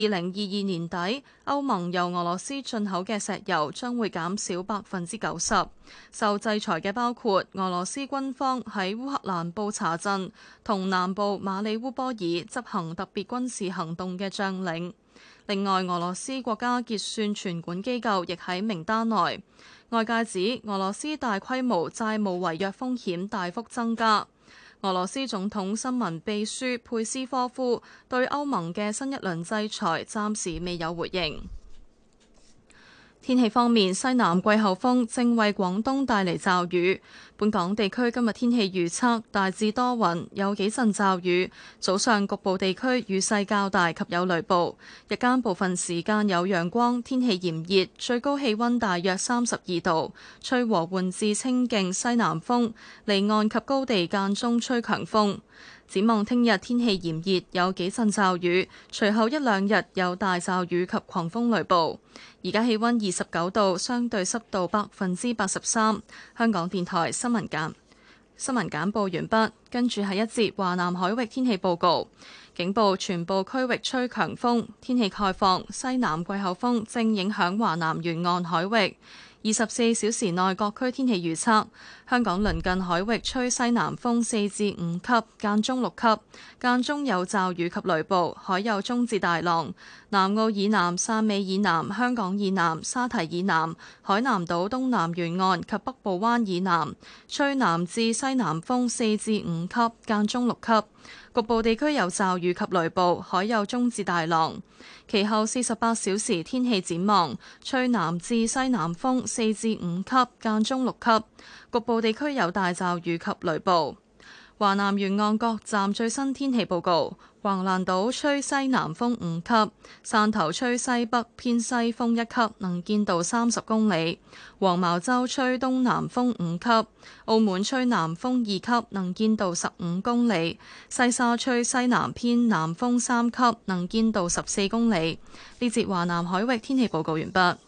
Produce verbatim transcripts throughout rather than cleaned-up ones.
二零二二年底，歐盟由俄羅斯進口嘅石油將會減少百分之九十。受制裁嘅包括俄羅斯軍方喺烏克蘭布查鎮同南部馬里烏波爾執行特別軍事行動嘅將領。另外，俄羅斯國家結算存管機構亦喺名單內。外界指俄羅斯大規模債務違約風險大幅增加。俄羅斯總統新聞秘書佩斯科夫對歐盟嘅新一輪制裁暫時未有回應。天氣方面，西南季候風正為廣東帶嚟驟雨。本港地區今日天氣預測大致多雲，有幾陣驟雨，早上局部地區雨勢較大及有雷暴，日間部分時間有陽光，天氣炎熱，最高氣溫大約三十二度，吹和緩至清勁西南風，離岸及高地間中吹強風。展望聽日天氣炎熱，有幾陣驟雨，隨後一兩日有大驟雨及狂風雷暴。而家氣溫二十九度，相對濕度百分之八十三。香港電台新聞簡新聞簡報完畢，跟住係一節華南海域天氣報告。警報全部區域吹強風，天氣概況，西南季候風正影響華南沿岸海域。二十四小時內各區天氣預測：香港鄰近海域吹西南風四至五級，間中六級，間中有驟雨及雷暴，海有中至大浪。南澳以南、汕尾以南、香港以南、沙堤以南、海南島東南沿岸及北部灣以南吹南至西南風四至五級，間中六級。局部地區有驟雨及雷暴，海有中至大浪。其後四十八小時天氣展望，吹南至西南風四至五級，間中六級。局部地區有大驟雨及雷暴。華南沿岸各站最新天氣報告：橫瀾島吹西南風五級，汕頭吹西北偏西風一級，能見度三十公里；黃茅洲吹東南風五級，澳門吹南風二級，能見度十五公里；西沙吹西南偏南風三級，能見度十四公里。呢節華南海域天氣報告完畢。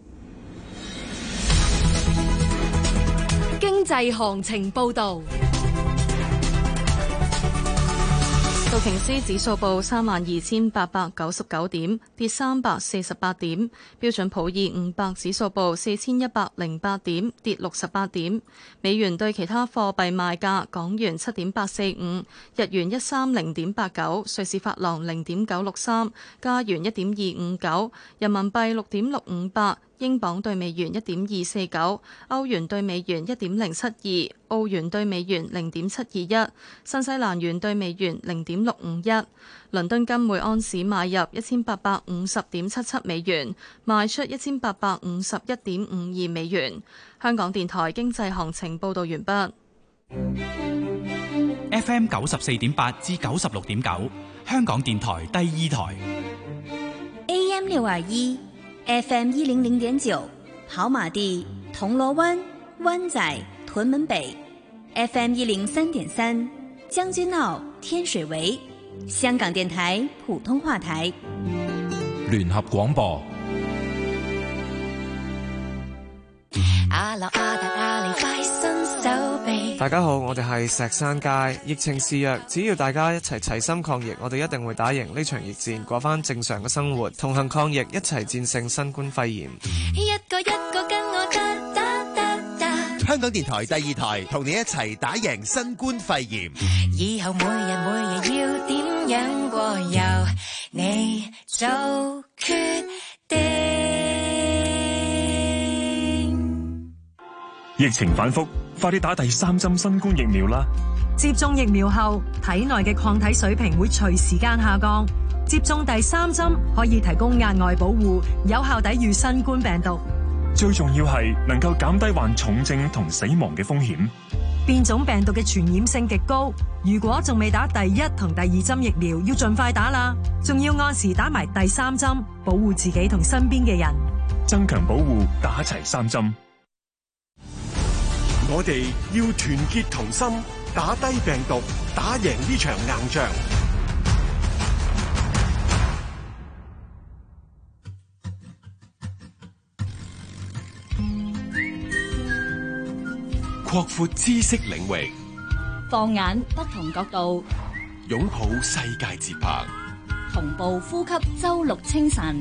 經濟行情報導。 道瓊斯指數報三萬二千八百九十九點，跌三百四十八點。標準普爾五百指數報四千一百零八點，跌六十八點。美元對其他貨幣賣價：港元七點八四五，日元一三零點八九，瑞士法郎零點九六三，加元一點二五九，人民幣六點六五八。英鎊對美元一點二四九，歐元對美元一點零七二，澳元對美元零點七二一，新西蘭元對美元零點六五一。倫敦金每安士買入一千八百五十點七七美元，賣出一千八百五十一點五二美元。香港電台經濟行情報導完畢。 F M 九十四點八至九十六點九，香港電台第二台。 A M 六二一。F M 一零零點九，跑馬地、銅鑼灣、灣仔、屯門北 ；F M 一零三點三，將軍澳、天水圍。香港電台普通話台。 聯合廣播。 大家好，我哋係石山街。疫情肆虐，只要大家一齊齊心抗疫，我哋一定會打贏呢場疫戰，過返正常嘅生活，同行抗疫，一齊戰勝新冠肺炎。 一個一個跟我得得得得。香港電台第二台同你一齊打贏新冠肺炎。以後每日每日要點樣過，由你做決定。 疫情反覆，快啲打第三針新冠疫苗啦！ 接種疫苗後，體內嘅抗體水平會隨時間下降。接種第三針可以提供額外保護，有效抵禦新冠病毒。 最重要係能夠減低患重症同死亡嘅風險。 變種病毒嘅傳染性極高，如果仲未打第一同第二針疫苗，要盡快打啦！仲要按時打埋第三針，保護自己同身邊嘅人。 增強保護，打齊三針。 我哋要團結同心，打低病毒，打贏呢場硬仗。擴闊知識領域， 放眼不同角度， 擁抱世界節拍。 同步呼吸周六清晨。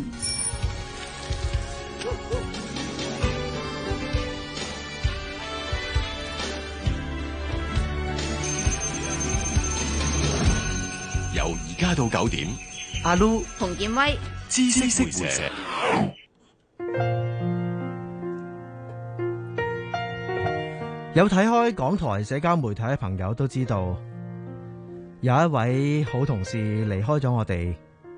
由而家到九點，阿 Lu、 洪建威、 知識會社。 有睇開港台社交媒體嘅朋友都知道，有一位好同事離開咗我哋。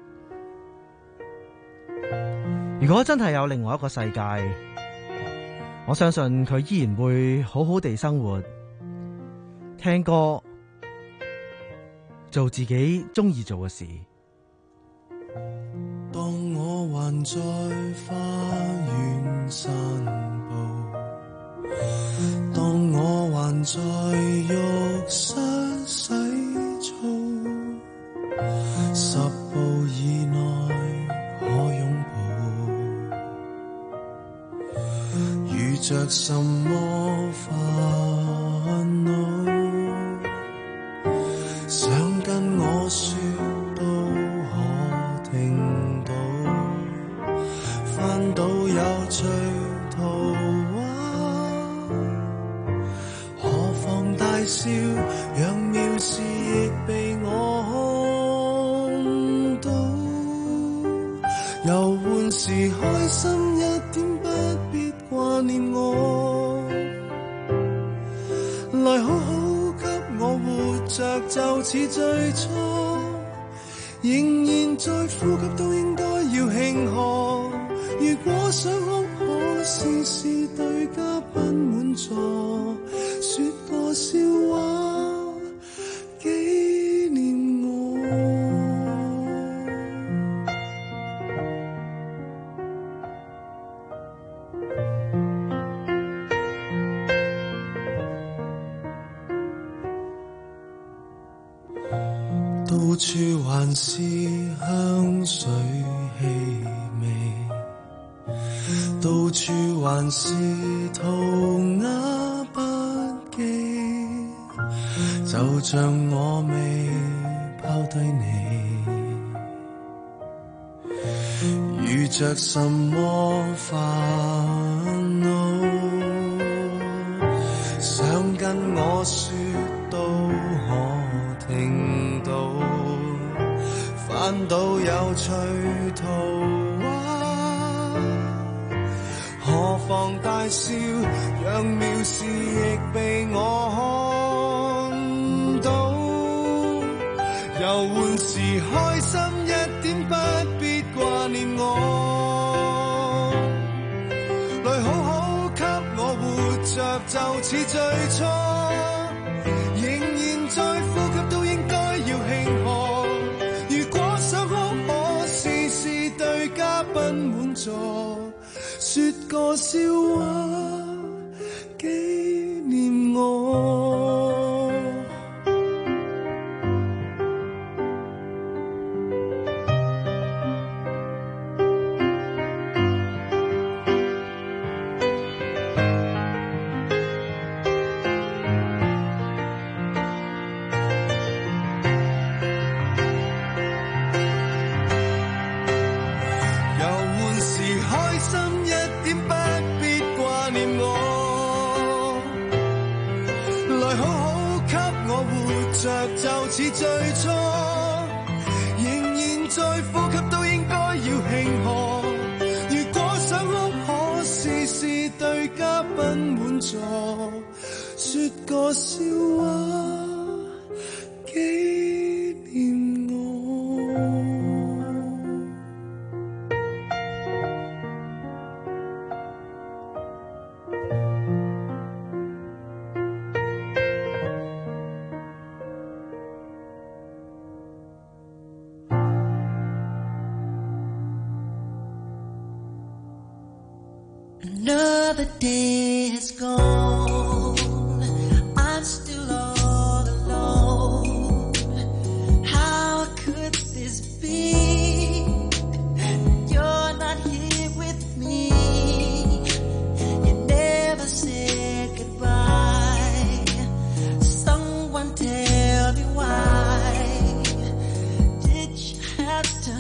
如果真係有另外一個世界，我相信佢依然會好好地生活，聽歌，做自己中意做嘅事。 當我還在花園散步，當我還在浴室洗澡，十步以內可擁抱，遇着什麼煩惱，想跟我說都可聽到，翻到有趣圖畫，何妨大笑，讓妙事亦被我看到。遊玩時開心一點，不必掛念我，來好好給我活着，就似最初，仍然在呼吸，都應該要慶賀。如果想哭，可試試對嘉賓滿座，說個笑話紀念我。到處還是香水氣味，到處還是塗鴉筆記，就像我未拋低你，遇着什麼煩惱，想跟我說都可聽到，翻到有趣圖畫，何妨大笑，讓妙事亦被我看到。遊玩時開心一點，不必掛念我，來好好給我活着，就似最初，仍然在呼吸，都應該要慶賀。如果想哭，可試試對嘉賓滿座，說個笑話紀念我。就似最初，仍然在呼吸，都應該要慶賀。如果想哭，可試試對嘉賓滿座，說個笑話紀念我。 Another day has gone, I'm still all alone. How could this be? You're not here with me. You never said goodbye. Someone tell me why did you have to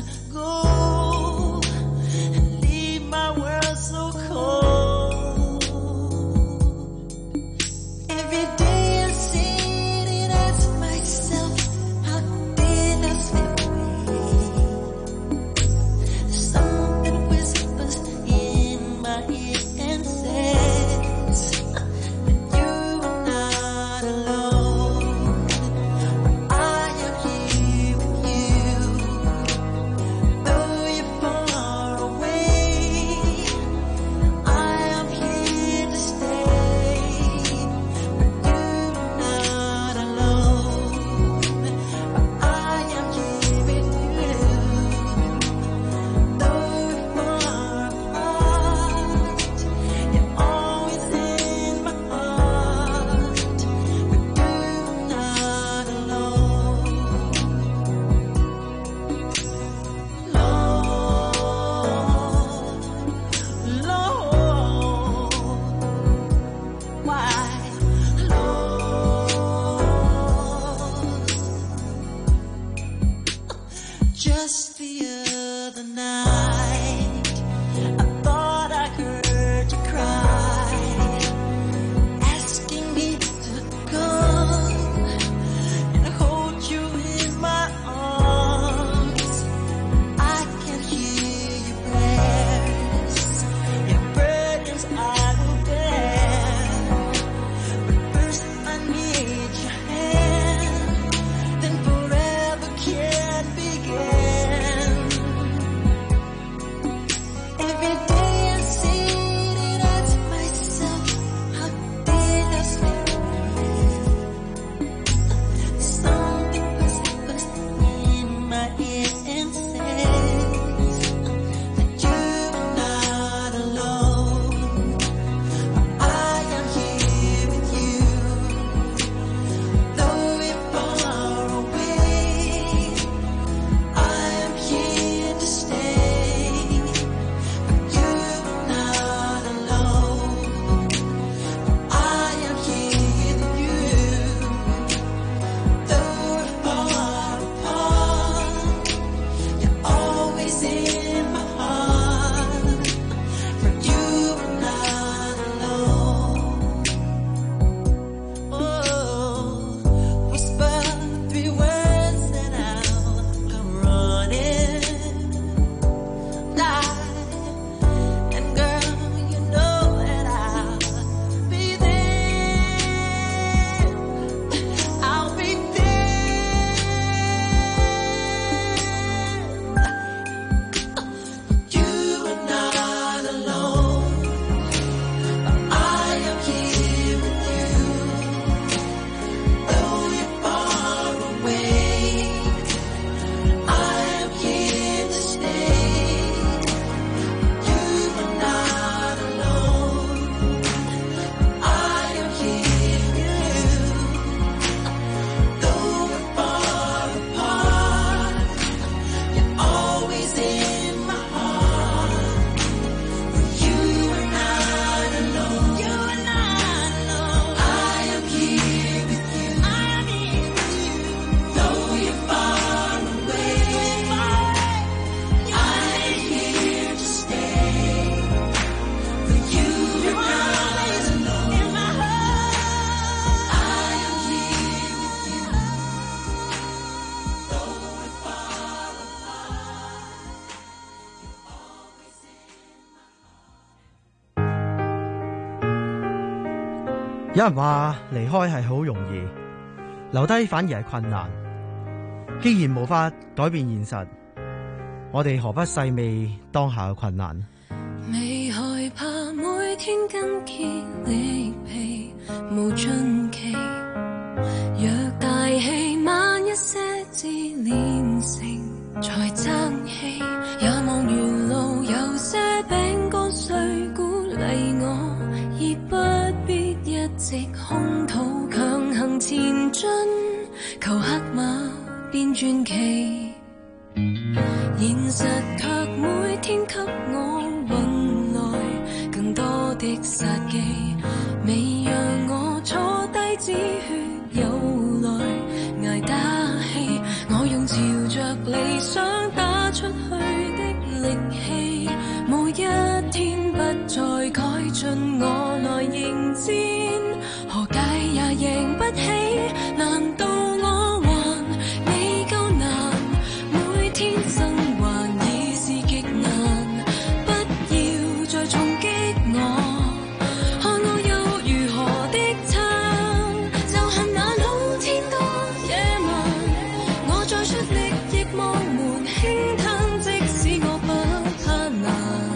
有人話離開係好容易，留低反而係困難。既然無法改變現實，我哋何不細味當下嘅困難？ 未害怕每天筋竭力疲無盡期，若大氣晚一些自練成才爭氣，也望沿路有些餅乾碎鼓勵我，而不必一直空肚強行前進，求黑馬變傳奇，現實卻每天給我運來更多的殺機，未讓我坐低止血有來捱打氣，我用朝着理想打出去的力氣，無一天不再改進我來迎戰，何解也贏不起？難道我還未夠難？每天生還已是極難，不要再重擊我，看我又如何的撐，就恨那老天多野蠻，我再出力亦望門輕嘆，即使我不怕難，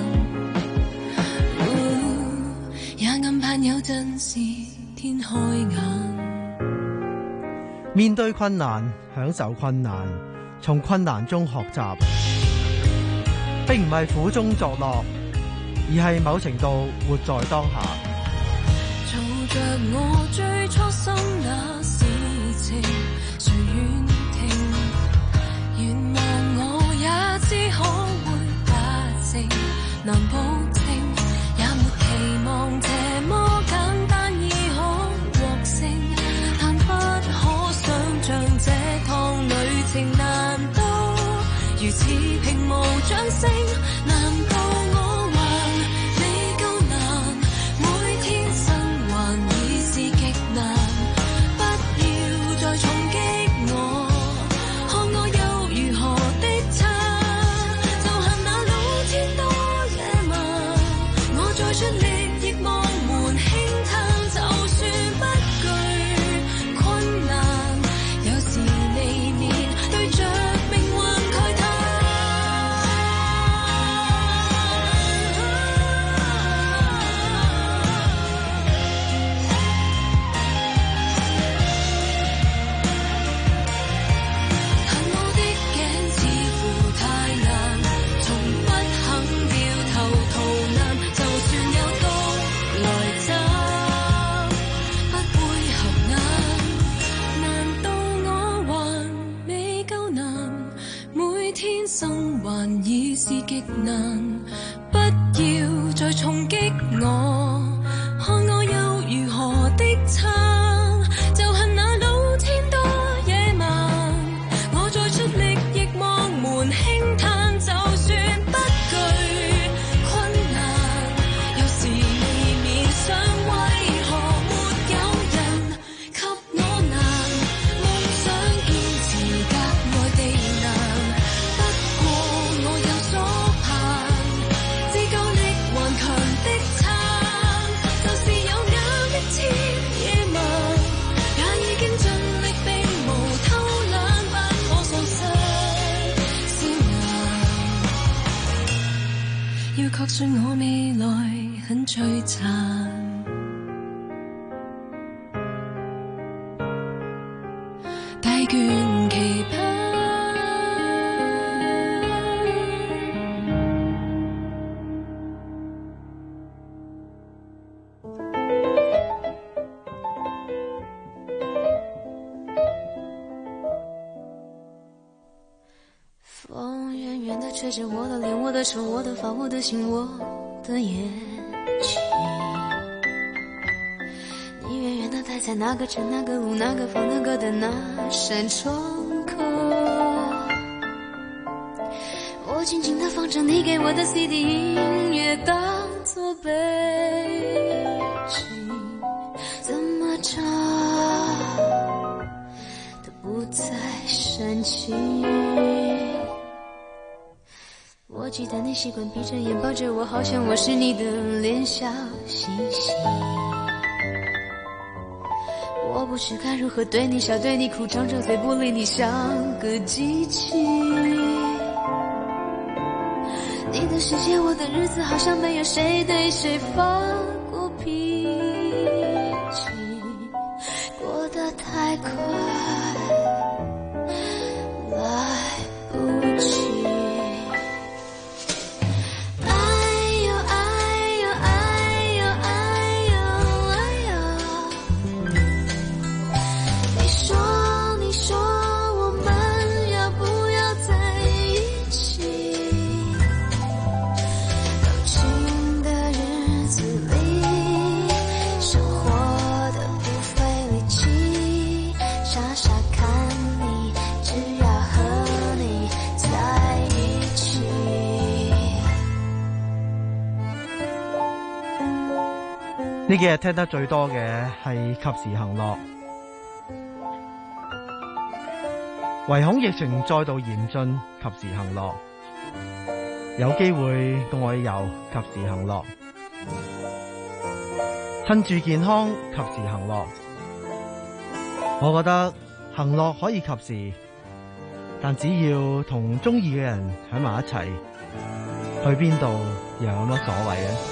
哦，也暗盼有陣時天開眼。 面對困難，享受困難，從困難中學習，並唔係苦中作樂，而係某程度活在當下。 做着我最初心那事情，誰願停？願望我也知可會達成，難保證，也沒期望這麼簡單已可獲勝，但不可想像這趟旅程難道如此平無掌聲？難道我還未夠難？每天生還已是極難，不要再重擊我，看我又如何的撐，就恨那老天多野蠻，我再出力亦望門輕嘆，就算不懼困難，有時未免對着命運慨嘆。恨我的頸似乎太難，從不肯掉頭逃難，就算有刀來斬，不會合眼。難道我還未夠難？每天生還已是極難，不要再重擊我，看我又如何的撐，就恨那老天多野蠻，我再出力亦望門輕嘆，就算不懼困難，有時未免想為何沒有人給我難，夢想堅持格外地難，不過我有所限，自夠力頑強的撐，就是有那一天野蠻，也已經盡力並無偷懶，不可喪失笑顏，要確信我未來很璀璨。大倦期盼， 风远远地吹着我的脸，我的手，我的发，我的心，我的眼睛。你远远地待在那个城，那个路，那个房，那个的那扇窗口。我静静地放着你给我的 C D 音乐，当作背景，怎么唱都不再煽情。我记得你习惯闭着眼抱着我，好像我是你的脸，笑嘻嘻。 不知该如何对你笑，对你哭，张着嘴不理你，像个机器。你的世界，我的日子，好像没有谁对谁发过脾气，过得太快，来不及。 呢幾日聽得最多嘅係及時行樂，唯恐疫情再度嚴峻，及時行樂，有機會外遊，及時行樂，趁住健康，及時行樂。我覺得行樂可以及時，但只要同鍾意嘅人喺埋一齊，去邊度又有乜所謂呢？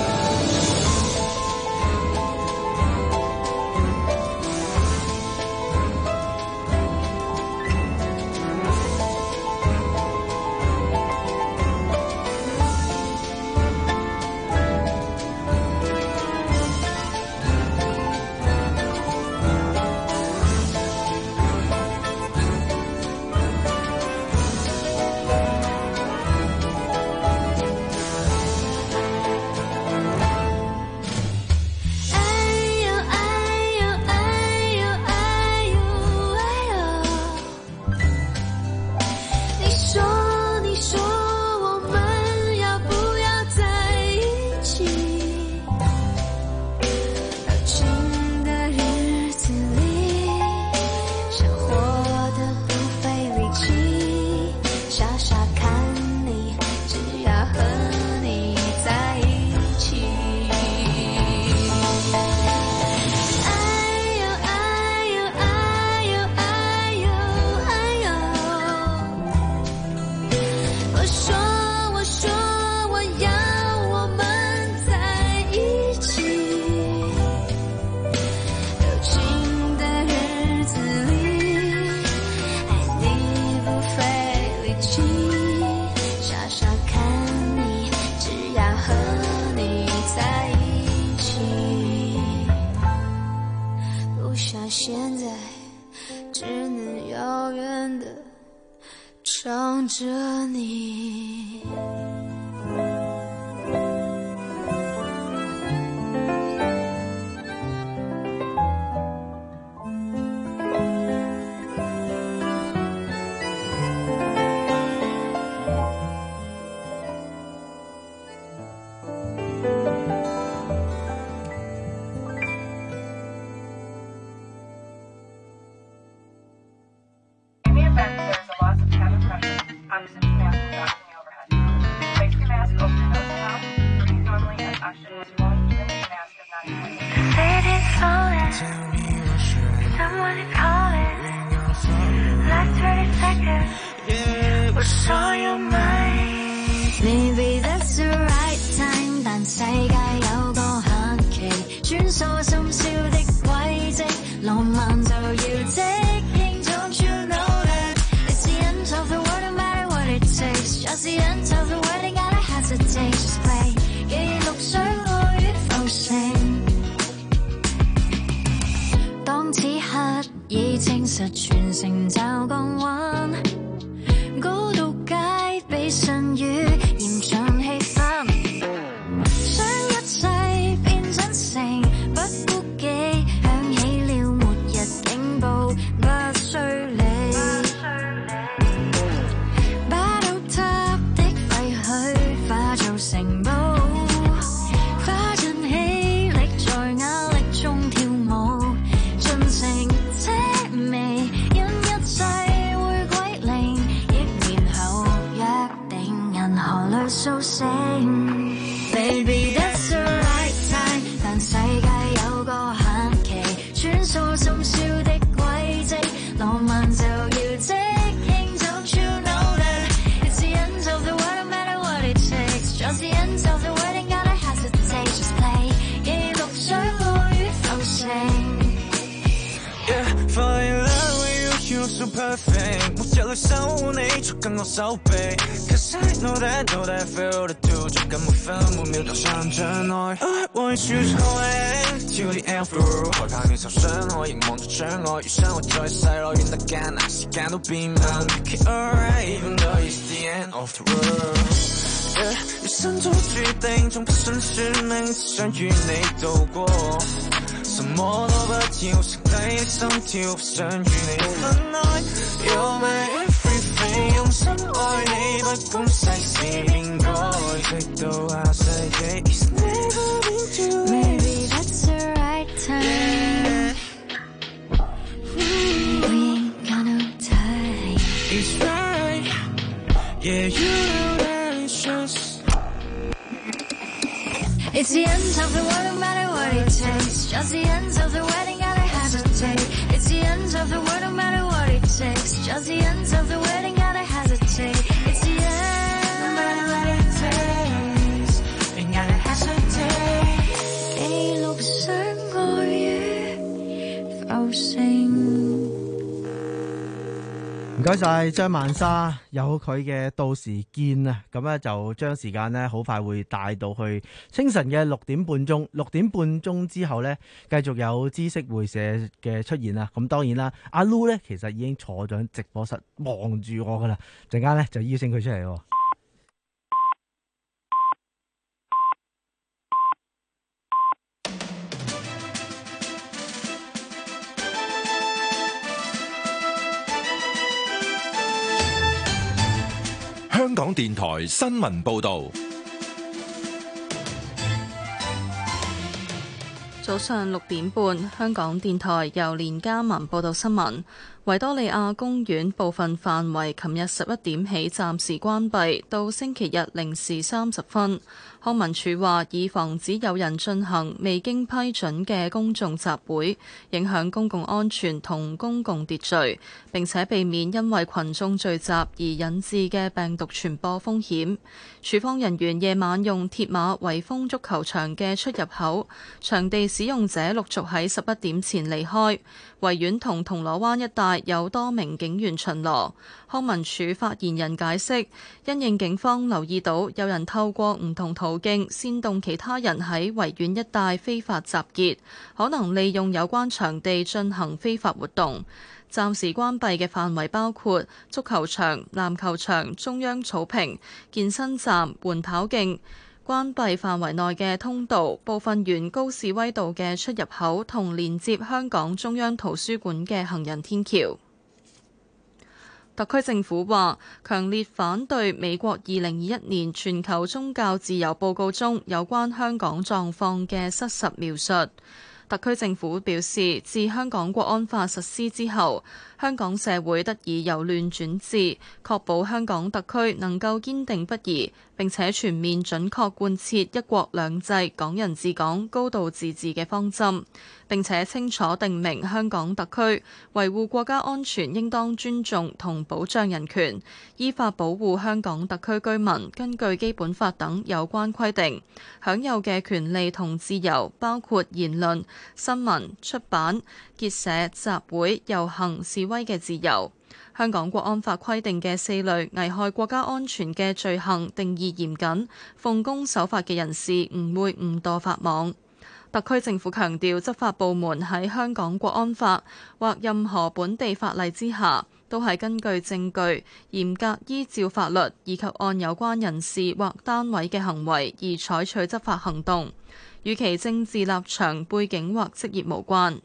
想着你。 Maybe that's the right time， 但世界有個限期，穿梭深宵的軌跡，浪漫就要即興。Don't you know that it's the end of the world, no matter what it takes. Just the end of the world, you gotta hesitate. Just play， 記錄相愛於浮城。當此刻已證實全城就降溫，高到街比信譽嚴重氣氛，將一切變真誠，不顧忌，響起了末日警報，不需理。把倒塌的廢墟化做城堡，花盡氣力在壓力中跳舞，盡情奢靡，因一切會歸零，億年後約定銀河裏甦醒。Baby that's the right time， 但世界有個限期，穿梭深宵嚟守護你，捉緊我手臂。Cause I know that, know that I feel the do， 捉緊每分每秒都像障礙。I want you to hold it till the end through， 害怕你受傷，我凝望着障礙，遇上我在世內遠得艱難，時間都變慢。Okay, alright, even though it's the end of the world。Yeah, 人生早注定，從不信算命，只想與你度過。什麼都不要，剩低的心跳，不想與你分開。You're my everything， 用心愛你，不管世事變改，直到下世紀。It's never been too late. Maybe that's the right time. We ain't got no time. It's right, yeah, you know that it's just. It's the end of the world, no matter what it takes. Just the end of the wedding, gotta hesitate. It's the end of the world, no matter what it takes. Just the end of the wedding, gotta hesitate. It's the end, no matter what it takes. Ain't gotta hesitate. 記錄相愛與浮生。 唔該晒張曼莎，有佢嘅到時見啊！咁咧就將時間咧好快會帶到去清晨嘅六點半鐘，六點半鐘之後咧繼續有知識會社嘅出現啦。咁當然啦，阿 Lu 咧其實已經坐咗喺直播室望住我噶啦，陣間咧就邀請佢出嚟。 香港電台新聞報導。 早上六點半，香港電台由連家文報道新聞。維多利亞公園部分範圍琴日十一點起暫時關閉，到星期日零時三十分。康文署話，以防止有人進行未經批准嘅公眾集會，影響公共安全同公共秩序，並且避免因為群眾聚集而引致嘅病毒傳播風險。署方人員夜晚用鐵馬圍封足球場嘅出入口，場地使用者陸續喺十一點前離開。維園同銅鑼灣一帶有多名警員巡邏。康文署發言人解釋，因應警方留意到有人透過唔同途徑煽動其他人喺維園一帶非法集結，可能利用有關場地進行非法活動。暫時關閉嘅範圍包括足球場、籃球場、中央草坪、健身站、緩跑徑。關閉範圍內嘅通道、部分沿高士威道嘅出入口同連接香港中央圖書館嘅行人天橋。特區政府話，強烈反對美國二零二一年全球宗教自由報告中有關香港狀況嘅失實描述。特區政府表示，自香港國安法實施之後，香港社會得以由亂轉治，確保香港特區能夠堅定不移，並且全面準確貫徹一國兩制、港人治港、高度自治嘅方針，並且清楚定明香港特區維護國家安全應當尊重同保障人權，依法保護香港特區居民根據基本法等有關規定享有嘅權利同自由，包括言論、新聞、出版、結社、集會、遊行、示威嘅自由。香港國安法規定嘅四類危害國家安全嘅罪行定義嚴謹，奉公守法嘅人士唔會誤墮法網。特區政府強調，執法部門喺香港國安法或任何本地法例之下，都係根據證據，嚴格依照法律以及按有關人士或單位嘅行為而採取執法行動，與其政治立場、背景或職業無關。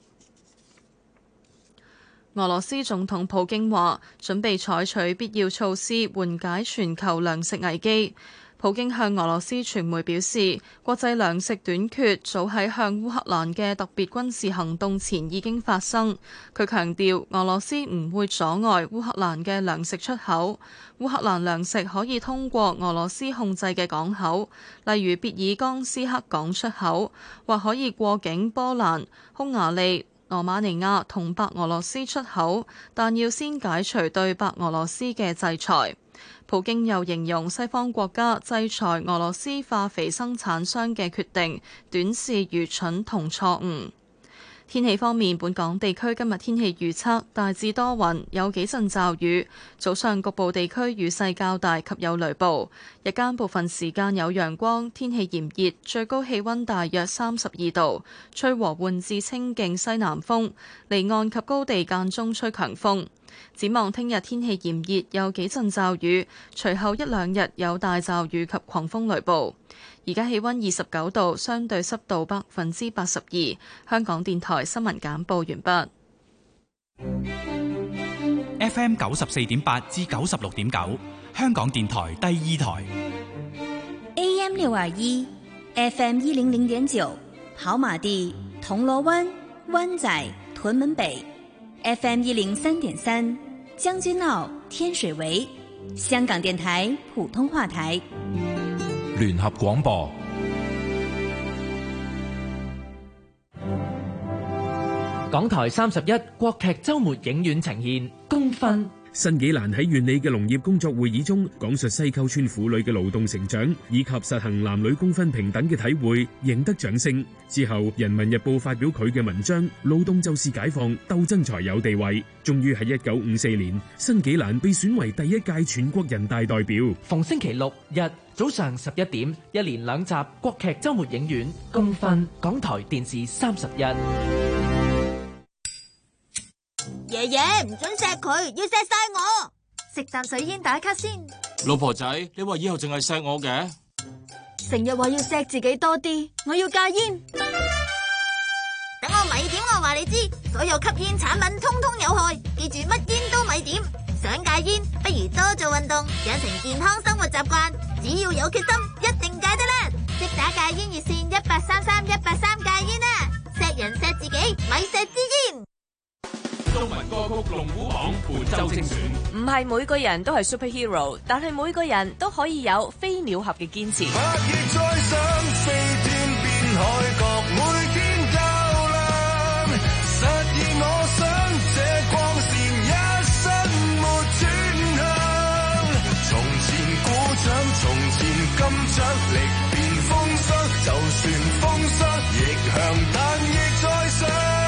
俄羅斯總統普京話，準備採取必要措施緩解全球糧食危機。普京向俄羅斯傳媒表示，國際糧食短缺早喺向烏克蘭嘅特別軍事行動前已經發生。佢強調，俄羅斯唔會阻礙烏克蘭嘅糧食出口。烏克蘭糧食可以通過俄羅斯控制嘅港口，例如別爾江斯克港出口，或可以過境波蘭、匈牙利、羅馬尼亞同白俄羅斯出口，但要先解除對白俄羅斯嘅制裁。普京又形容西方國家制裁俄羅斯化肥生產商嘅決定短視愚蠢同錯誤。 天氣方面，本港地區今日天氣預測大致多雲，有幾陣驟雨，早上局部地區雨勢較大及有雷暴，日間部分時間有陽光，天氣炎熱，最高氣溫大約三十二度，吹和緩至清勁西南風，離岸及高地間中吹強風。展望聽日天氣炎熱，有幾陣驟雨，隨後一兩日有大驟雨及狂風雷暴。而家氣溫二十九度，相對濕度百分之八十二。香港電台新聞簡報完畢。 F M 九十四點八至九十六點九，香港電台第二台。 A M 六二一，F M 一零零點九，跑馬地、銅鑼灣、灣仔、屯門北。F M 一零三點三，將軍澳、天水圍，香港電台普通話台。 聯合廣播。 港台三十一國劇週末影院呈現《功勳》。 申紀蘭喺縣里嘅農業工作會議中講述西溝村婦女嘅勞動成長以及實行男女公分平等嘅體會，贏得掌聲。之後《人民日報》發表佢嘅文章《勞動就是解放，鬥爭才有地位》。終於喺一九五四年，申紀蘭被選為第一屆全國人大代表。 逢星期六日早上十一點，一連兩集國劇週末影院《功勳》，港台電視三十一。 爺爺唔准錫佢，要錫晒我。食啖水煙打卡先。 老婆仔，你話以後淨係錫我嘅？ 成日話要錫自己多啲，我要戒煙。等我咪點，我話你知，所有吸煙產品通通有害，記住乜煙都咪點。想戒煙，不如多做運動，養成健康生活習慣。只要有決心，一定戒得啦！即打戒煙熱線一八三三一八三戒煙啊！錫人錫自己，咪錫支煙。 中文歌曲龍虎榜本周精選。 唔係每個人都係 superhero， 但係每個人都可以有飛鳥俠嘅堅持。 百億再想飛天邊海角，每天較量，實現我想這光線一生沒轉向。從前鼓掌，從前金獎，力變風霜，就算風霜亦向，但亦再上。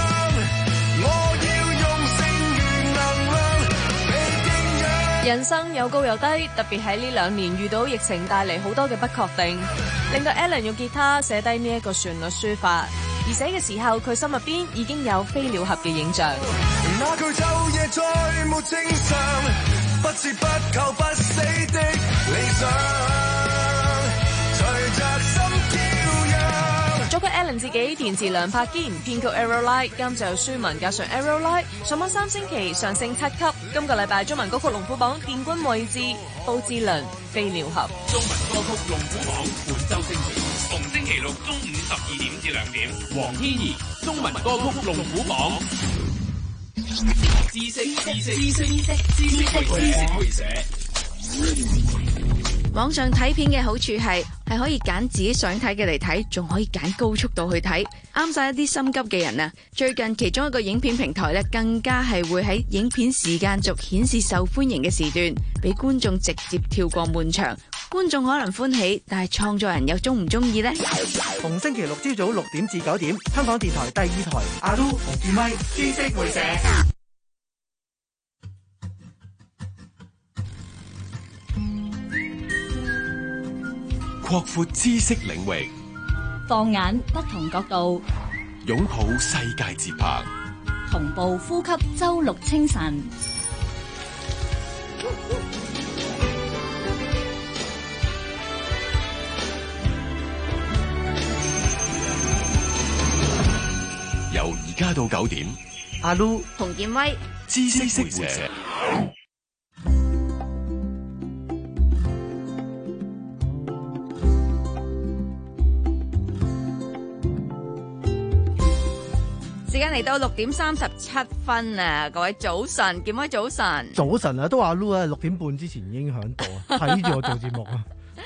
人生有高有低，特別喺呢兩年遇到疫情帶嚟好多嘅不確定，令到 Alan 用吉他寫低呢一個旋律抒發，而寫嘅時候佢心入邊已經有飛鳥俠嘅影像。 那句晝夜再沒正常，不折不扣不死的理想，隨着心跳躍。 作曲 Alan 自己，填詞梁柏堅，編曲 Aerolite， 監製舒文加上 Aerolite， 上榜三星期上升七級。今個禮拜中文歌曲龍虎榜殿軍位置，布志綸飛鳥俠。 中文歌曲龍虎榜本周星期，逢星期六中午十二點至兩點。黃天怡中文歌曲龍虎榜。知識知識知識知識知識會社。 網上睇片嘅好處係係可以揀自己想睇嘅嚟睇，仲可以揀高速度去睇，啱晒一啲心急嘅人啊！最近其中一個影片平台咧，更加係會喺影片時間軸顯示受歡迎嘅時段，俾觀眾直接跳過滿場。觀眾可能歡喜，但係創作人又中唔中意呢？ 逢星期六朝早六點至九點，香港電台第二台阿 Lu 同建威知識會社。 擴闊知識領域， 放眼不同角度， 擁抱世界節拍， 同步呼吸周六清晨。 由而家到九點， 阿 Lu 同建威知識會社。 時間嚟到六點三十七分啊！各位早晨，建威早晨， 早晨啊，都話 Lu 啊，六點半之前已經響度啊，睇住我做節目啊。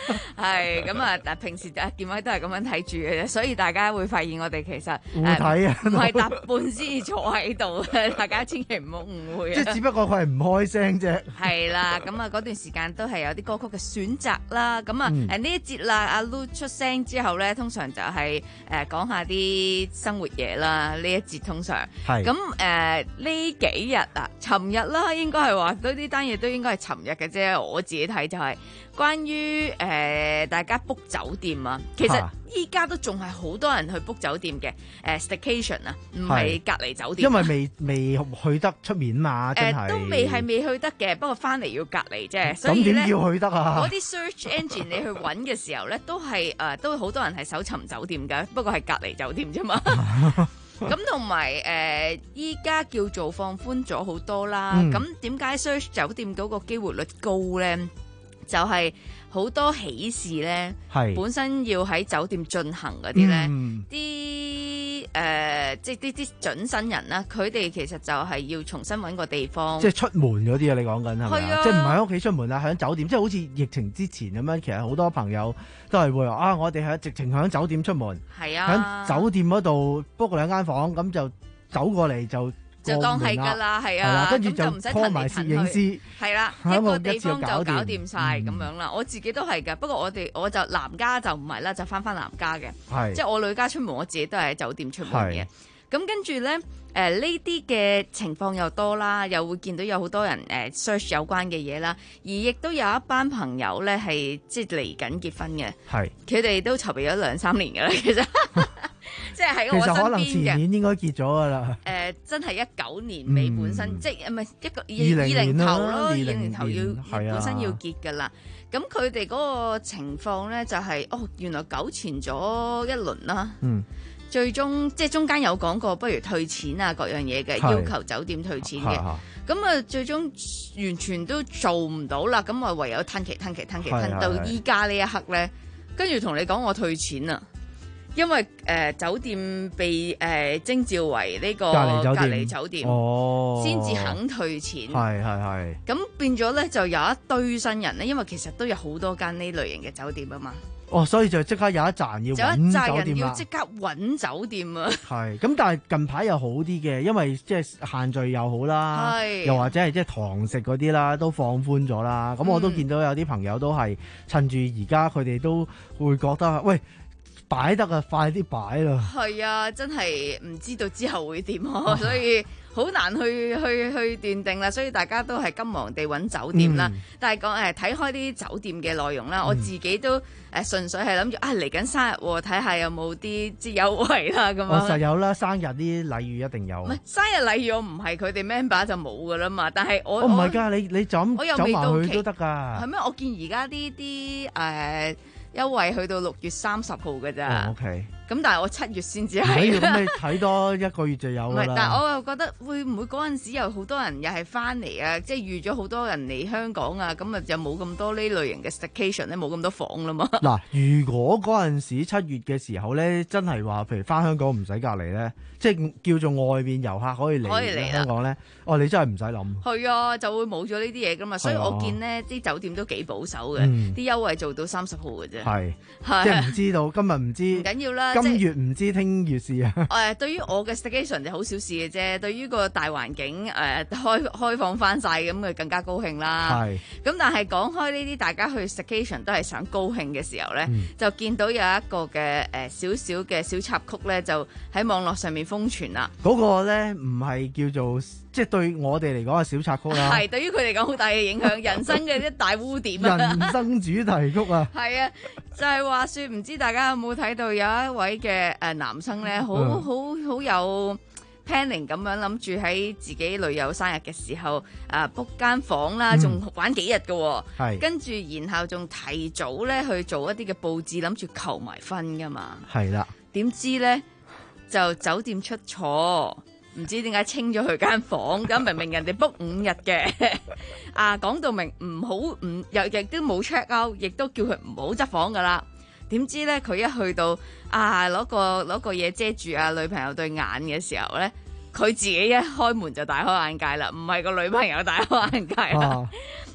係咁啊！但平時啊見位都係咁樣睇住嘅啫，所以大家會發現我哋其實互睇啊， 唔係搭半先坐喺度嘅，大家千祈唔好誤會啊！ 即係只不過佢係唔開聲啫。 係啦，咁啊嗰段時間都係有啲歌曲嘅選擇啦。咁啊誒呢一節啦，阿 Lu 出聲之後咧，通常就係誒講下啲生活嘢啦。呢一節通常係咁誒呢幾日啊，尋日啦，應該係話都呢單嘢都應該係尋日嘅啫。我自己睇就係關於誒、呃、大家 book 酒店啊，其實依家都仲係好多人去 book 酒店嘅誒 staycation 啊，唔係隔離酒店， 因為未未去得出面嘛，真係、 呃、都未係未去得嘅，不過翻嚟要隔離啫。所以咁點叫去得啊？ 嗰啲 search engine 你去揾嘅時候咧，都係誒、呃、都好多人係搜尋酒店嘅，不過係隔離酒店啫嘛。咁同埋誒，依家、呃、叫做放寬咗好多啦。咁點解 search 酒店嗰個機會率高咧？就係、是、好多喜事咧，本身要喺酒店進行嗰啲咧，啲誒、嗯呃、即係啲啲準新人啦，佢哋其實就係要重新揾個地方，即係出門嗰啲啊！你講緊係咪啊？即係唔係喺屋企出門啊？喺酒店，即係好似疫情之前咁樣，其實好多朋友都係會話啊，我哋喺直情喺酒店出門，係啊，喺酒店嗰度 book 兩間房，咁就走過嚟就。就當係㗎啦，係啊，跟住就唔使 call 埋攝影師，係啦，一個地方就搞掂晒咁樣啦。我自己都係㗎，不過我哋我就男家就唔係啦，就翻翻男家嘅，即係我女家出門，我自己都係喺酒店出門嘅。咁跟住咧，誒呢啲嘅情況又多啦，又會見到有好多人誒 search 有關嘅嘢啦，而亦都有一班朋友咧係即係嚟緊結婚嘅，係佢哋都籌備咗兩三年㗎啦，其實。即係喺我身邊嘅，其實可能前年應該結咗噶啦。誒、呃，真係一九年尾本身，嗯、即係唔係一個二零年頭咯，二零年頭要本身要結噶啦。咁佢哋嗰個情況咧就係、是，哦，原來糾纏咗一輪啦。嗯。最終即係中間有講過，不如退錢啊，各樣嘢嘅要求酒店退錢嘅。咁啊，最終完全都做唔到啦。咁啊，唯有吞期吞期吞期吞到依家呢一刻咧，跟住同你講我退錢啊！因為誒、呃、酒店被誒徵、呃、召為呢個隔離酒店，先至、哦、肯退錢。係係係。咁變咗咧，就有一堆新人咧，因為其實都有好多間呢類型嘅酒店啊嘛。哦，所以就即刻有一紮要揾酒店啦。要即刻揾酒店啊！係。咁但係近排又好啲嘅，因為即係限聚又好啦，又或者係即係堂食嗰啲啦，都放寬咗啦。咁我都見到有啲朋友都係趁住而家佢哋都會覺得，喂，擺得啊，快啲擺啦！係啊，真係唔知道之後會點啊，所以好難去去去斷定啦。所以大家都係急忙地揾酒店啦。嗯、但係講誒睇開啲酒店嘅內容啦，嗯、我自己都誒、呃、純粹係諗住啊嚟緊生日喎，睇下有冇啲即優惠啦咁樣。我實有啦，生日啲禮遇一定有。唔係生日禮遇，我唔係佢哋 member 就冇噶啦嘛。但係我我唔係㗎，你你就咁走埋去都得㗎。係咩？我見而家呢啲誒優惠去到六月三十號嘅咋。O K。咁但係我七月先至係。咁你睇多一個月就有啦。唔係，但係我又覺得會唔會嗰陣時有好多人又係翻嚟啊？即係預咗好多人嚟香港啊，咁啊就冇咁多呢類型嘅 staycation 咧，冇咁多房啦嘛。嗱，如果嗰陣時七月嘅時候咧，真係話譬如翻香港唔使隔離咧，即係叫做外邊遊客可以嚟可以嚟香港咧，哦，你真係唔使諗。係啊，就會冇咗呢啲嘢噶嘛，所以我見呢啲酒店都幾保守嘅，啲優惠做到三十號嘅啫。係，即係唔知道今日唔知。唔緊要啦。今月唔知聽月事啊！誒，對於我嘅 staycation 就好小事嘅啫。對於個大環境誒、呃、開開放翻晒咁，佢更加高興啦。係。咁但係講開呢啲，大家去 staycation 都係想高興嘅時候咧，嗯、就見到有一個嘅誒少少嘅小插曲咧，就喺網絡上面瘋傳啦。嗰個咧唔係叫做即係對我哋嚟講係小插曲啦。係對於佢嚟講好大嘅影響，人生嘅一大污點啊！人生主題曲啊！係啊，就係、是、話說，唔知大家有冇睇到有一位嘅誒男生咧，好好好有 planning 咁樣諗住喺自己女友生日嘅時候啊 book 間房啦，仲玩幾日嘅，係跟住然後仲提早咧去做一啲嘅佈置，諗住求埋婚噶嘛，係啦，點知咧就酒店出錯。唔知點解清咗佢間房，咁明明人哋 book 五日嘅，啊講到明唔好唔又亦都冇 check out，亦都叫佢唔好執房噶啦。點知咧佢一去到啊攞個攞個嘢遮住啊女朋友對眼嘅時候咧，佢自己一開門就大開眼界啦，唔係個女朋友大開眼界啦。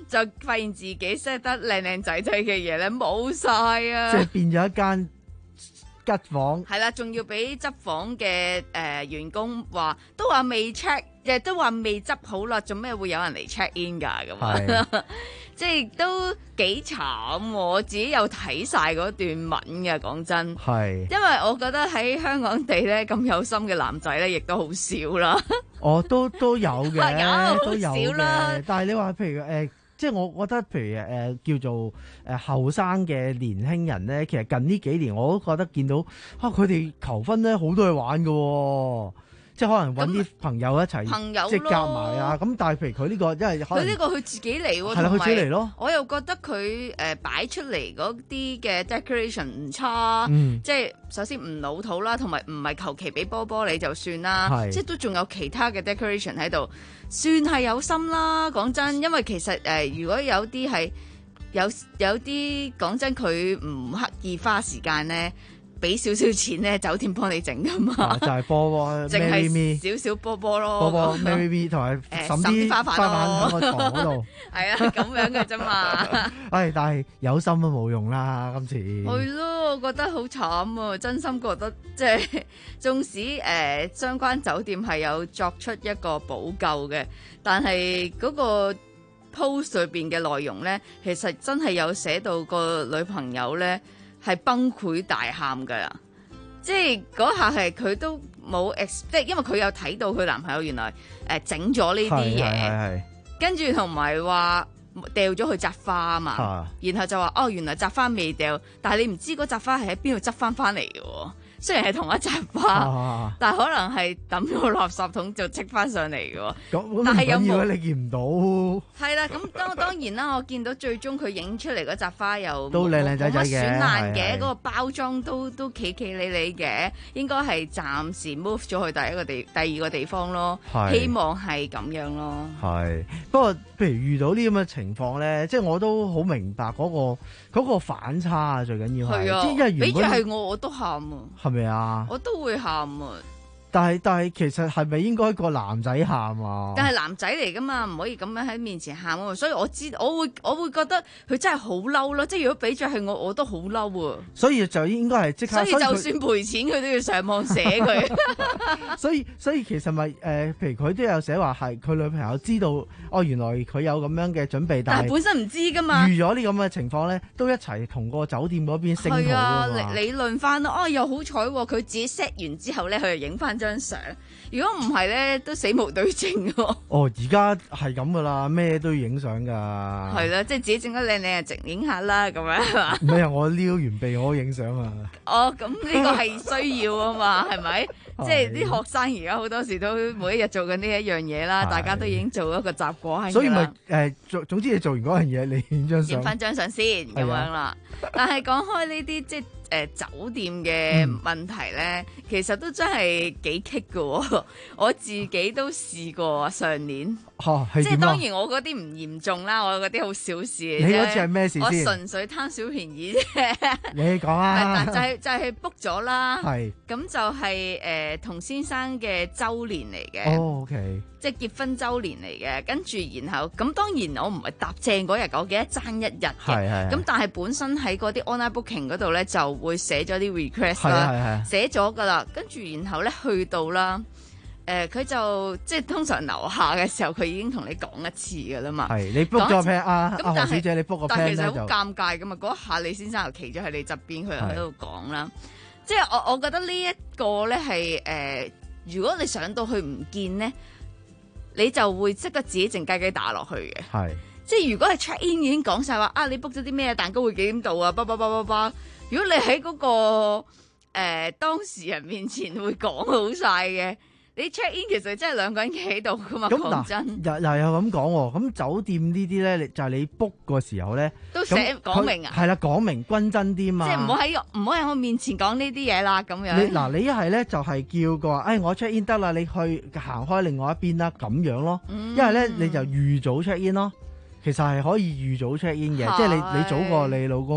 就發現自己 set 得靚靚仔仔嘅嘢咧冇晒啊！ 即係變咗一間吉房。 係啦，仲要俾執房嘅誒、呃、員工話，都話未 check，亦都話未執好啦，做咩會有人嚟 check in 㗎咁啊？即係都幾慘，我自己有睇晒嗰段文嘅，講真。係。因為我覺得喺香港地咧咁有心嘅男仔咧，亦都好少啦。 哦，都都有嘅， 有都有好少啦嘅。但係你話譬如誒、呃，即係我覺得譬如誒、呃、叫做誒後生嘅年輕人咧，其實近呢幾年我都覺得見到啊，佢哋求婚咧好多嘢玩㗎喎。即係可能揾啲朋友一齊， 朋友即係夾埋啊！咁但係譬如佢呢、呢個，因為佢呢個佢自己嚟喎， 係啦，佢自己嚟咯。 我又覺得佢誒擺出嚟嗰啲嘅 decoration 唔差， 嗯、 即係首先唔老土啦，同埋唔係求其俾波波你就算啦，即係都仲有其他嘅 decoration 喺度，算係有心啦。講真，因為其實誒、呃，如果有啲係有有啲講真，佢唔刻意花時間咧。俾少少錢咧，酒店幫你整噶嘛、 啊，就係、是、波波， 淨係少少波波咯， 波波 Mary 同埋誒甚啲花瓣喺個床嗰度， 係啊，咁樣嘅啫嘛。 唉，但係有心都冇用啦，今次。 係咯，我覺得好慘啊！真心覺得即係，縱使誒、呃、相關酒店係有作出一個補救嘅，但係嗰個 post 裏邊嘅內容咧，其實真係有寫到個女朋友咧。係崩潰大喊噶啦，即係嗰下係佢都冇 ex， 即係因為佢有睇到佢男朋友原來誒整咗呢啲嘢，跟住同埋話掉咗去摘花啊嘛，然後就話哦原來摘花未掉，但係你唔知嗰摘花係喺邊度執翻翻嚟嘅喎。雖然係同一扎花，啊、但係可能係抌咗個垃圾桶就積翻上嚟嘅喎。但係有冇你見唔到？ 係啦，咁當當然啦，我見到最終佢影出嚟嗰扎花又都靚靚仔仔嘅， 損爛嘅，嗰個包裝都都企企理理嘅，應該係暫時 move 咗去第一個地第二個地方咯。希望係咁樣咯。係， 不過譬如遇到呢咁嘅情況咧，即係我都好明白嗰、嗰個嗰個反差啊，最緊要係，即係因為原本比如係我我都喊啊。 係咪啊？ 我都會喊啊！ 但係但係，其實係咪應該個男仔喊啊？ 但係男仔嚟噶嘛，唔可以咁樣喺面前喊啊！所以我知，我會我會覺得佢真係好嬲咯。即係如果俾咗係我，我都好嬲啊！ 所以就應該係即刻。 所以就算賠錢，佢都要上網寫佢。 所以所以其實咪誒、呃，譬如佢都有寫話係佢女朋友知道哦，原來佢有咁樣嘅準備，但係本身唔知噶嘛。 預咗呢咁嘅情況咧，都一齊同個酒店嗰邊聲討啊嘛。 理論翻咯，哦又好彩喎，佢自己 set 完之後咧，佢就影翻張相。如果唔係咧，都死無對證喎。 哦，而家係咁噶啦，咩都要影相噶。 係啦，即係自己整得靚靚，直影下啦，咁樣係嘛？ 唔係啊，我撩完鼻我影相啊。 哦，咁呢個係需要啊嘛，係咪？即係啲學生而家好多時都每一日做緊呢一樣嘢啦，大家都已經做一個習慣。 所以咪誒做，總之你做完嗰樣嘢，你影張相， 影翻張相先咁樣啦。但係講開呢啲即係。誒、呃、酒店嘅問題咧，嗯、其實都真係幾棘㗎喎，我自己都試過上年， 啊、 即係當然我嗰啲唔嚴重啦，我嗰啲好小事嘅啫。 你嗰次係咩事先？ 我純粹貪小便宜啫。 你講啊！ 就係、是、就係 book 咗啦， 係咁就係誒同先生嘅週年嚟嘅。 哦 OK。 即係結婚週年嚟嘅，跟住然後咁當然我唔係搭正嗰日，我記得爭一日嘅。咁但係本身喺嗰啲 online booking 嗰度咧就會寫咗啲 request 啦，寫咗噶啦。跟住然後咧去到啦，誒、呃、佢就即係通常樓下嘅時候，佢已經同你講一次噶啦嘛。係你 book 咗 plan 啊，阿何小姐你 book 個 plan 咧就。但係其實好尷尬噶嘛，嗰一下李先生又企咗喺你側邊，佢又喺度講啦。即係我我覺得呢一個咧係誒，如果你上到去唔見咧。你就會即刻自己靜雞雞打落去嘅，係即係如果係 check in 已經講晒話啊，你 book 咗啲咩蛋糕會幾點到啊？叭叭叭叭叭，如果你喺嗰、嗰個誒、呃、當事人面前會講好晒嘅，你 check in 其實真係兩個人企喺度噶嘛。咁講真， 又又有咁講喎。咁酒店呢啲咧，就係、是、你 book 個時候咧， 都寫講明啊。 係啦，講明均真啲嘛。 即係唔好喺唔好喺我面前講呢啲嘢啦，咁樣。 你嗱，你一係咧就係、是、叫佢話，誒、哎、我 check in 得啦，你去行開另外一邊啦，咁樣咯。一係咧你就預早 check in 咯。其實係可以預早 check in 嘅，即係你你早過你老公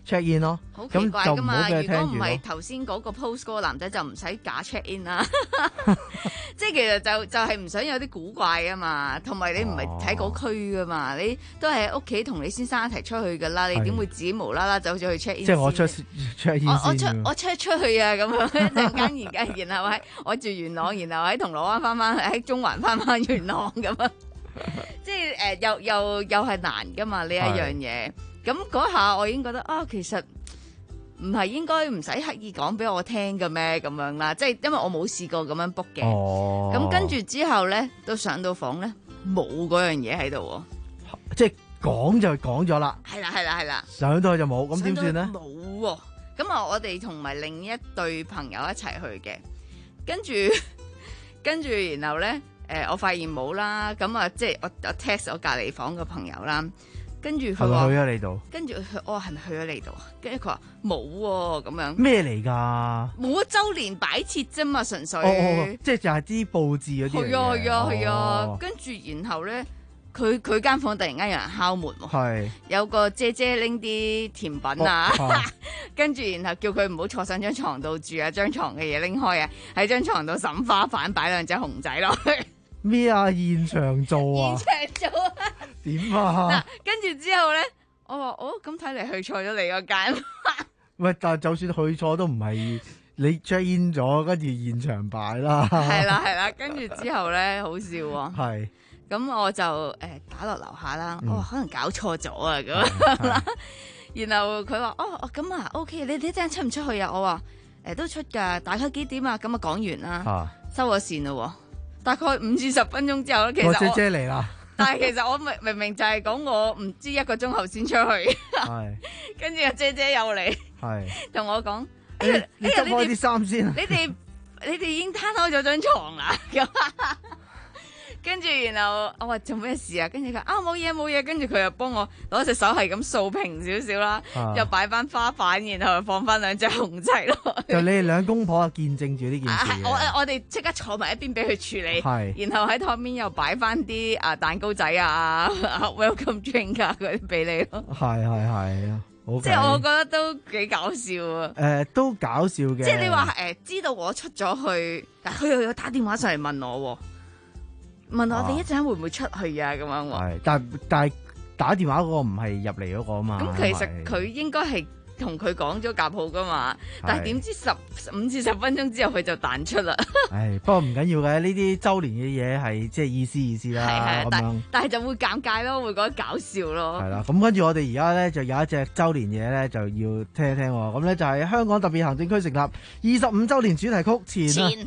check in 咯。 好奇怪噶嘛！如果唔係咯頭先嗰個 post 嗰個男仔就唔使假 check in 啦，即係其實就就係唔想有啲古怪啊嘛，同埋你唔係喺嗰區噶嘛，你都係喺屋企同你先生一齊出去噶啦，你點會自己無啦啦走咗去 check in？ 即係我出 check in 我我出先我 check 出去啊咁樣一陣間而家，然後喺我住元朗，然後喺銅鑼灣翻翻喺中環翻翻元朗咁樣，即係誒、呃、又又又係難噶嘛呢一樣嘢。咁嗰下我已經覺得啊，其實唔係應該唔使刻意講俾我聽嘅咩咁樣啦，即係因為我冇試過咁樣 book 嘅。咁、哦、跟住之後咧，到上到房咧冇嗰樣嘢喺度喎， 即係講就講咗啦。 係啦係啦係啦， 上到去就冇，咁點算咧？ 冇喎，咁啊我哋同埋另一對朋友一齊去嘅，跟住跟住然後咧誒、呃，我發現冇啦，咁啊即係我我 text 我隔離房嘅朋友啦。跟住佢話去咗你度， 跟住佢我係咪去咗你度啊？跟住佢話冇喎，咁樣咩嚟㗎？ 冇啊，周年擺設啫嘛，純粹。 哦哦，即係就係啲佈置嗰啲嚟嘅。 係啊係啊係啊， 哦、 跟住然後咧，佢佢間房突然間有人敲門喎， 係有個姐姐拎啲甜品啊， 哦、 跟住然後叫佢唔好坐上張床度住啊，張床嘅嘢拎開啊，喺張床度審花瓣擺兩隻熊仔落去。 咩啊？現場做啊？ 現場做啊？ 點啊？ 嗱，跟住之後咧，我話哦，咁睇嚟去錯咗你嗰間。 喂，但係就算去錯都唔係你 check in 咗，跟住現場擺啦。 係啦係啦，跟住之後咧，好笑喎。 係。 咁我就誒、呃、打落樓下啦，我、嗯、話、哦、可能搞錯咗啊咁啦。然後佢話哦哦咁啊 OK， 你哋一陣出唔出去啊？我話誒、呃、都出㗎，大概幾點啊？咁啊講完啦，啊、收咗線啦。大概五至十分鐘之後咧，其實我姐姐嚟啦。 但係其實我明明明就係講我唔知一個鐘後先出去，跟住阿姐姐又嚟，同我講：哎呀， 你執開啲衫先。 你哋你哋已經攤開咗張床啦。跟住然後我話做咩事啊？跟住佢啊冇嘢冇嘢，跟住佢又幫我攞隻手係咁掃平少少啦，啊、又擺翻花瓣，然後放翻兩隻熊仔落去。 就你哋兩公婆見證住呢件事、啊、 我我哋即刻坐埋一邊俾佢處理，然後喺台面又擺翻啲啊蛋糕仔啊，welcome drink 啊嗰啲俾你咯。 係係係啊， 即係我覺得都幾搞笑啊。誒、 呃，都搞笑嘅。 即係你話誒、呃，知道我出咗去，但佢又有打電話上嚟問我。問我哋一陣會唔會出去啊？咁樣喎。係， 但但係打電話嗰個唔係入嚟嗰個啊嘛。 咁其實佢應該係同佢講咗夾號噶嘛，但係點知十五至十分鐘之後佢就彈出啦。 唉，不過唔緊要嘅，呢啲週年嘅嘢係即係意思意思啦。係係， 但但係就會尷尬咯，會覺得搞笑咯。 係啦，咁跟住我哋而家咧就有一隻週年嘢咧就要聽一聽喎。咁咧就係香港特別行政區成立二十五週年主題曲前啊。前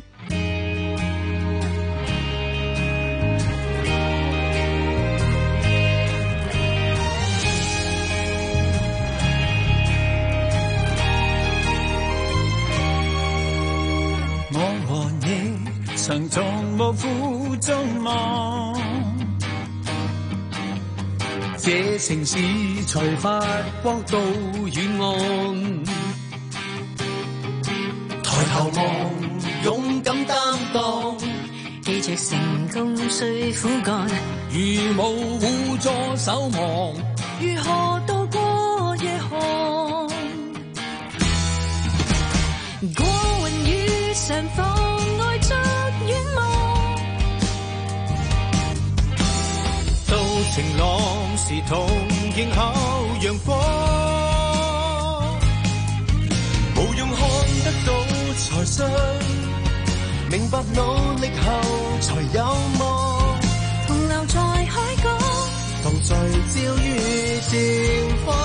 曾從無負中望，這城市才發光到遠岸。抬頭望，勇敢擔當，記着成功需苦幹。如無互助守望，如何渡過夜寒？過雲雨上方。晴朗時同迎候陽光，無用看得到才信，明白努力後才有望。同留在海港，同聚焦於前方，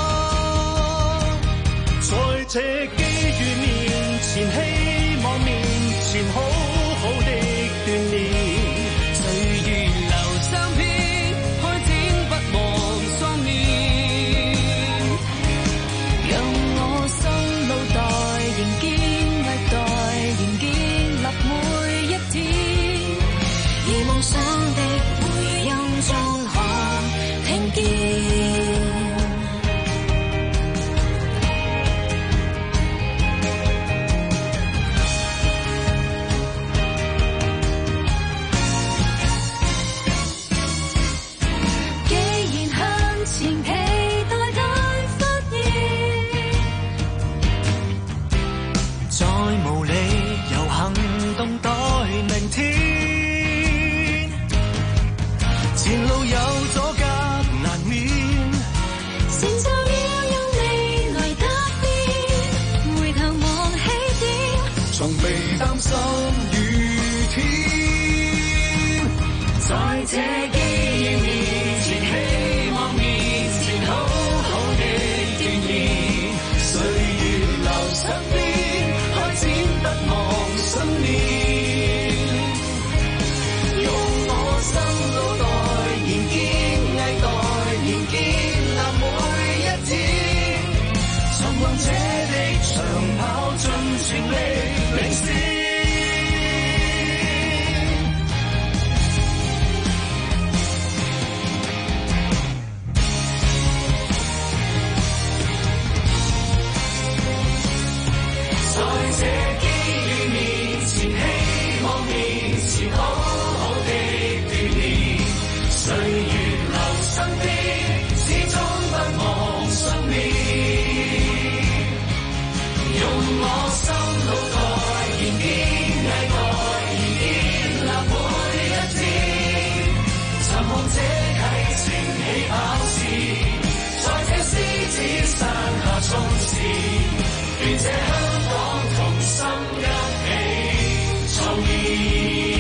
在這機遇面前，希望面前好好的鍛鍊。 在這機遇面前，希望面前好好的鍛鍊，歲月留身邊，開展不忘信念。這的長跑盡全力領先，在這機遇面前，希望面前好好的鍛鍊，歲月留身邊，始終不忘信念。用我心腦袋，燃點毅力，燃建立每一天。尋夢這啟程起跑線，在這獅子山下衝刺，願這香港同心一起創意。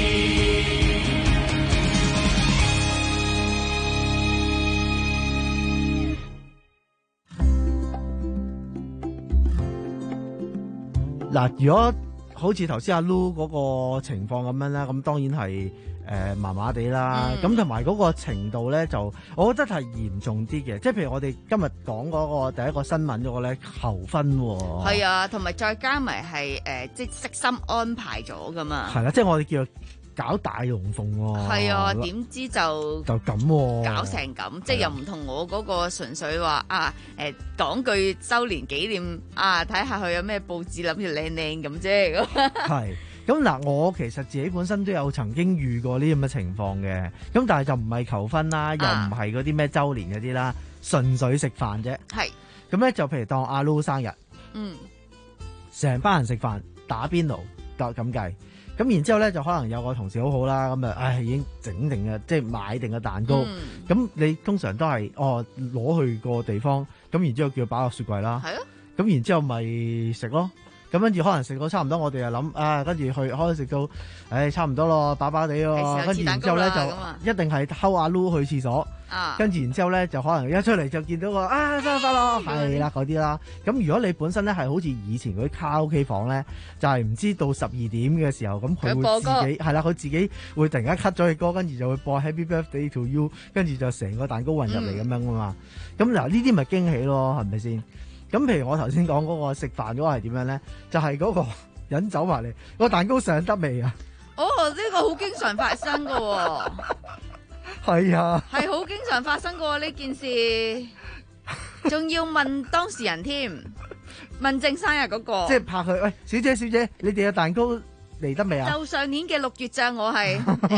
嗱，如果好似頭先阿 Lu 嗰個情況咁樣啦，咁當然係誒麻麻地啦。咁同埋嗰個程度咧，就我覺得係嚴重啲嘅。即係譬如我哋今日講嗰個第一個新聞嗰個咧，求婚喎。 係啊，同埋再加埋係誒，即係悉心安排咗噶嘛。 係啦，即係我哋叫做搞大龍鳳喎。 係啊，點知就就咁喎， 搞成咁，即係又唔同我嗰個純粹話啊誒講句周年紀念啊，睇下佢有咩佈置，諗住靚靚咁啫。 係咁嗱，我其實自己本身都有曾經遇過呢咁嘅情況嘅，咁但係就唔係求婚啦，又唔係嗰啲咩周年嗰啲啦，純粹食飯啫。 係咁咧，就譬如當阿 Lu 生日， 嗯， 成班人食飯打邊爐，就咁計。咁然之後咧，就可能有個同事好好啦，咁啊，唉，已經整定嘅，即係買定個蛋糕。咁、嗯、你通常都係哦攞去個地方，咁然之後叫佢擺落雪櫃啦。係啊。咁然之後咪食咯。咁跟住可能食到差唔多，我哋又諗啊，跟住去可以食到，唉，差唔多咯，飽飽地咯。跟住然之後咧就一定係偷阿 Lu 去廁所。啊。跟住然之後咧就可能一出嚟就見到個啊生日快樂，係啦嗰啲啦。咁如果你本身咧係好似以前嗰啲卡拉 OK 房咧，就係、是、唔知到十二點嘅時候，咁佢會自己係啦，佢自己會突然間 cut 咗隻歌，跟住就會播 Happy Birthday to You， 跟住就成個蛋糕運入嚟咁樣噶嘛。咁嗱呢啲咪驚喜咯，係咪先？咁譬如我頭先講嗰個食飯嗰個係點樣咧？就係、是、嗰個人走埋嚟，個蛋糕上得未啊？ 哦，呢、這個好經常發生噶、哦。 係啊， 係好經常發生過呢件事，仲要問當事人添，問正生日嗰、那個， 即係拍佢，喂，小姐小姐，你哋嘅蛋糕嚟得未啊？ 就上年嘅六月咋，我係，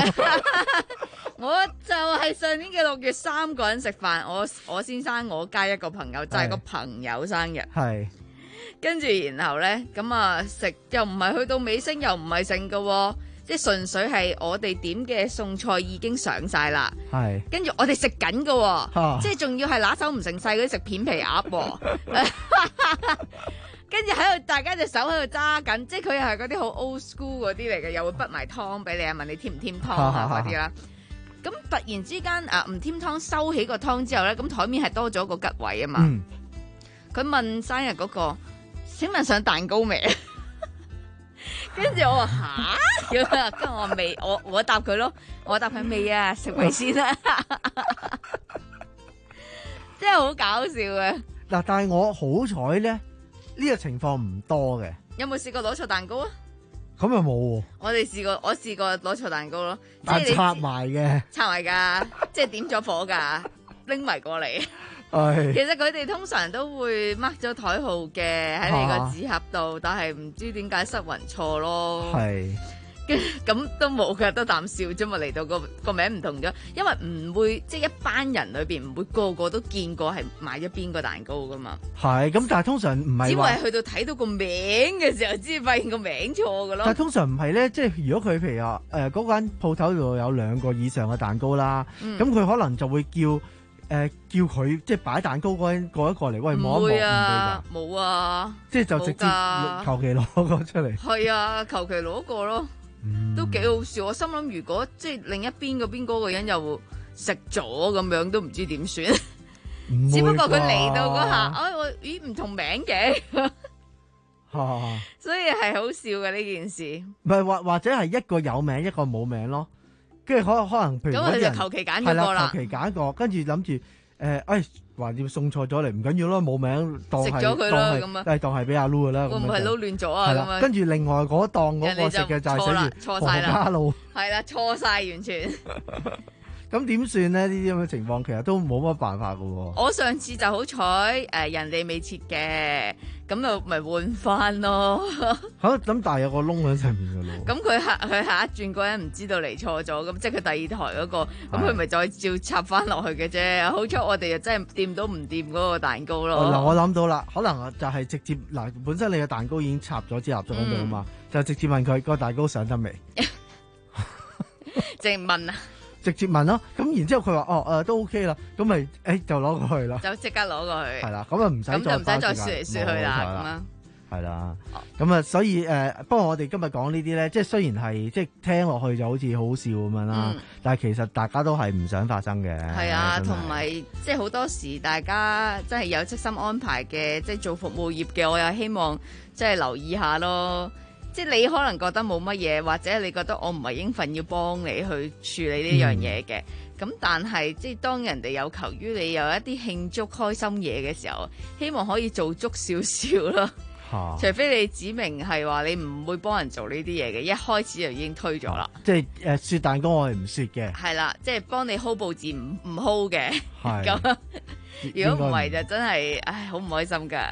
我就係上年嘅六月三個人食飯，我我先生我加一個朋友，就係、是、個朋友生日，係，跟住然後咧，咁啊食又唔係去到尾聲，又唔係剩噶。即係純粹係我哋點嘅餸菜已經上晒啦，係跟住我哋食緊嘅，即係仲要係拿手唔成勢嗰啲食片皮鴨，跟住喺度大家隻手喺度揸緊，即係佢又係嗰啲好 old school 嗰啲嚟嘅，又會滗埋湯俾你啊，問你添唔添湯啊嗰啲啦。咁突然之間啊唔添湯，收起個湯之後咧，咁台面係多咗個吉位啊嘛。佢、嗯、問生日嗰、嗰個，請問上蛋糕未？跟住我話吓，跟住我話未，我我答佢咯，我答佢未啊，食埋先啦，真係好搞笑嘅。 嗱，但係我好彩咧，呢、呢個情況唔多嘅。 有冇試過攞錯蛋糕啊？ 咁又冇喎。我哋試過，我試過攞錯蛋糕咯， 但係拆埋嘅， 拆埋噶，即係點咗火噶，拎埋過嚟。其實佢哋通常都會 mark 咗台號嘅喺你個紙盒度，啊、但係唔知點解失魂錯咯。係，咁都冇嘅，得啖笑啫嘛。嚟到個個名唔同咗，因為唔會即係一班人裏邊唔會個個都見過係買咗邊個蛋糕噶嘛。係，咁但係通常唔係，只會係去到睇到個名嘅時候，先發現個名錯噶咯。但係通常唔係咧，即係如果佢譬如話誒嗰間鋪頭度有兩個以上嘅蛋糕啦，咁佢、嗯、可能就會叫。誒、呃，叫佢即係擺蛋糕嗰人過一過嚟，喂，摸一摸，唔會噶，冇啊，即係就直接求其攞個出嚟。係啊，求其攞個咯。 嗯、都幾好笑。我心諗如果即係另一邊嗰邊嗰個人又食咗咁樣，都唔知點算。只不過佢嚟到嗰下，哎我咦唔同名嘅。 啊、 所以係好笑嘅呢件事， 唔係或或者係一個有名一個冇名咯，跟住可可能譬如咁佢就求其揀一個啦， 求其揀一個，跟住諗住誒，哎話要送錯咗嚟，唔緊要啦，冇名當係當係，誒當係俾阿 Lu 噶啦， 會唔會係撈亂咗啊？咁樣跟住另外嗰檔嗰個食嘅就係寫住何家路， 係啦，錯晒完全。 咁點算咧？呢啲咁嘅情況其實都冇乜辦法噶。 我上次就好彩，誒、呃、人哋未切嘅，咁就咪換翻咯。 吓咁、啊，但係有個窿喺上面噶咯。 咁佢下佢下一轉嗰人唔知道嚟錯咗，咁即係佢第二台嗰、那個，咁佢咪再照插翻落去嘅啫。好彩我哋又真係掂到唔掂嗰個蛋糕咯。 嗱、哦，我諗到啦，可能就係直接嗱，本身你嘅蛋糕已經插咗支蠟燭喺度啊嘛，就直接問佢、個蛋糕上得未？ 淨問啊！ 直接問咯，咁然之後佢話哦誒、呃、都 OK 啦，咁咪誒就攞過去啦， 就即刻攞過去。 係啦，咁啊唔使再咁就唔使再説嚟説去啦，咁啊係啦，咁啊所以誒、呃，不過我哋今日講呢啲咧，即係雖然係即係聽落去就好似好笑咁樣啦，嗯、但係其實大家都係唔想發生嘅。 係啊，同埋即係好多時大家真係有悉心安排嘅，即係做服務業嘅，我又希望即係留意下咯。即係你可能覺得冇乜嘢，或者你覺得我唔係應份要幫你去處理呢樣嘢嘅，咁、嗯、但係即係當人哋有求於你有一啲慶祝開心嘢嘅時候，希望可以做足少少咯。啊、除非你指明係話你唔會幫人做呢啲嘢嘅，一開始就已經推咗啦、啊。 即係誒雪蛋糕我哋唔雪嘅。 係啦，即係幫你 hold 佈置唔唔 hold 嘅。係咁，如果唔係就真係唉好唔開心㗎。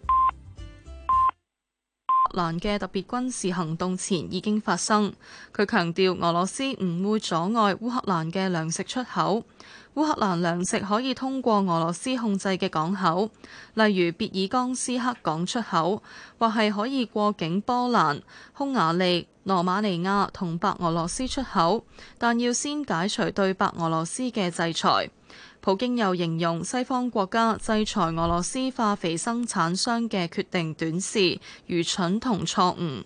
蘭嘅特別軍事行動前已經發生，佢強調俄羅斯唔會阻礙烏克蘭嘅糧食出口。烏克蘭糧食可以通過俄羅斯控制嘅港口，例如別爾江斯克港出口，或係可以過境波蘭、匈牙利、羅馬尼亞同白俄羅斯出口，但要先解除對白俄羅斯嘅制裁。普京又形容西方國家制裁俄羅斯化肥生產商嘅決定短視、愚蠢同錯誤。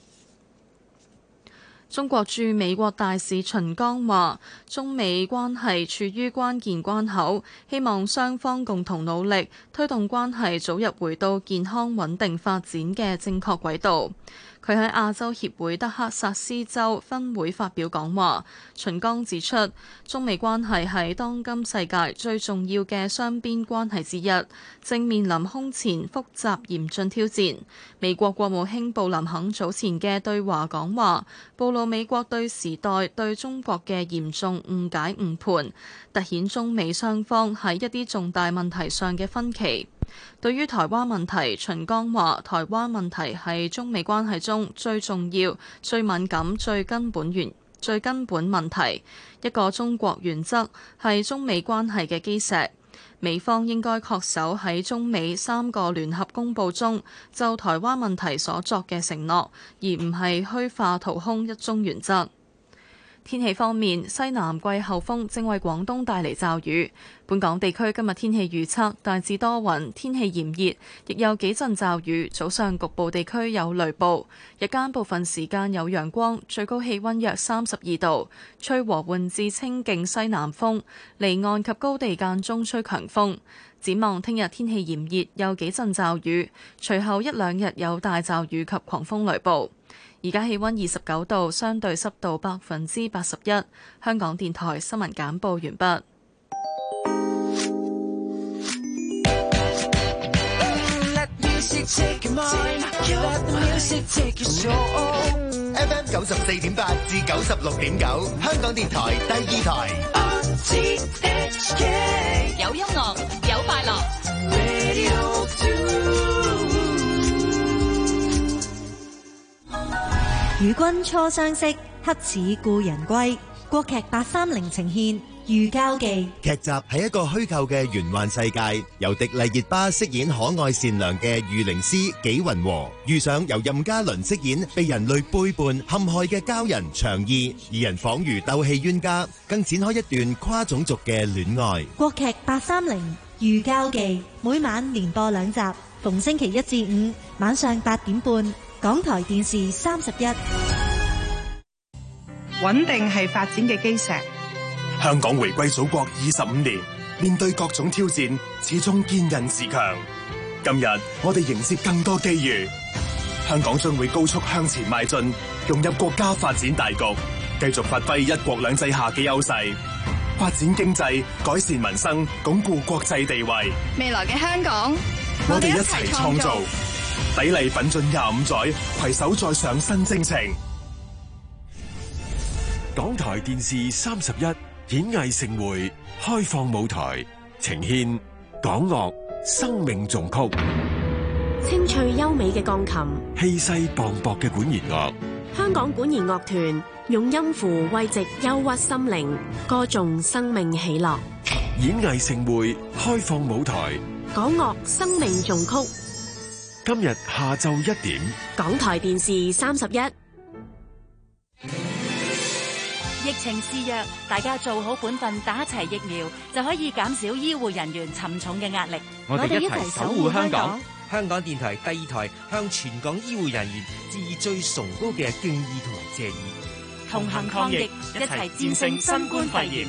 中國駐美國大使秦剛話：中美關係處於關鍵關口，希望雙方共同努力，推動關係早日回到健康穩定發展嘅正確軌道。佢喺亞洲協會德克薩斯州分會發表講話，秦剛指出，中美關係係當今世界最重要嘅雙邊關係之一，正面臨空前複雜嚴峻挑戰。美國國務卿布林肯早前嘅對華講話，暴露美國對時代對中國嘅嚴重誤解誤判，凸顯中美雙方喺一啲重大問題上嘅分歧。對於台灣問題，秦剛話：台灣問題係中美關係中最重要、最敏感、最根本原、最根本問題。一個中國原則係中美關係嘅基石。美方應該恪守喺中美三個聯合公報中就台灣問題所作嘅承諾，而唔係虛化掏空一中原則。天氣方面，西南季候風正為廣東帶嚟驟雨。本港地區今日天氣預測大致多雲，天氣炎熱，亦有幾陣驟雨。早上局部地區有雷暴，日間部分時間有陽光，最高氣溫約三十二度，吹和緩至清勁西南風，離岸及高地間中吹強風。展望聽日天氣炎熱，有幾陣驟雨，隨後一兩日有大驟雨及狂風雷暴。而家氣溫二十九度，相對濕度百分之八十一。香港電台新聞簡報完畢。 F M 九十四點八至九十六點九，香港電台第二台。 有音樂，有快樂。 與君初相識，黑似故人歸。國劇八三零呈現《遇交記》。 劇集係一個虛構嘅玄幻世界，由迪麗熱巴飾演可愛善良嘅御靈師紀雲和，遇上由任嘉倫飾演被人類背叛陷害嘅鲛人長意，二人仿如鬥氣冤家，更展開一段跨種族嘅戀愛。 國劇八三零《遇交記》每晚連播兩集，逢星期一至五晚上八點半，港台電視三十一。 穩定係發展嘅基石。 香港回歸祖國二十五年，面對各種挑戰，始終堅韌自強。今日我哋迎接更多機遇，香港將會高速向前邁進，融入國家發展大局，繼續發揮一國兩制下嘅優勢，發展經濟，改善民生，鞏固國際地位。 未來嘅香港， 我哋一齊創造，砥礪奮進廿五載，攜手再上新征程。 港台電視三十一演藝盛會開放舞台，呈獻港樂生命頌曲， 清脆優美嘅鋼琴， 氣勢磅礴嘅管弦樂。 香港管弦樂團用音符慰藉憂鬱心靈，歌頌生命喜樂。 演藝盛會開放舞台， 港樂生命頌曲， 今日下晝一點， 港台電視三十一。 疫情肆虐，大家做好本分，打齊疫苗，就可以減少醫護人員沉重嘅壓力。 我哋一齊守護香港。香港電台第二台向全港醫護人員致以最崇高嘅敬意同埋謝意。 同行抗疫，一齊戰勝新冠肺炎。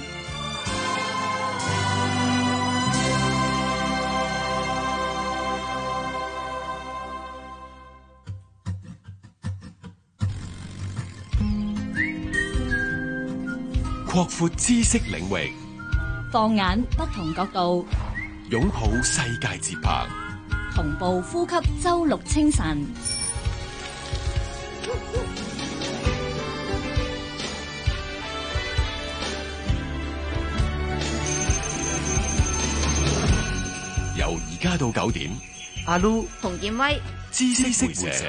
擴闊知識領域， 放眼不同角度， 擁抱世界節拍， 同步呼吸周六清晨。 由而家到九點， 阿 Lu 洪建威， 知識會社。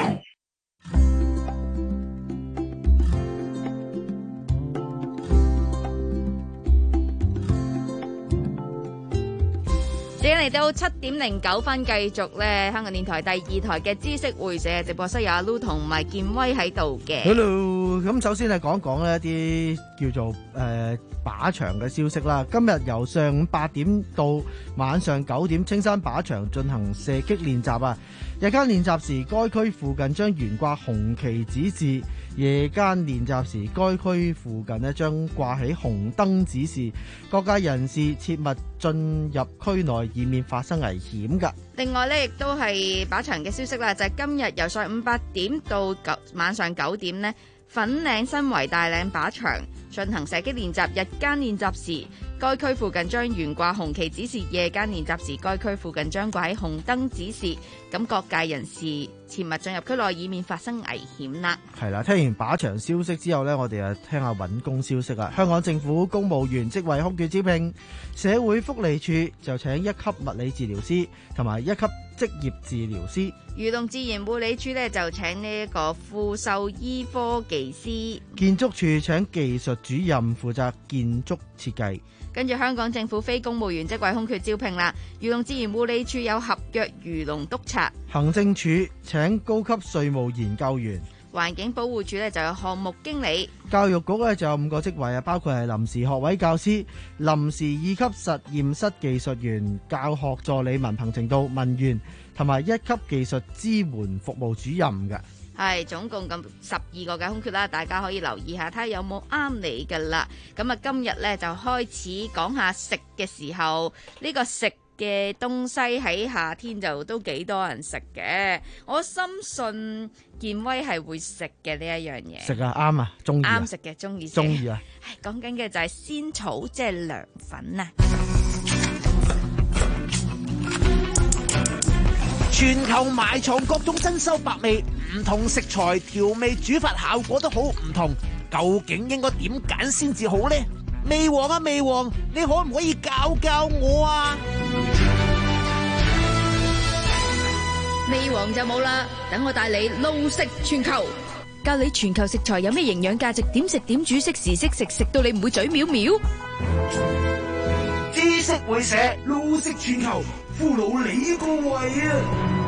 時間嚟到七點零九分，繼續咧香港電台第二台嘅知識會社直播室有阿 Lu 同埋建威喺度嘅。 Hello，咁首先係講講呢一啲叫做誒靶場嘅消息啦。今日由上午八點到晚上九點，青山靶場進行射擊練習啊。日間練習時，該區附近將懸掛紅旗指示；夜間練習時，該區附近呢將掛起紅燈指示，各界人士切勿進入區內，以免發生危險㗎。 另外咧，亦都係靶場嘅消息啦，就係、是、今日由上午八點到九晚上九點呢，粉嶺新圍大嶺靶場進行射擊練習。日間練習時，該區附近將懸掛紅旗指示；夜間練習時，該區附近將掛起紅燈指示。咁各界人士切勿進入區內，以免發生危險啦。 係啦，聽完靶場消息之後呢，我哋啊聽下揾工消息啊。香港政府公務員職位空缺招聘，社會福利署就請一級物理治療師同埋一級職業治療師。 漁農自然護理署呢就請呢一個副獸醫科技師。 建築署請技術主任負責建築設計。 跟住香港政府非公務員職位空缺招聘啦，漁農自然護理署有合約漁農督察。 行政署請高級稅務研究員。 環境保護署呢就有項目經理。 教育局呢就有五個職位啊，包括係臨時學位教師、臨時二級實驗室技術員、教學助理文憑程度文員，同埋一級技術支援服務主任嘅。 係總共咁十二個嘅空缺啦，大家可以留意下睇下有冇啱你噶啦。咁啊，今日呢就開始講下食嘅時候，呢個食嘅東西喺夏天就都幾多人食嘅。我深信建威係會食嘅呢一樣嘢。 食啊，啱啊，中意。 啱食嘅，中意食。 中意啊！ 係講緊嘅就係仙草，即係涼粉啊！ 全球埋藏各種珍饈百味，唔同食材調味煮法效果都好唔同，究竟應該點揀先至好呢？味王啊味王，你可唔可以教教我啊？ 味王就冇啦，等我帶你撈食全球，教你全球食材有咩營養價值，點食點煮，識時識食，食到你唔會嘴藐藐。 知識會社撈食全球，俘虜你個胃啊！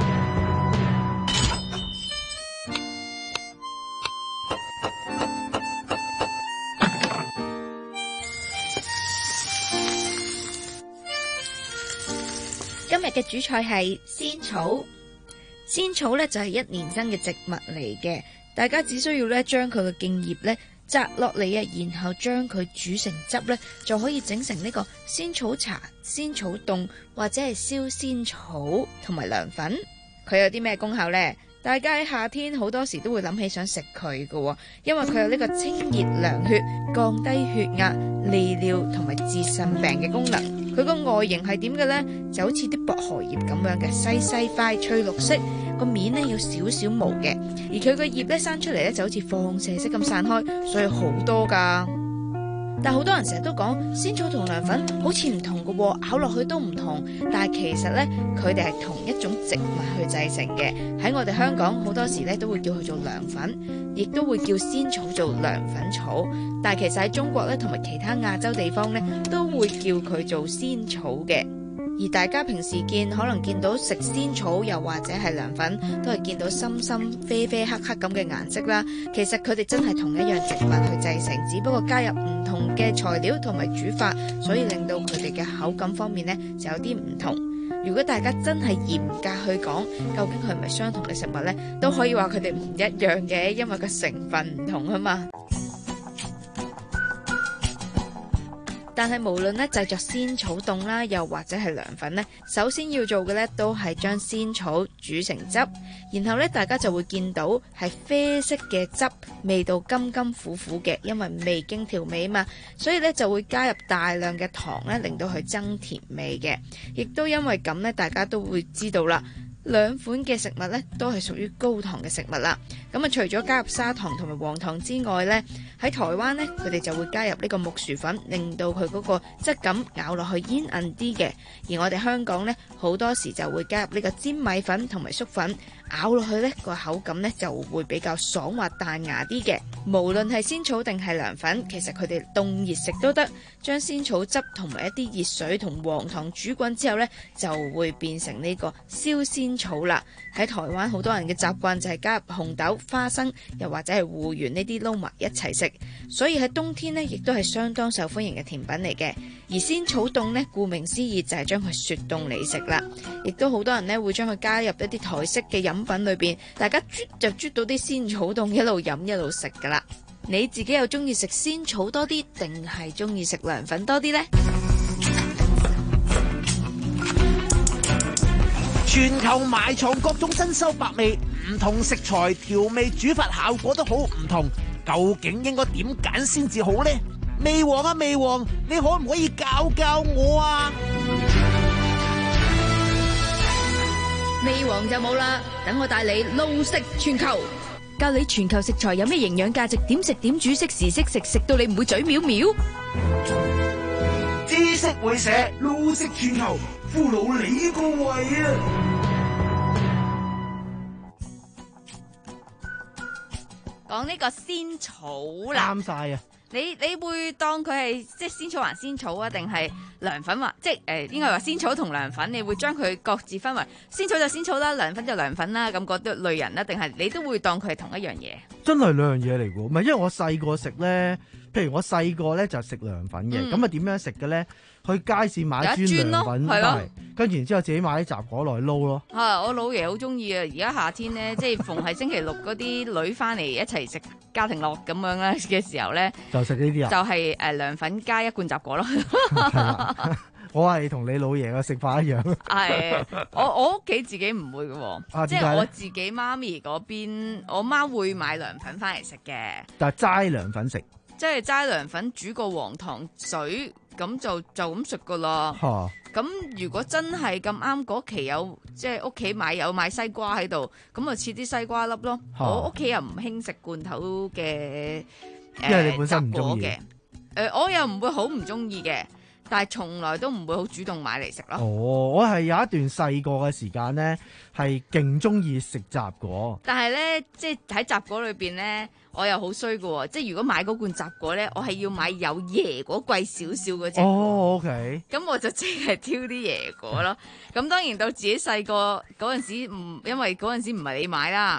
今日嘅主菜係仙草。仙草咧就係一年生嘅植物嚟嘅，大家只需要咧將佢嘅莖葉咧摘落嚟啊，然後將佢煮成汁呢，就可以整成呢個仙草茶、仙草凍或者係燒仙草同埋涼粉。佢有啲咩功效呢？大家喺夏天好多時都會諗起想食佢㗎，因為佢有呢個清熱涼血、降低血壓、利尿同埋治腎病嘅功能。佢個外形係點嘅呢？就好似啲薄荷葉咁樣嘅，細細塊翠綠色，個面呢有少少毛嘅，而佢個葉呢生出嚟呢就好似放射式咁散開，所以好多噶。但好多人成日都講仙草同涼粉好似唔同嘅，咬落去都唔同，但係其實呢，佢哋係同一種植物去製成嘅。喺我哋香港好多時呢都會叫佢做涼粉，亦都會叫仙草做涼粉草，但係其實喺中國呢同埋其他亞洲地方呢都會叫佢做仙草嘅。而大家平時見可能見到食仙草又或者係涼粉，都係見到深深啡啡黑黑咁嘅顏色啦。其實佢哋真係同一樣植物去製成，只不過加入唔同嘅材料同埋煮法，所以令到佢哋嘅口感方面呢就有啲唔同。如果大家真係嚴格去講，究竟佢係咪相同嘅食物呢，都可以話佢哋唔一樣嘅，因為個成分唔同啊嘛。但係無論咧製作仙草凍啦，又或者係涼粉呢，首先要做嘅呢都係將仙草煮成汁，然後呢大家就會見到係啡色嘅汁，味道甘甘苦苦嘅，因為未經調味嘛，所以呢就會加入大量嘅糖呢，令到佢增甜味嘅。亦都因為咁呢，大家都會知道啦，兩款嘅食物呢都係屬於高糖嘅食物啦。咁啊，除咗加入砂糖同埋黃糖之外呢，喺台灣呢，佢哋就會加入呢個木薯粉，令到佢嗰個質感咬落去煙韌啲嘅。而我哋香港呢，好多時就會加入呢個粘米粉同埋粟粉，咬落去呢個口感呢就會比較爽滑彈牙啲嘅。無論係仙草定係涼粉，其實佢哋凍熱食都得。將仙草汁同埋一啲熱水同黃糖煮滾之後呢，就會變成呢個燒仙草啦。喺台灣好多人嘅習慣就係加入紅豆、花生又或者係芋圓呢啲撈埋一齊食，所以喺冬天呢亦都係相當受歡迎嘅甜品嚟嘅。而仙草凍呢，顧名思義就係將佢雪凍嚟食啦，亦都好多人呢會將佢加入一啲台式嘅飲品裏邊，大家啜就啜到啲仙草凍，一路飲一路食噶啦。你自己又中意食仙草多啲，定係中意食涼粉多啲呢？ 全球埋藏各種珍饈百味，唔同食材調味煮法效果都好唔同，究竟應該點揀先至好呢？味王啊味王，你可唔可以教教我啊？ 味王就冇啦，等我帶你路食全球，教你全球食材有咩營養價值，點食點煮，識時識食，食到你唔會嘴藐藐。 知識會社路食全球，俘虜你個胃啊！ 講呢個仙草啦， 啱晒啊！ 你你會當佢係即係仙草還仙草啊，定係涼粉或即係誒應該話仙草同涼粉？你會將佢各自分為仙草就仙草啦，涼粉就涼粉啦，咁嗰啲類人啦，定係你都會當佢係同一樣嘢？ 真係兩樣嘢嚟㗎，唔係因為我細個食咧，譬如我細個咧就食涼粉嘅，咁啊點樣食嘅咧？去街市買一磚涼粉翻嚟，跟住然之後自己買啲雜果落去撈咯。 啊，我老爺好中意啊！而家夏天咧，即係逢係星期六嗰啲女翻嚟一齊食家庭樂咁樣咧嘅時候咧， 就食呢啲啊， 就係誒涼粉加一罐雜果咯。 我係同你老爺嘅食法一樣。 係，我我屋企自己唔會嘅， 啊、 即係我自己媽咪嗰邊，我媽會買涼粉翻嚟食嘅。 但係齋涼粉食， 即係齋涼粉煮個黃糖水。咁就就咁食噶啦。咁如果真係咁啱嗰期有即係屋企買有買西瓜喺度，咁啊切啲西瓜粒咯。我屋企又唔興食罐頭嘅， 因為你本身唔中意嘅。誒，我又唔會好唔中意嘅，但係從來都唔會好主動買嚟食咯。 哦，我係有一段細個嘅時間咧，係勁中意食雜果。 但係咧，即係喺雜果裏邊咧。我又好衰㗎，即係如果買嗰罐雜果咧，我係要買有椰果貴少少嗰隻。 哦 ，OK。咁我就淨係挑啲椰果咯。咁當然到自己細個嗰陣時，唔因為嗰陣時唔係你買啦。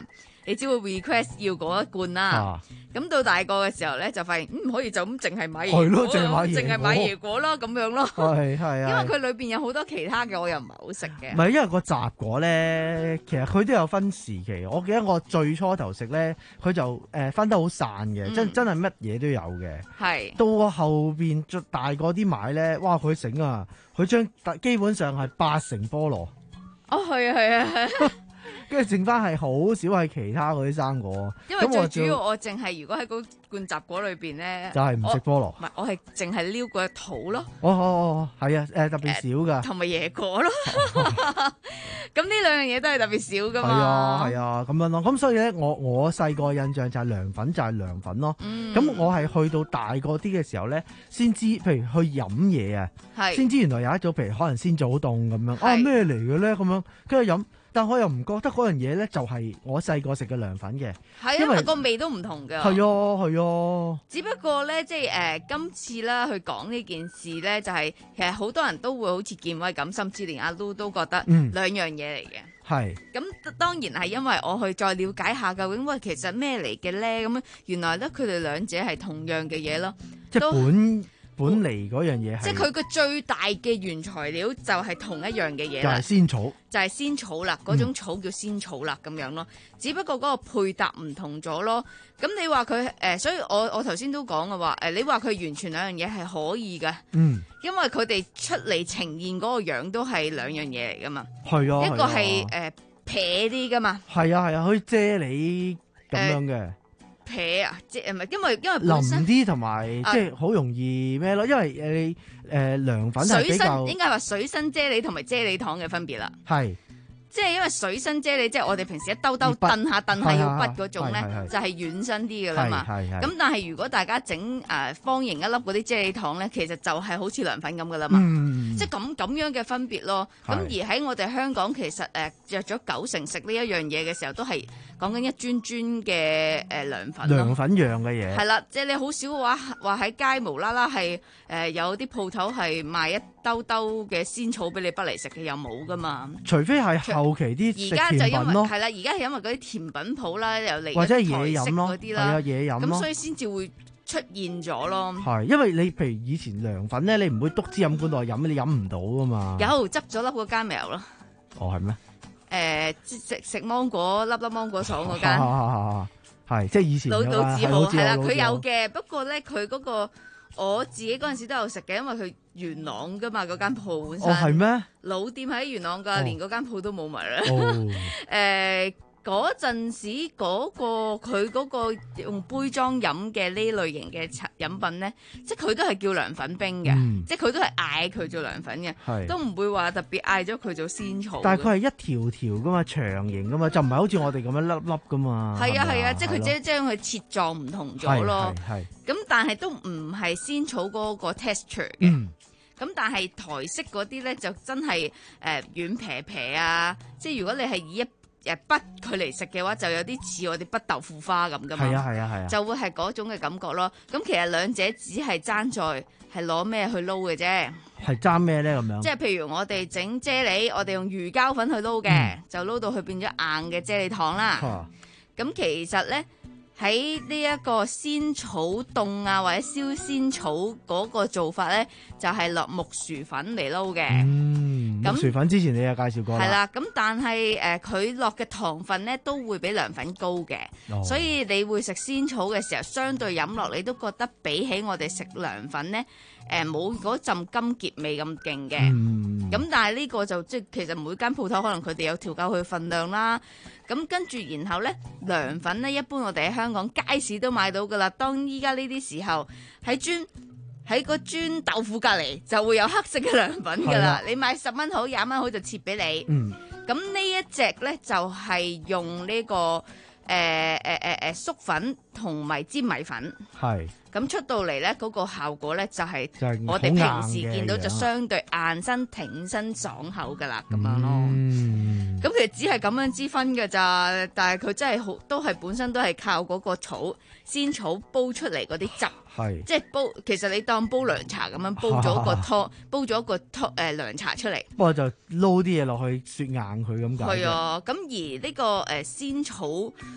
你只會 request 要嗰一罐啦。咁、啊、到大個嘅時候咧，就發現唔、嗯、可以就咁淨係買椰果，淨係買椰果咯，咁樣咯。 係係啊， 因為佢裏邊有好多其他嘅，我又唔係好食嘅。 唔係，因為個雜果咧，其實佢都有分時期。我記得我最初頭食咧，佢就誒分得好散嘅、嗯，真真係乜嘢都有嘅。係到我後邊大個啲買咧，哇！佢醒啊，佢將基本上係八成菠蘿。 哦，係啊，係啊，係。 跟住剩翻係好少係其他嗰啲生果， 因為最主要我淨係如果喺嗰罐雜果裏邊咧， 就係唔食菠蘿。 唔係，我係淨係撩個肚咯。 哦哦哦，係啊，誒特別少噶， 同埋椰果咯。咁呢兩樣嘢都係特別少噶嘛。係啊係啊，咁樣咯。咁所以咧，我我細個印象就係涼粉就係涼粉咯。咁、嗯、我係去到大個啲嘅時候咧，先知，譬如去飲嘢啊，先知原來有一種譬如可能鮮棗凍咁樣，啊咩嚟嘅咧咁樣，跟住飲。但我又唔覺得嗰樣嘢咧，就係我細個食嘅涼粉嘅。 係因為個味都唔同㗎。係啊，係啊。 只不過咧，即係誒、呃、今次啦，去講呢件事咧，就係、是、其實好多人都會好似建威咁，甚至連阿 Lu 都覺得兩樣嘢嚟嘅。係、嗯。咁當然係因為我去再了解下究竟喂其實咩嚟嘅咧？咁樣原來咧佢哋兩者係同樣嘅嘢咯。即係本。本嚟嗰樣嘢係，即係佢個最大嘅原材料就係同一樣嘅嘢啦，就係仙草，就係仙草啦，嗰種草叫仙草啦，咁樣咯。只不過嗰個配搭唔同咗咯。咁你話佢誒，所以我我頭先都講嘅話，誒，你話佢完全兩樣嘢係可以嘅，嗯，因為佢哋出嚟呈現嗰個樣都係兩樣嘢嚟噶嘛，係啊，一個係誒撇啲噶嘛，係啊係啊，好似啫喱咁樣嘅。撇啊，即係唔係因為因為淋啲同埋即係好容易咩咯？因為你誒涼粉係比較水身應該係話水身啫喱同埋啫喱糖嘅分別啦。係。即係因為水身啫喱，即係我哋平時一兜兜燉下燉下要筆嗰種咧，就係軟身啲嘅啦嘛。咁但係如果大家整誒方形一粒嗰啲啫喱糖咧，其實就係好似涼粉咁嘅啦嘛。嗯、即係咁咁樣嘅分別咯。咁而喺我哋香港，其實誒約咗九成食呢一樣嘢嘅時候，都係講緊一樽樽嘅誒涼粉咯。 涼粉樣嘅嘢。係啦，即係你好少話話喺街無啦啦係誒有啲鋪頭係賣一兜兜嘅仙草俾你不嚟食嘅，又冇噶嘛。 除非係後期啲食甜品咯， 係啦，而家係因為嗰啲甜品鋪啦，又嚟或者係嘢飲咯，係啊嘢飲咯， 咁所以先至會出現咗咯。 係，因為你譬如以前涼粉咧，你唔會篤支飲管落去飲，你飲唔到噶嘛。 有執咗粒嗰間咪有咯。 哦，係咩？誒、 呃，食食芒果粒粒芒果爽嗰間， 係即係以前老老字號係啦，佢有嘅，不過咧佢嗰個。我自己嗰陣時都有食嘅，因為佢元朗噶嘛，嗰間鋪本身。 哦，係咩？ 老店喺元朗噶， 哦、 連嗰間鋪都冇埋啦。 哦。 誒，嗰陣時嗰個佢嗰個用杯裝飲嘅呢類型嘅飲品咧，即係佢都係叫涼粉冰嘅，嗯、即係佢都係嗌佢做涼粉嘅，都唔會話特別嗌咗佢做仙草。 但係佢係一條條噶嘛，長形噶嘛，就唔係好似我哋咁樣粒粒噶嘛。 係啊係啊，即係佢即係將佢切狀唔同咗咯。係係。咁但係都唔係仙草嗰個 texture 嘅，咁、嗯、但係台式嗰啲咧就真係誒軟皮皮啊，即係如果你係以一誒筆佢嚟食嘅話，就有啲似我哋筆豆腐花咁噶嘛，係啊係啊係啊，就會係嗰種嘅感覺咯。咁其實兩者只係爭在係攞咩去撈嘅啫， 係爭咩咧咁樣？ 即係譬如我哋整啫喱，我哋用魚膠粉去撈嘅、嗯，就撈到佢變咗硬嘅啫喱糖啦。咁、啊、其實咧。喺呢一個仙草凍啊，或者燒仙草嗰個做法咧，就係、是、落木薯粉嚟撈嘅。 嗯，木薯粉之前你有介紹過啦。係啦， 咁但係誒佢落嘅糖分咧都會比涼粉高嘅、哦，所以你會食仙草嘅時候，相對飲落你都覺得比起我哋食涼粉咧，誒冇嗰陣甘結味咁勁嘅。咁、嗯、但係呢個就即係其實每間鋪頭可能佢哋有調校佢嘅份量啦。咁跟住，然後咧涼粉咧，一般我哋喺香港街市都買到噶啦。當依家呢啲時候喺磚喺個磚豆腐隔離就會有黑色嘅涼粉噶啦。你買十蚊好廿蚊好就切俾你。嗯。咁呢一隻咧就係、是、用呢、這個誒誒誒誒粟粉同埋粘米粉。係。咁出到嚟咧嗰個效果咧就係、是、我哋平時見到就相對硬身挺身爽口噶啦咁樣咯。嗯。咁其實只係咁樣之分嘅咋，但係佢真係好，都係本身都係靠嗰個草仙草煲出嚟嗰啲汁，係即係煲。其實你當煲涼茶咁樣煲咗個湯，煲咗個湯誒涼茶出嚟。不過就撈啲嘢落去雪硬佢咁解。係啊，咁而呢、這個誒仙、呃、草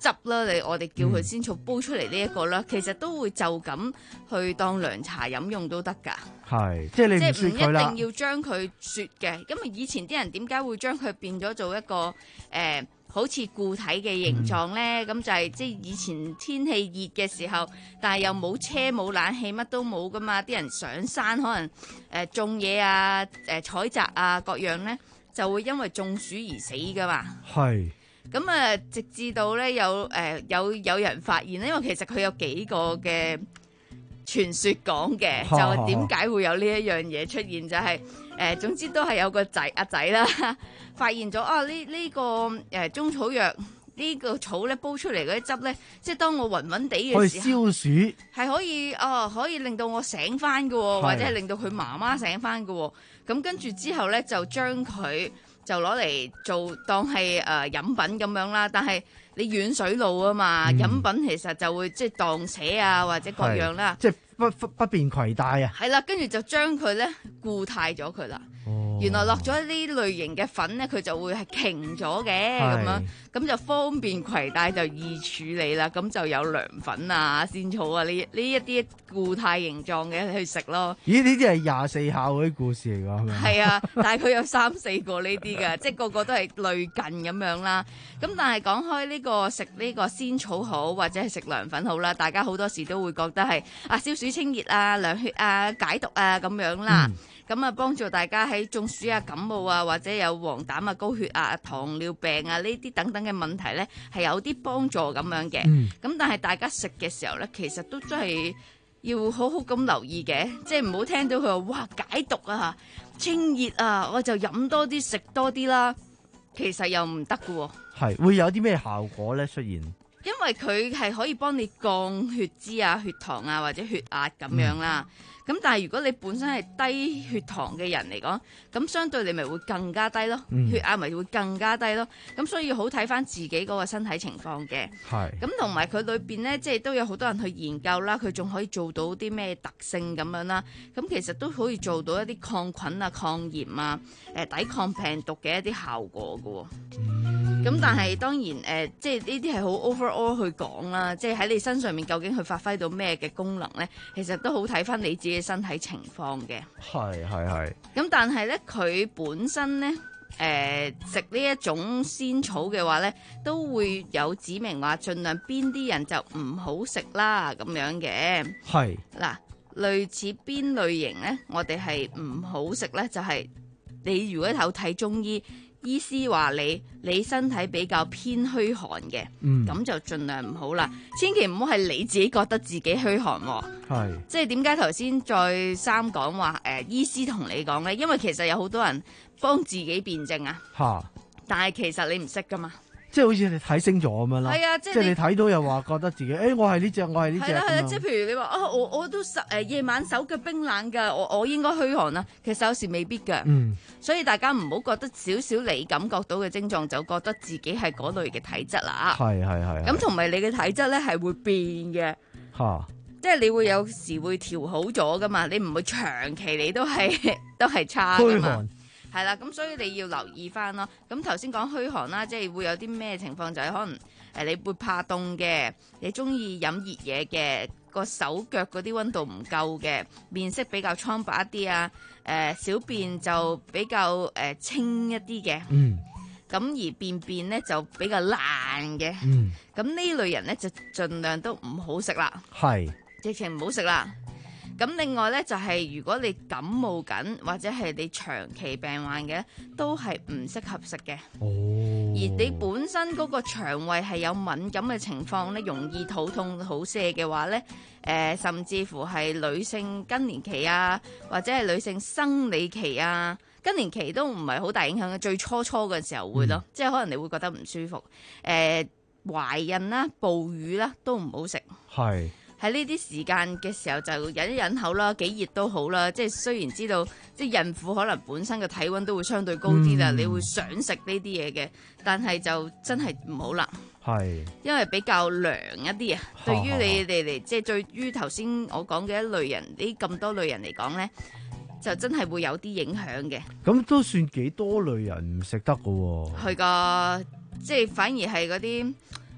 汁啦，你我哋叫佢仙草煲出嚟呢一個啦，其實都會就咁去當涼茶飲用都得㗎。 係，即係你唔雪佢啦。 即係唔一定要將佢雪嘅，因為以前啲人點解會將佢變咗做一個誒、呃、好似固體嘅形狀咧？咁、嗯、就係即係以前天氣熱嘅時候，但係又冇車冇冷氣，乜都冇噶嘛。啲人上山可能誒、呃、種嘢啊、誒、呃、採摘啊各樣咧，就會因為中暑而死噶嘛。 係。 咁啊，直至到咧有誒、呃、有有人發現咧，因為其實佢有幾個嘅傳說講嘅，就係點解會有呢一樣嘢出現，就係、是、誒、呃、總之都係有個仔阿仔啦，發現咗啊呢呢、這個誒、呃、中草藥呢、這個草咧煲出嚟嗰啲汁咧，即係當我暈暈地嘅時候， 可以消暑， 係可以哦，可以令到我醒翻嘅，或者係令到佢媽媽醒翻嘅。咁跟住之後咧，就將佢就攞嚟做當係誒、呃、飲品咁樣啦，但係你遠水路啊嘛，嗯、飲品其實就會即係蕩瀉啊或者各樣啦， 即係不不不便攜帶啊。 係啦，跟住就將佢咧固態咗佢啦。哦、原來落咗呢類型嘅粉咧，佢就會係瓊咗嘅咁樣，咁就方便攜帶就易處理啦。咁就有涼粉啊、仙草啊呢呢一啲固態形狀嘅去食咯。 咦？呢啲係廿四孝嗰啲故事嚟㗎，係咪？ 係啊，但係佢有三四個呢啲嘅，即係個個都係類近咁樣啦。咁但係講開呢個食呢個仙草好，或者係食涼粉好啦，大家好多時都會覺得係啊消暑清熱啊、涼血啊、解毒啊咁樣啦。嗯咁啊，幫助大家喺中暑啊、感冒啊，或者有黃疸啊、高血壓啊、糖尿病啊呢啲等等嘅問題咧，係有啲幫助咁樣嘅。咁、嗯、但係大家食嘅時候咧，其實都真係要好好咁留意嘅，即係唔好聽到佢話哇解毒啊、清熱啊，我就飲多啲食多啲啦，其實又唔得㗎喎。 係會有啲咩效果咧出現？ 因為佢係可以幫你降血脂啊、血糖啊或者血壓咁樣啦。咁、嗯、但係如果你本身係低血糖嘅人嚟講，咁相對你咪會更加低咯，嗯、血壓咪會更加低咯。咁所以要好睇翻自己嗰個身體情況嘅。係。咁同埋佢裏邊咧，即係都有好多人去研究啦，佢仲可以做到啲咩特性咁樣啦。咁其實都可以做到一啲抗菌啊、抗炎啊、誒、呃、抵抗病毒嘅一啲效果㗎喎。咁、嗯、但係當然誒、呃，即係呢啲係好 overall 去講啦，即係喺你身上面究竟佢發揮到咩嘅功能咧，其實都好睇翻你自己身體情況嘅。係係係。咁但係咧，佢本身咧，誒食呢一種仙草嘅話咧，都會有指明話，盡量邊啲人就唔好食啦咁樣嘅。係。嗱，類似邊類型咧，我哋係唔好食咧，就係、是、你如果有睇中醫。醫師話你你身體比較偏虛寒嘅，咁、嗯、就盡量唔好啦。千祈唔好係你自己覺得自己虛寒喎。係，即係點解頭先再三講話誒，醫師同你講咧？因為其實有好多人幫自己辯證啊。嚇！但係其實你唔識噶嘛。 即係好似你睇星座咁樣啦，係啊，即係你睇到又話覺得自己，誒、欸、我係呢隻，我係呢隻。係啦係啦，即係譬如你話啊，我我都手誒夜晚手腳冰冷㗎，我我應該虛寒啦。其實有時未必㗎，嗯，所以大家唔好覺得少少你感覺到嘅症狀就覺得自己係嗰類嘅體質啦。係係係。咁同埋你嘅體質咧係會變嘅，嚇，即係你會有時會調好咗㗎嘛，你唔會長期你都係都係差㗎嘛。係啦，咁所以你要留意翻咯。咁頭先講虛寒啦，即係會有啲咩情況？就係可能誒你會怕凍嘅，你中意飲熱嘢嘅，個手腳嗰啲溫度唔夠嘅，面色比較蒼白一啲啊，誒小便就比較誒清一啲嘅。嗯。咁而便便咧就比較爛嘅。嗯。咁呢類人咧就盡量都唔好食啦。係。直情唔好食啦。咁另外咧就係、是、如果你感冒緊或者係你長期病患嘅，都係唔適合食嘅。哦。而你本身嗰個腸胃係有敏感嘅情況咧，容易肚痛、肚瀉嘅話咧，誒、呃、甚至乎係女性更年期啊，或者係女性生理期啊，更年期都唔係好大影響嘅，最初初嘅時候會咯，嗯、即係可能你會覺得唔舒服。誒、呃、懷孕啦、哺乳啦都唔好食。係。喺呢啲時間嘅時候就忍一忍口啦，幾熱都好啦。即係雖然知道，即係孕婦可能本身嘅體溫都會相對高啲啦，嗯、你會想食呢啲嘢嘅，但係就真係唔好啦。係，因為比較涼一啲啊。對於你哋嚟，即係對於頭先我講嘅一類人，呢咁多類人嚟講咧，就真係會有啲影響嘅。咁都算幾多類人唔食得㗎喎。係㗎，即係反而係嗰啲。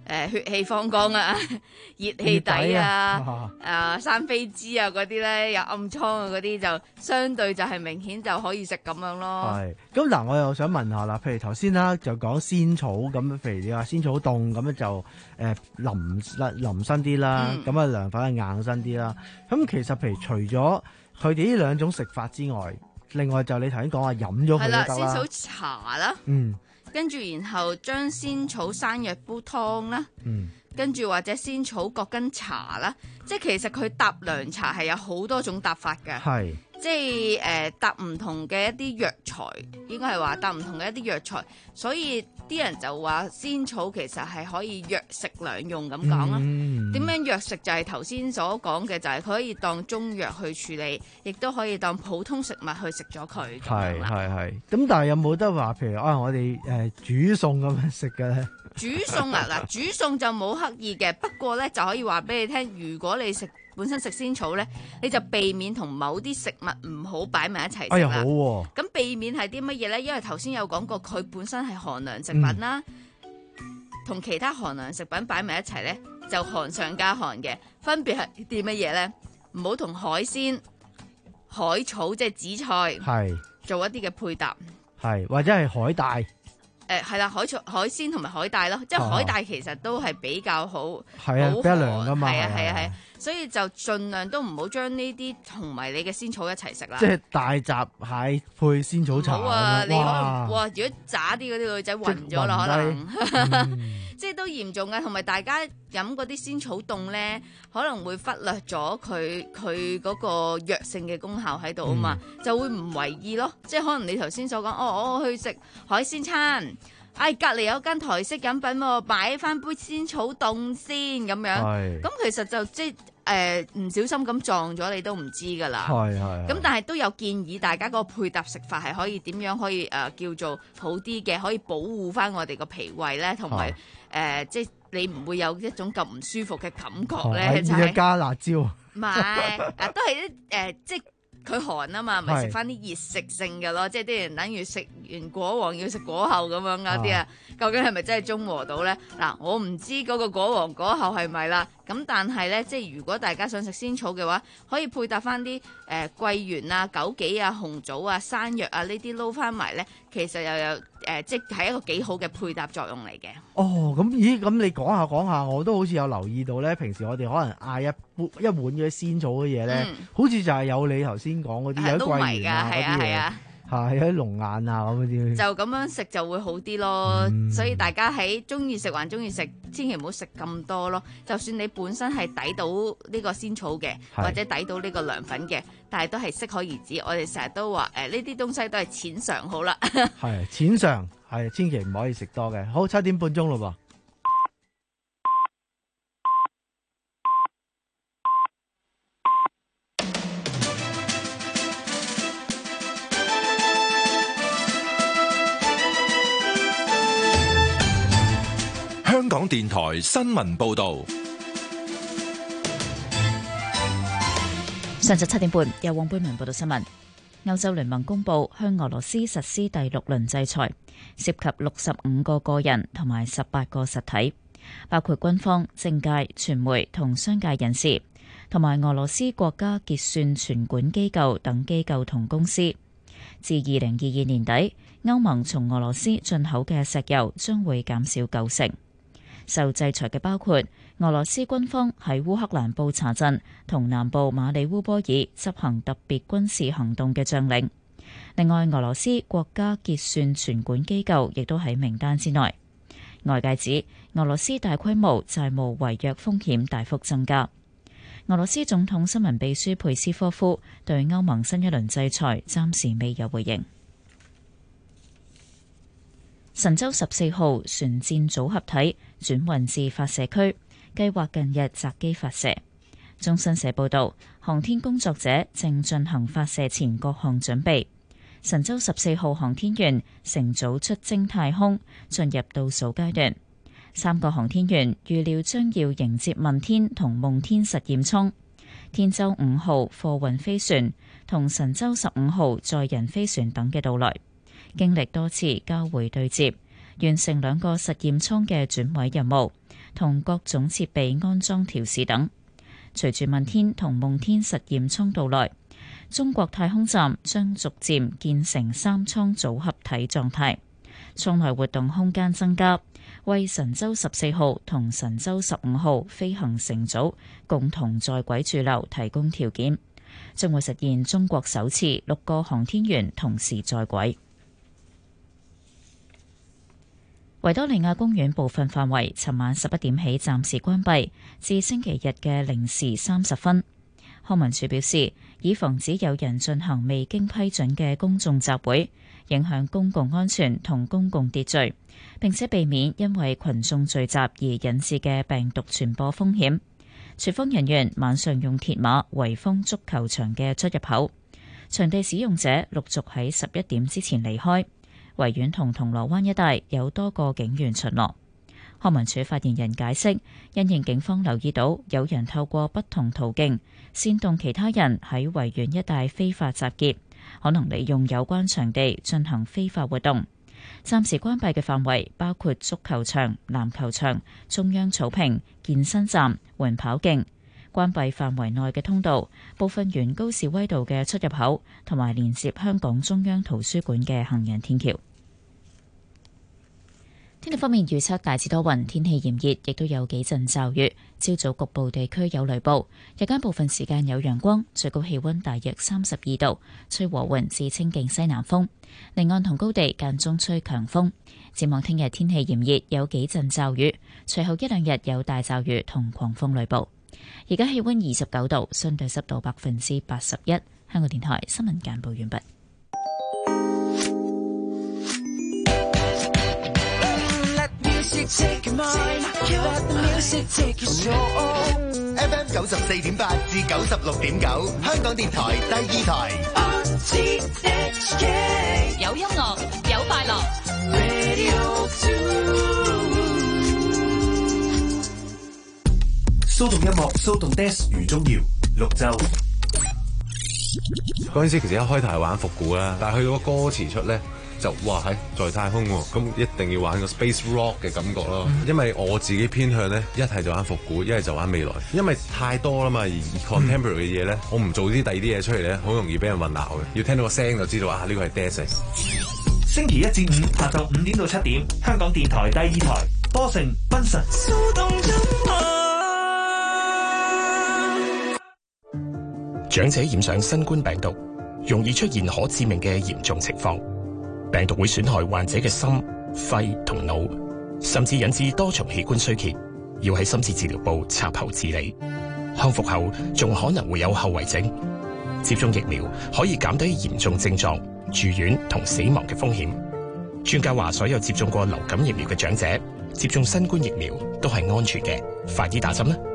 誒血氣方剛啊、熱氣底啊、啊生痱滋啊嗰啲咧，有暗瘡啊嗰啲就相對就係明顯就可以食咁樣咯。 係，咁嗱，我又想問下啦，譬如頭先啦就講仙草咁，譬如你話仙草凍咁樣就誒腍腍身啲啦，咁啊涼粉係硬身啲啦。咁其實譬如除咗佢哋呢兩種食法之外，另外就你頭先講話飲咗佢都得啦。係啦， 仙草茶啦。 嗯。跟住然後將仙草山藥煲湯啦， 嗯， 跟住或者仙草葛根茶啦，即係其實佢搭涼茶係有好多種搭法嘅， 係即係誒搭唔同嘅一啲藥材，應該係話搭唔同嘅一啲藥材，所以啲人就話仙草其實係可以藥食兩用咁講啦。點樣藥食就係頭先所講嘅，就係佢可以當中藥去處理，亦都可以當普通食物去食咗佢。 係係係。咁但係有冇得話，譬如啊，我哋誒煮餸咁樣食嘅咧？ 煮餸啊嗱，煮餸就冇刻意嘅，不過咧就可以話俾你聽，如果你食本身食仙草咧，你就避免同某啲食物唔好擺埋一齊食啦。 哎呀，好喎！ 咁避免係啲乜嘢咧？因為頭先有講過，佢本身係寒涼食品啦，同、嗯、其他寒涼食品擺埋一齊咧，就寒上加寒嘅。分別係啲乜嘢咧？唔好同海鮮、海草即係紫菜，係做一啲嘅配搭， 係或者係海帶。 誒係啦，海草、海鮮同埋海帶咯，即係海帶其實都係比較好， 係啊，比較涼噶嘛， 係啊係啊係啊，所以就盡量都唔好將呢啲同埋你嘅仙草一齊食啦。 即係大閘蟹配仙草茶。 好啊，你可能哇，如果渣啲嗰啲女仔暈咗啦，可能，嗯、即係都嚴重嘅。同埋大家飲嗰啲仙草凍咧，可能會忽略咗佢佢嗰個藥性嘅功效喺度啊嘛，嗯、就會唔為意咯。即係可能你頭先所講，哦，我去食海鮮餐。哎，隔離有間台式飲品喎，擺翻杯仙草凍先咁樣，咁其實就即係誒唔小心咁撞咗你都唔知噶啦。係係。咁但係都有建議大家個配搭食法係可以點樣可以誒、呃、叫做好啲嘅，可以保護翻我哋個脾胃咧，同埋誒即係你唔會有一種咁唔舒服嘅感覺咧。就係加辣椒。唔係，啊都係啲誒即。佢寒啊嘛，咪食翻啲熱食性嘅咯，即係啲人等於食完果王要食果後咁樣嗰啲啊，究竟係咪真係中和到咧？嗱，我唔知嗰個果王果後係咪啦，咁但係咧，即係如果大家想食仙草嘅話，可以配搭翻啲誒桂圓啊、枸杞啊、紅棗啊、山藥啊呢啲撈翻埋咧，其實又有誒、呃，即係一個幾好嘅配搭作用嚟嘅。 哦，咁咦，咁你講下講下，我都好似有留意到咧，平時我哋可能嗌一杯一碗嘅仙草嘅嘢咧，嗯、好似就係有你頭先講嗰啲有桂圓啊嗰啲嘢。係有啲龍眼啊咁嗰啲，就咁樣食就會好啲咯。嗯、所以大家喺中意食還中意食，千祈唔好食咁多咯。就算你本身係抵到呢個仙草嘅，或者抵到呢個涼粉嘅，但係都係適可而止。我哋成日都話誒，呢啲東西都係淺嘗好啦。係淺嘗，係千祈唔可以食多嘅。好，七點半鐘咯噃。 香港電台新聞報道， 上晝七點半，由黃貝文報道新聞。歐洲聯盟公布向俄羅斯實施第六輪制裁，涉及六十五個個人同埋十八個實體，包括軍方、政界、傳媒同商界人士，同埋俄羅斯國家結算存管機構等機構同公司。自二零二二年底，歐盟從俄羅斯進口嘅石油將會減少九成。受制裁嘅包括俄羅斯軍方喺烏克蘭布查鎮同南部馬里烏波爾執行特別軍事行動嘅將領。另外，俄羅斯國家結算存管機構亦都喺名單之內。外界指俄羅斯大規模債務違約風險大幅增加。俄羅斯總統新聞秘書佩斯科夫對歐盟新一輪制裁暫時未有回應。神舟十四號船箭組合體轉運至發射區，計劃近日擇機發射。中新社報道，航天工作者正進行發射前各項準備。神舟十四號航天員乘組出征太空，進入倒數階段。三個航天員預料將要迎接問天同夢天實驗艙、天舟五號貨運飛船同神舟十五號載人飛船等嘅到來。經歷多次交會對接，完成兩個實驗艙嘅轉位任務， 同各種設備安裝調試等。隨住問天同夢天實驗艙到來，中國太空站將逐漸建成三艙組合體狀態，艙內活動空間增加，為神舟十四號同神舟十五號飛行乘組共同在軌駐留提供條件，將會實現中國首次六個航天員同時在軌。維多利亞公園部分範圍尋晚十一點起暫時關閉，至星期日嘅零時三十分。康文署表示，以防止有人進行未經批准嘅公眾集會，影響公共安全同公共秩序，並且避免因為群眾聚集而引致嘅病毒傳播風險。署方人員晚上用鐵馬圍封足球場嘅出入口，場地使用者陸續喺十一點之前離開。維園同銅鑼灣一帶有多個警員巡邏。康文署發言人解釋，因應警方留意到有人透過不同途徑煽動其他人喺維園一帶非法集結，可能利用有關場地進行非法活動。暫時關閉嘅範圍包括足球場、籃球場、中央草坪、健身站、緩跑徑。關閉範圍內嘅通道、部分沿高士威道嘅出入口同埋連接香港中央圖書館嘅行人天橋。天氣方面預測大致多雲，天氣炎熱，亦都有幾陣驟雨。朝早局部地區有雷暴，日間部分時間有陽光，最高氣溫大約三十二度，吹和緩至清勁西南風。離岸同高地間中吹強風。展望聽日天氣炎熱，有幾陣驟雨，隨後一兩日有大驟雨同狂風雷暴。而家氣溫二十九度，相對濕度百分之八十一。香港電台新聞簡報完畢。 F M 九十四點八至九十六點九，香港電台第二台。 有音樂，有快樂。 騷動音樂，騷動 dance 余宗耀、綠洲。 嗰陣時其實一開頭係玩復古啦，但係去到個歌詞出咧就哇喺在太空喎，咁一定要玩個 space rock 嘅感覺咯。因為我自己偏向咧，一係就玩復古，一係就玩未來，因為太多啦嘛。而 contemporary 嘅嘢咧，我唔做啲第二啲嘢出嚟咧，好容易俾人混淆嘅。要聽到個聲就知道啊，呢個係 dance。 星期一至五下晝五點到七點，香港電台第二台，波城賓神。 長者染上新冠病毒，容易出現可致命嘅嚴重情況。病毒會損害患者嘅心、肺同腦，甚至引致多重器官衰竭，要喺深切治療部插喉治理。康復後仲可能會有後遺症。接種疫苗可以減低嚴重症狀、住院同死亡嘅風險。專家話，所有接種過流感疫苗嘅長者接種新冠疫苗都係安全嘅，快啲打針啦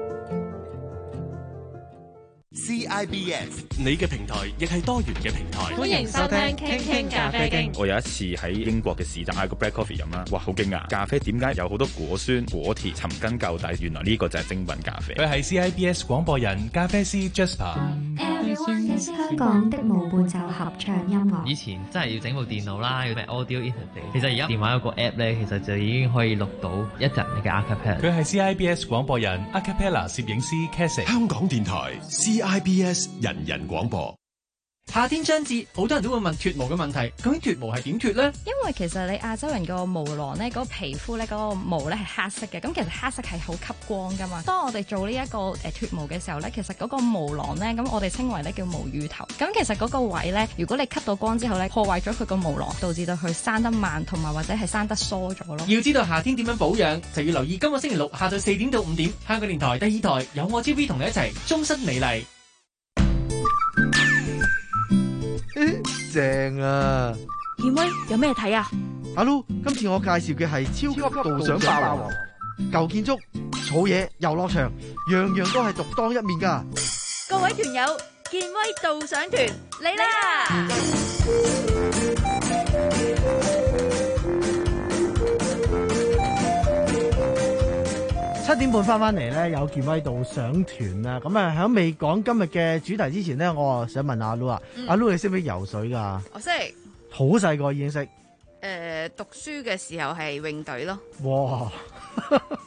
！C I B S 你嘅平台亦係多元嘅平台。 歡迎收聽傾傾咖啡經。 我有一次喺英國嘅市集嗌個 black coffee 飲啦，哇好驚訝！咖啡點解有好多果酸、果甜、尋根究底？原來呢個就係精品咖啡。 佢係 C I B S 廣播人咖啡師 Jasper。 香港的無伴奏合唱音樂。 以前真係要整部電腦啦，要咩 audio interface。其實而家電話有個 app 咧，其實就已經可以錄到一陣嘅 acapella。 佢係 C I B S 廣播人 acapella 攝影師 Cassie。 香港電台 C I B S 人人廣播。 夏天將至，好多人都會問脫毛嘅問題，究竟脫毛係點脫呢？ 因為其實你亞洲人個毛囊咧，嗰個皮膚咧，嗰個毛咧係黑色嘅，咁其實黑色係好吸光噶嘛。當我哋做呢一個誒脫毛嘅時候咧，其實嗰個毛囊咧，咁我哋稱為咧叫毛乳頭。咁其實嗰個位咧，如果你吸到光之後咧，破壞咗佢個毛囊，導致到佢生得慢，同埋或者係生得疏咗咯。 要知道夏天點樣保養，就要留意今個星期六下晝四點到五點，香港電台第二台有我 J B 同你一齊終身美麗。 正啊！ 健威有咩睇啊？ 阿 Lu，今次我介紹嘅係超級導賞霸王，舊建築、草野、遊樂場，樣樣都係獨當一面噶。 各位團友，健威導賞團嚟啦！ 七點半翻翻嚟咧，有健威導賞團啊！咁啊，喺未講今日嘅主題之前呢，我啊想問阿 Lu 啊，阿 Lu 你識唔識游水噶？ 我識， 好細個已經識。 誒、呃，讀書嘅時候係泳隊咯。 哇！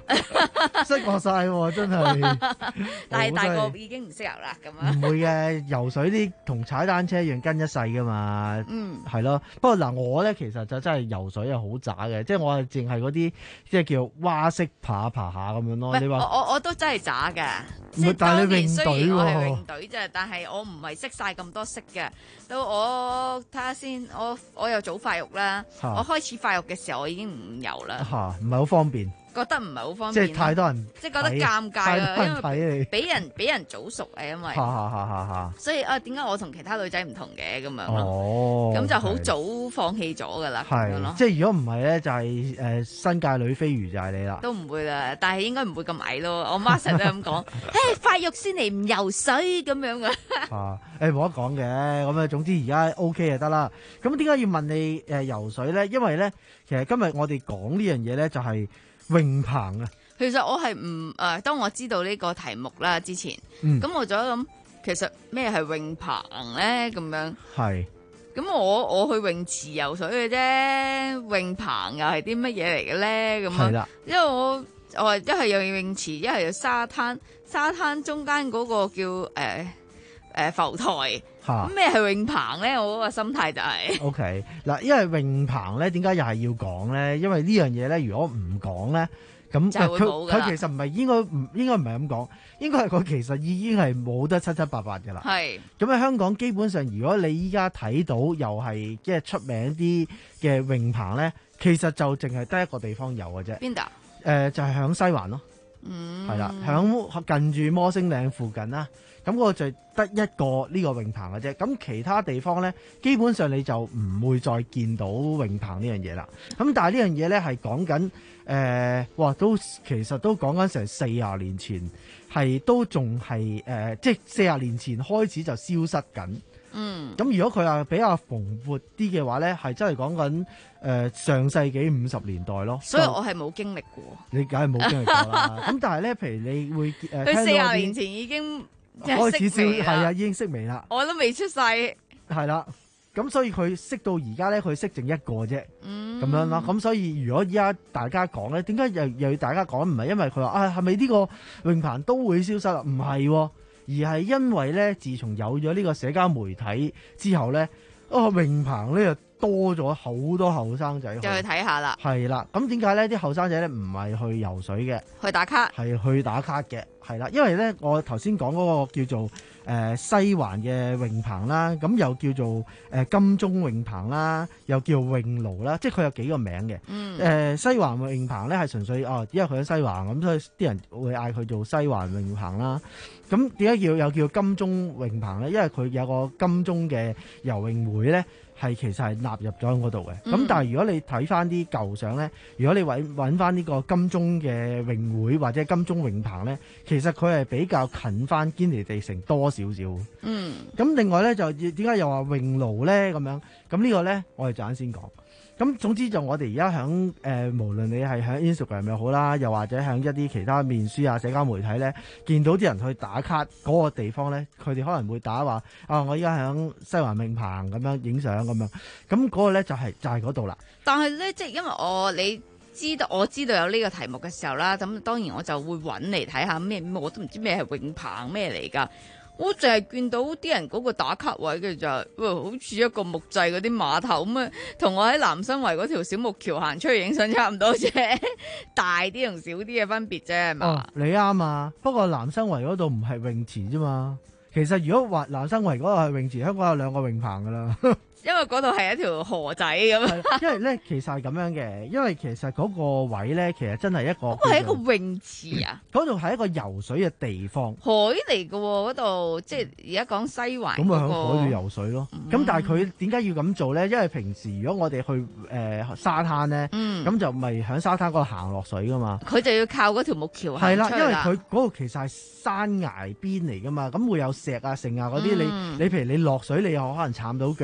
識學晒喎，真係。 但係大個已經唔識游啦，咁啊。 唔會嘅，游水啲同踩單車一樣跟一世噶嘛。 嗯， 係咯。不過嗱，我咧其實就真係游水係好渣嘅，即係我係淨係嗰啲即係叫蛙式爬爬下咁樣咯。你話我我我都真係渣嘅。 唔係，但係你泳隊喎。 我係泳隊啫，但係我唔係識晒咁多式嘅。到我睇下先，我我又早發育啦。我開始發育嘅時候，我已經唔游啦。 嚇，唔係好方便。 覺得唔係好方便， 即係太多人， 即係覺得尷尬啊！因為你俾人俾人早熟啊，因為，所以啊，點解我同其他女仔唔同嘅咁樣咯？ 哦， 咁就好早放棄咗㗎啦，咁樣咯。 即係如果唔係咧，就係誒新界女飛魚就係你啦。 都唔會啦，但係應該唔會咁矮咯。我媽成日都咁講，誒發育先嚟唔游水咁樣嘅。 啊，誒冇得講嘅，咁啊總之而家 OK 就得啦。咁點解要問你誒游水咧？因為咧，其實今日我哋講呢樣嘢咧，就係泳棚啊！ 其實我係唔誒，當我知道呢個題目啦之前，咁、 嗯、 我就諗，其實咩係泳棚咧？咁樣係。 咁我我去泳池游水嘅啫，泳棚又係啲乜嘢嚟嘅咧？咁樣， 係啦， 因為我我一係有泳池，一係有沙灘，沙灘中間嗰個叫誒誒、呃呃、浮台。咁咩係泳棚咧？我嗰個心態就係、是、 O K 嗱，因為泳棚咧，點解又係要講咧？因為呢樣嘢咧，如果唔講咧，咁佢佢其實唔係應該唔應該唔係咁講，應該係佢其實已經係冇得七七八八嘅啦。係咁喺香港，基本上如果你依家睇到又係即係出名啲嘅泳棚咧，其實就淨係得一個地方有嘅啫。 邊度？誒、 呃，就係、是、響西環咯。嗯，係啦，響近住摩星嶺附近啦。咁我就得一個呢個泳棚嘅啫，咁其他地方咧，基本上你就唔會再見到泳棚呢樣嘢啦。咁但係呢樣嘢咧係講緊誒，哇，都其實都講緊成四廿年前，係都仲係誒，即係四廿年前開始就消失緊。嗯，咁如果佢話比較蓬勃啲嘅話咧，係真係講緊誒上世紀五十年代咯。 所以我係冇經歷過。 你梗係冇經歷過啦。咁但係咧，譬如你會誒， 佢四廿年前已經。 開始燒係啊，已經識微啦。 我都未出世。 係啦，咁所以佢識到而家咧，佢識剩一個啫。咁、嗯、樣咯。咁所以如果依家大家講咧，點解又又要大家講？唔係因為佢話啊，係咪呢個泳棚都會消失啊？唔係、哦，而係因為咧，自從有咗呢個社交媒體之後咧，哦，泳棚咧就多咗好多後生仔，就去睇下啦。係啦，咁點解咧？啲後生仔咧唔係去游水嘅， 去打卡， 係去打卡嘅。係啦，因為咧，我頭先講嗰個叫做誒、呃、西環嘅泳棚啦，咁又叫做誒、呃、金鐘泳棚啦，又叫泳爐啦，即係佢有幾個名嘅。嗯。誒、呃、西環泳棚咧係純粹哦，因為佢喺西環咁，所以啲人會嗌佢做西環泳棚啦。咁點解叫又叫金鐘泳棚咧？因為佢有個金鐘嘅游泳會咧。係其實係納入咗喺嗰度嘅，咁、嗯、但係如果你睇翻啲舊相咧，如果你揾揾翻呢個金鐘嘅泳會或者金鐘泳棚咧，其實佢係比較近翻堅尼地城多少少。嗯，咁另外咧就點解又話泳爐咧咁樣？咁呢個咧我哋陣間先講。咁總之就我哋而家響誒，無論你係喺 Instagram 又好啦，又或者響一啲其他面書啊、社交媒體咧，見到啲人去打卡嗰個地方咧，佢哋可能會打話啊，我而家響西環泳棚咁樣影相咁樣，咁嗰個咧就係、是、就係嗰度啦。 但係咧，即係因為我你知道我知道有呢個題目嘅時候啦，咁當然我就會揾嚟睇下咩，我都唔知咩係泳棚咩嚟㗎。我淨係見到啲人嗰個打卡位嘅就係、是，好似一個木製嗰啲碼頭咁啊，同我喺南生圍嗰條小木橋行出去影相差唔多啫，大啲同少啲嘅分別啫，係嘛？ 哦，你啱啊，不過南生圍嗰度唔係泳池啫嘛。其實如果話南生圍嗰度係泳池，香港有兩個泳棚噶啦。 因為嗰度係一條河仔咁。 因為咧，其實係咁樣嘅，因為其實嗰個位咧，其實真係一個。 嗰個係一個泳池啊！ 嗰度係一個游水嘅地方。 海嚟嘅喎，嗰度即係而家講西環、那個。咁咪喺海度游水咯。咁、嗯、但係佢點解要咁做咧？因為平時如果我哋去誒、呃、沙灘咧，咁、嗯、就咪喺沙灘嗰度行落水噶嘛。 佢就要靠嗰條木橋行出嚟。係啦， 因為佢嗰個其實係山崖邊嚟噶嘛，咁會有石啊、剩啊嗰啲，你你譬如你落水，你又可能慘到腳啊。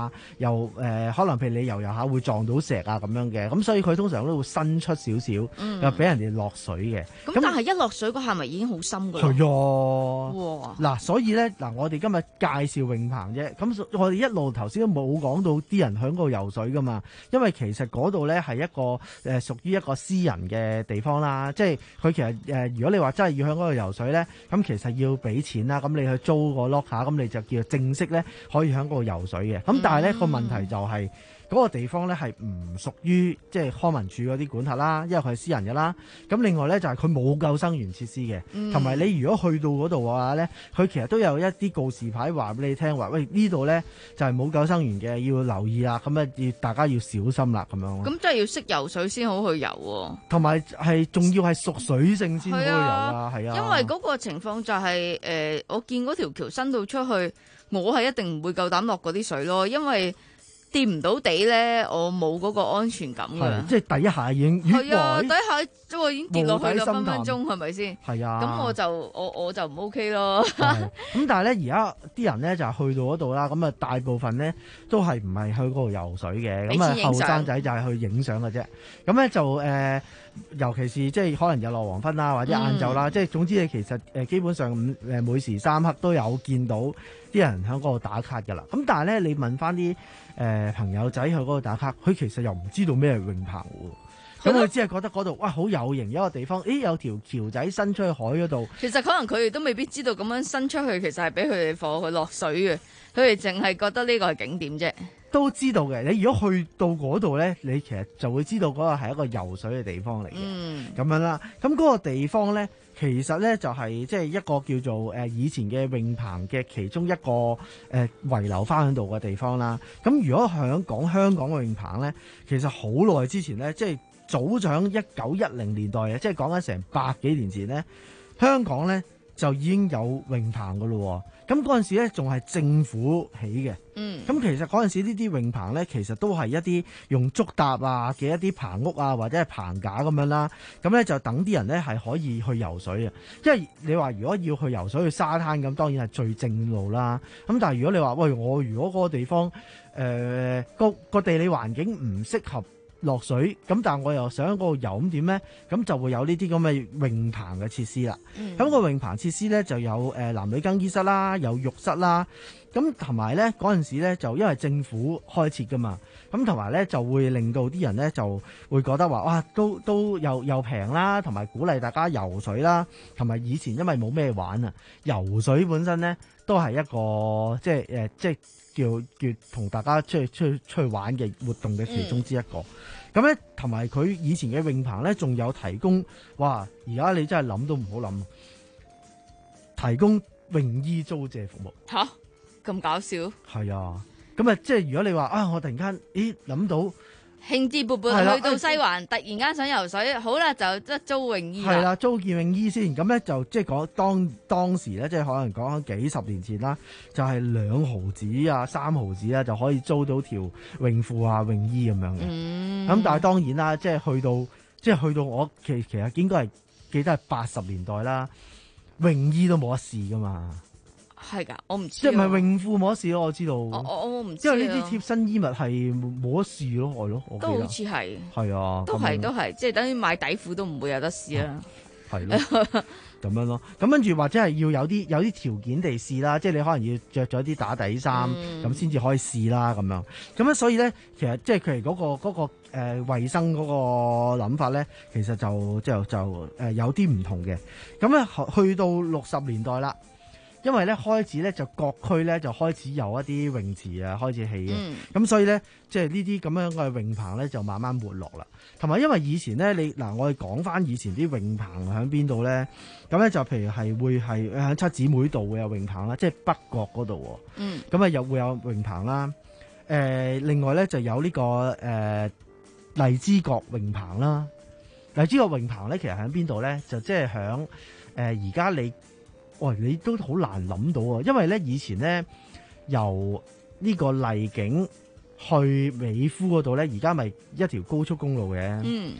啊，又誒、呃、可能譬如你游游下會撞到石啊咁樣嘅，咁所以佢通常都會伸出少少， 嗯、 又俾人哋落水嘅。 咁但係一落水嗰下咪已經好深㗎啦。 係啊， 哇！ 嗱，所以咧嗱，我哋今日介紹泳棚啫，咁我哋一路頭先都冇講到啲人喺嗰度游水噶嘛，因為其實嗰度咧係一個誒、呃、屬於一個私人嘅地方啦，即係佢其實誒、呃，如果你話真係要喺嗰度游水咧，咁其實要俾錢啦，咁你去租個 lock 下，咁你就叫做正式咧可以喺嗰度游水嘅，咁但係咧個問題就係、是。嗰個地方咧係唔屬於即係康文署嗰啲管轄啦，因為佢係私人嘅啦。咁另外咧就係佢冇救生員設施嘅，同埋、嗯、你如果去到嗰度嘅話咧，佢其實都有一啲告示牌話俾你聽，話喂呢度咧就係冇救生員嘅，要留意啦。咁啊要大家要小心啦咁樣。 咁真係要識游水先好去游喎。同埋係仲要係熟水性先好去游啊，係啊。 因為嗰個情況就係、是、誒、呃，我見嗰條橋伸到出去，我係一定唔會夠膽落嗰啲水咯，因為掂唔到地咧，我冇嗰個安全感㗎。 即係第一下已經係啊，第一下即係已經跌落去啦，分分鐘係咪先？ 係啊。 咁我就我我就唔 OK 咯。 咁但係咧，而家啲人咧就係去到嗰度啦，咁啊大部分咧都係唔係去嗰度游水嘅，咁啊後生仔就係去影相嘅啫。咁咧就誒、呃，尤其是即係可能日落黃昏啦，或者晏晝啦，即係、嗯、總之你其實誒基本上誒每時三刻都有見到啲人喺嗰度打卡㗎啦。咁但係咧，你問翻啲誒朋友仔去嗰度打卡，佢其實又唔知道咩係泳棚喎，咁佢只係覺得嗰度哇好有型一個地方，咦有條橋仔伸出去海嗰度。 其實可能佢哋都未必知道咁樣伸出去，其實係俾佢哋放佢落水嘅，佢哋淨係覺得呢個係景點啫。 都知道嘅，你如果去到嗰度咧，你其實就會知道嗰個係一個游水嘅地方嚟嘅，咁、嗯、樣啦。咁嗰個地方咧，其實咧就係即係一個叫做誒、呃、以前嘅泳棚嘅其中一個誒、呃、遺留翻喺度嘅地方啦。咁如果響講香港嘅泳棚咧，其實好耐之前咧，即係早喺一九一零年代啊，即係講緊成百幾年前咧，香港咧就已經有泳棚噶咯。咁嗰陣時咧，仲係政府起嘅。嗯。咁其實嗰陣時呢啲泳棚咧，其實都係一啲用竹搭啊嘅一啲棚屋啊，或者係棚架咁樣啦。咁咧就等啲人咧係可以去游水啊。因為你話如果要去游水去沙灘咁，當然係最正路啦。咁但係如果你話喂，我如果嗰個地方誒、呃、個個地理環境唔適合落水，咁但係我又想喺嗰度游，咁點咧？咁就會有呢啲咁嘅泳棚嘅設施啦。咁、嗯、個泳棚設施咧就有誒、呃、男女更衣室啦，有浴室啦。咁同埋咧嗰陣時咧就因為政府開設噶嘛，咁同埋咧就會令到啲人咧就會覺得話哇都都又又平啦，同埋鼓勵大家游水啦，同埋以前因為冇咩玩啊，游水本身咧都係一個即係誒、呃、即係。叫叫同大家出去出去出去玩嘅活動嘅其中之一個，咁咧同埋佢以前嘅泳棚咧，仲有提供，哇！而家你真係諗都唔好諗，提供泳衣租借服務。 吓？咁搞笑？ 係啊，咁啊，即係如果你話啊，我突然間，咦諗到。 興致勃勃去到西環，突然間想游水，好啦，就即係租泳衣啦。係啦， 租件泳衣先，咁咧就即係講當當時咧，即係可能講緊幾十年前啦，就係、是、兩毫子啊、三毫子啊，就可以租到條泳褲啊、泳衣咁樣嘅。咁、嗯、但係當然啦，即係去到即係去到我其其實應該係記得係八十年代啦，泳衣都冇得試噶嘛。 係噶，我唔知。 即係唔係泳褲冇得試咯？我知道。我我我唔知。 因為呢啲貼身衣物係冇得試咯，係咯。 都好似係。 係啊。 都係都係，即係等於買底褲都唔會有得試啦。 係咯。咁樣咯，咁跟住或者係要有啲有啲條件地試啦，即係你可能要着咗啲打底衫，咁先至可以試啦咁樣。咁樣所以咧，其實即係佢哋嗰個嗰、嗰個誒、呃、衛生嗰個諗法咧，其實就就就誒、呃、有啲唔同嘅。咁咧去到六十年代啦。因為咧開始咧就各區咧就開始有一啲泳池啊開始起嘅，咁、嗯、所以咧即係呢啲咁樣嘅泳棚咧就慢慢沒落啦。同埋因為以前咧你嗱我哋講翻以前啲泳棚喺邊度咧，咁咧就譬如係會係喺七姊妹道會有泳棚啦，即係北角嗰度，嗯，咁啊又會有泳棚啦。誒、呃，另外咧就有呢、這個誒、呃、荔枝角泳棚啦。荔枝角泳棚咧其實喺邊度咧？就即係響誒而家你。喂，你都好難諗到啊！因為咧，以前咧由呢個荔景去美孚嗰度咧，而家咪一條高速公路嘅。嗯。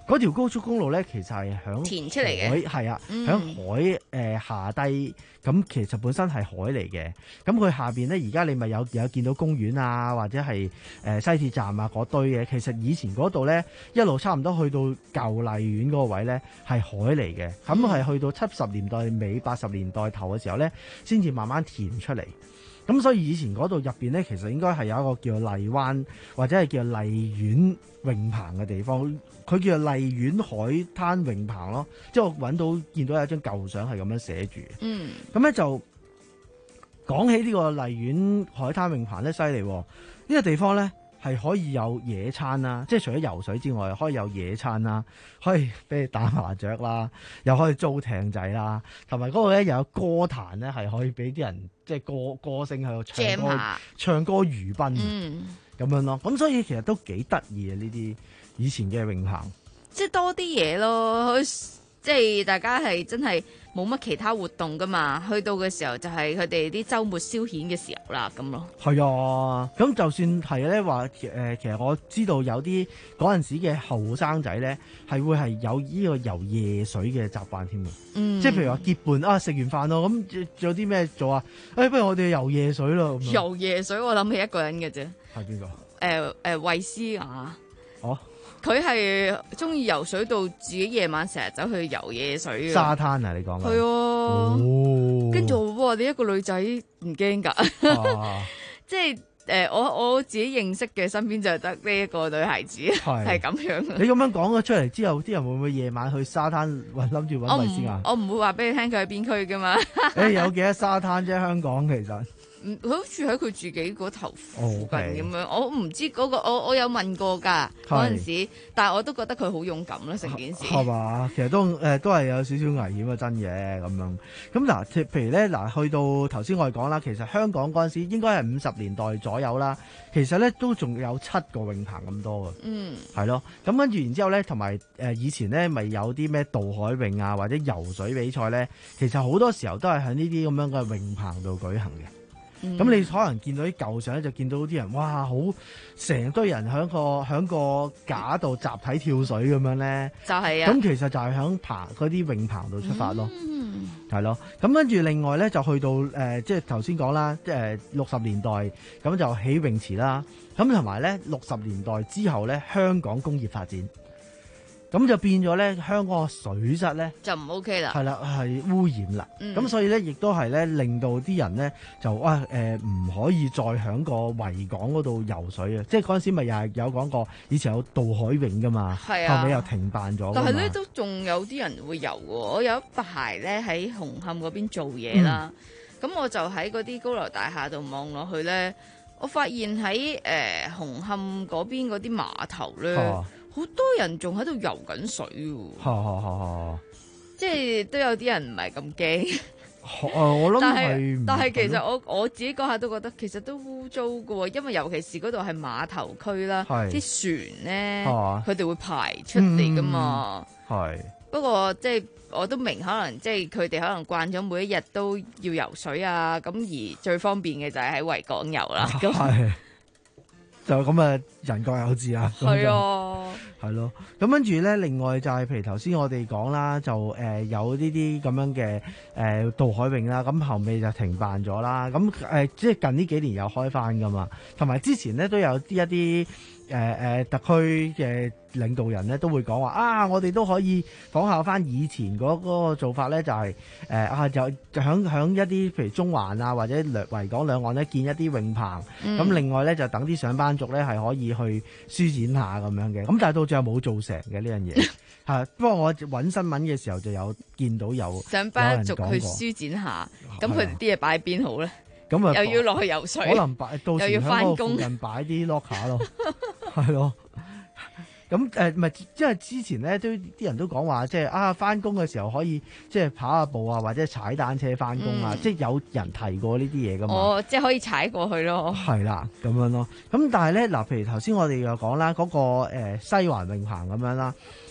嗰條高速公路咧，其實係響填出嚟嘅， 係啊， 嗯響海誒、呃、下低，咁其實本身係海嚟嘅。咁佢下邊咧，而家你咪有有見到公園啊，或者係誒、呃、西鐵站啊嗰堆嘅。其實以前嗰度咧，一路差唔多去到舊荔園嗰個位咧，係海嚟嘅。咁係、嗯、去到七十年代尾、八十年代頭嘅時候咧，先至慢慢填出嚟。咁所以以前嗰度入邊咧，其實應該係有一個叫做荔灣或者係叫做荔園泳棚嘅地方，佢叫做荔園海灘泳棚咯。即係我揾到見到有一張舊相係咁樣寫住。 嗯， 咁咧就講起呢個荔園海灘泳棚咧，犀利喎！呢、呢個地方咧係可以有野餐啦，即係除咗游水之外，可以有野餐啦，可以俾你打麻雀啦，又可以租艇仔啦，同埋嗰度咧又有歌壇咧，係可以俾啲人即係歌歌星喺度唱歌，唱歌娛賓咁、嗯、樣咯。咁所以其實都幾得意啊！呢啲以前嘅泳棚， 即係多啲嘢咯，即係大家係真係冇乜其他活動噶嘛，去到嘅時候就係佢哋啲週末消遣嘅時候啦，咁咯。 係啊，咁就算係咧話誒，其實我知道有啲嗰陣時嘅後生仔咧，係會係有呢個游夜水嘅習慣添嘅。嗯，即係譬如話結伴啊，食完飯咯，咁仲有啲咩做啊？誒、哎，不如我哋游夜水咯。 游夜水，我諗起一個人嘅啫。 係邊個？誒、 呃、誒，衛詩雅。 哦。 佢係中意游水到自己夜晚成日走去游夜水嘅沙灘啊！你講係啊，跟住哇！你一個女仔唔驚㗎，啊、即係誒、呃、我我自己認識嘅身邊就得呢一個女孩子係咁樣。 你咁樣講咗出嚟之後，啲人會唔會夜晚去沙灘揾諗住揾衛詩雅？ 我唔會話俾你聽佢喺邊區㗎嘛。 誒有幾多沙灘啫？香港其實。 佢好似喺佢自己嗰頭附近咁樣，我唔知嗰個，我我有問過㗎嗰陣時，但係我都覺得佢好勇敢啦，成件事係嘛？其實都誒都係有少少危險嘅真嘢咁樣。咁嗱，譬如咧嗱，去到頭先我哋講啦，其實香港嗰陣時應該係五十年代左右啦。其實咧都仲有七個泳棚咁多嘅，嗯，係咯。咁跟住然之後咧，同埋誒以前咧咪有啲咩渡海泳啊，或者游水比賽咧，其實好多時候都係喺呢啲咁樣嘅泳棚度舉行嘅。咁、嗯、你可能見到啲舊相咧，就見到啲人哇，好成堆人喺個喺個架度集體跳水咁樣咧， 就係啊。 咁其實就係喺棚嗰啲泳棚度出發咯，係、嗯、咯。咁跟住另外咧就去到誒、呃，即係頭先講啦，即係六十年代咁就起泳池啦。咁同埋咧六十年代之後咧，香港工業發展。咁就變咗咧，香港嘅水質咧就唔 OK 啦， 係啦，係污染啦。咁、嗯、所以咧，亦都係咧，令到啲人咧就哇誒唔可以再喺個維港嗰度游水啊！即係嗰陣時咪又係有講過，以前有渡海泳噶嘛，後尾又停辦咗。 但係咧都仲有啲人會游喎。我有一排咧喺紅磡嗰邊做嘢啦，咁、嗯、我就喺嗰啲高樓大廈度望落去咧，我發現喺誒、呃、紅磡嗰邊嗰啲碼頭咧。啊好多人仲喺度游緊水喎，即係都有啲人唔係咁驚。 我諗但係但係其實我我自己嗰下都覺得其實都污糟㗎喎，因為尤其是嗰度係碼頭區啦，啲船咧佢哋會排出嚟㗎嘛。係、嗯、不過即係我都明，可能即係佢哋可能慣咗每一日都要游水啊，咁而最方便嘅就係喺維港游啦。 係就咁啊，人各有志啊。係啊，係咯。咁跟住咧，另外就係譬如頭先我哋講啦，就誒、呃、有呢啲咁樣嘅誒渡海泳啦，咁後尾就停辦咗啦。咁誒、呃、即係近呢幾年又開翻噶嘛，同埋之前咧都有啲一啲誒誒特區嘅領導人咧都會講話啊，我哋都可以仿效翻以前嗰嗰個做法咧，就係、是、誒、呃、啊就就響響一啲譬如中環啊或者維港兩岸咧建一啲泳棚，咁、嗯、另外咧就等啲上班族咧係可以去舒展下咁樣嘅，咁但係到最後冇做成嘅呢樣嘢嚇。不過我揾新聞嘅時候就有見到有上班族去舒展下，咁佢啲嘢擺邊好咧？咁啊又要落去游水， 可能擺到時又要翻工， 附近擺啲 locker 咯，係咯。咁誒唔係，因為之前咧都啲人都講話，即係啊翻工嘅時候可以即係跑下步啊，或者踩單車翻工啊，嗯、即係有人提過呢啲嘢噶嘛。 哦，即係可以踩過去咯。 係啦，咁樣咯。咁但係咧嗱，譬如頭先我哋又講啦，嗰、嗰個、呃、西環泳棚咁樣啦。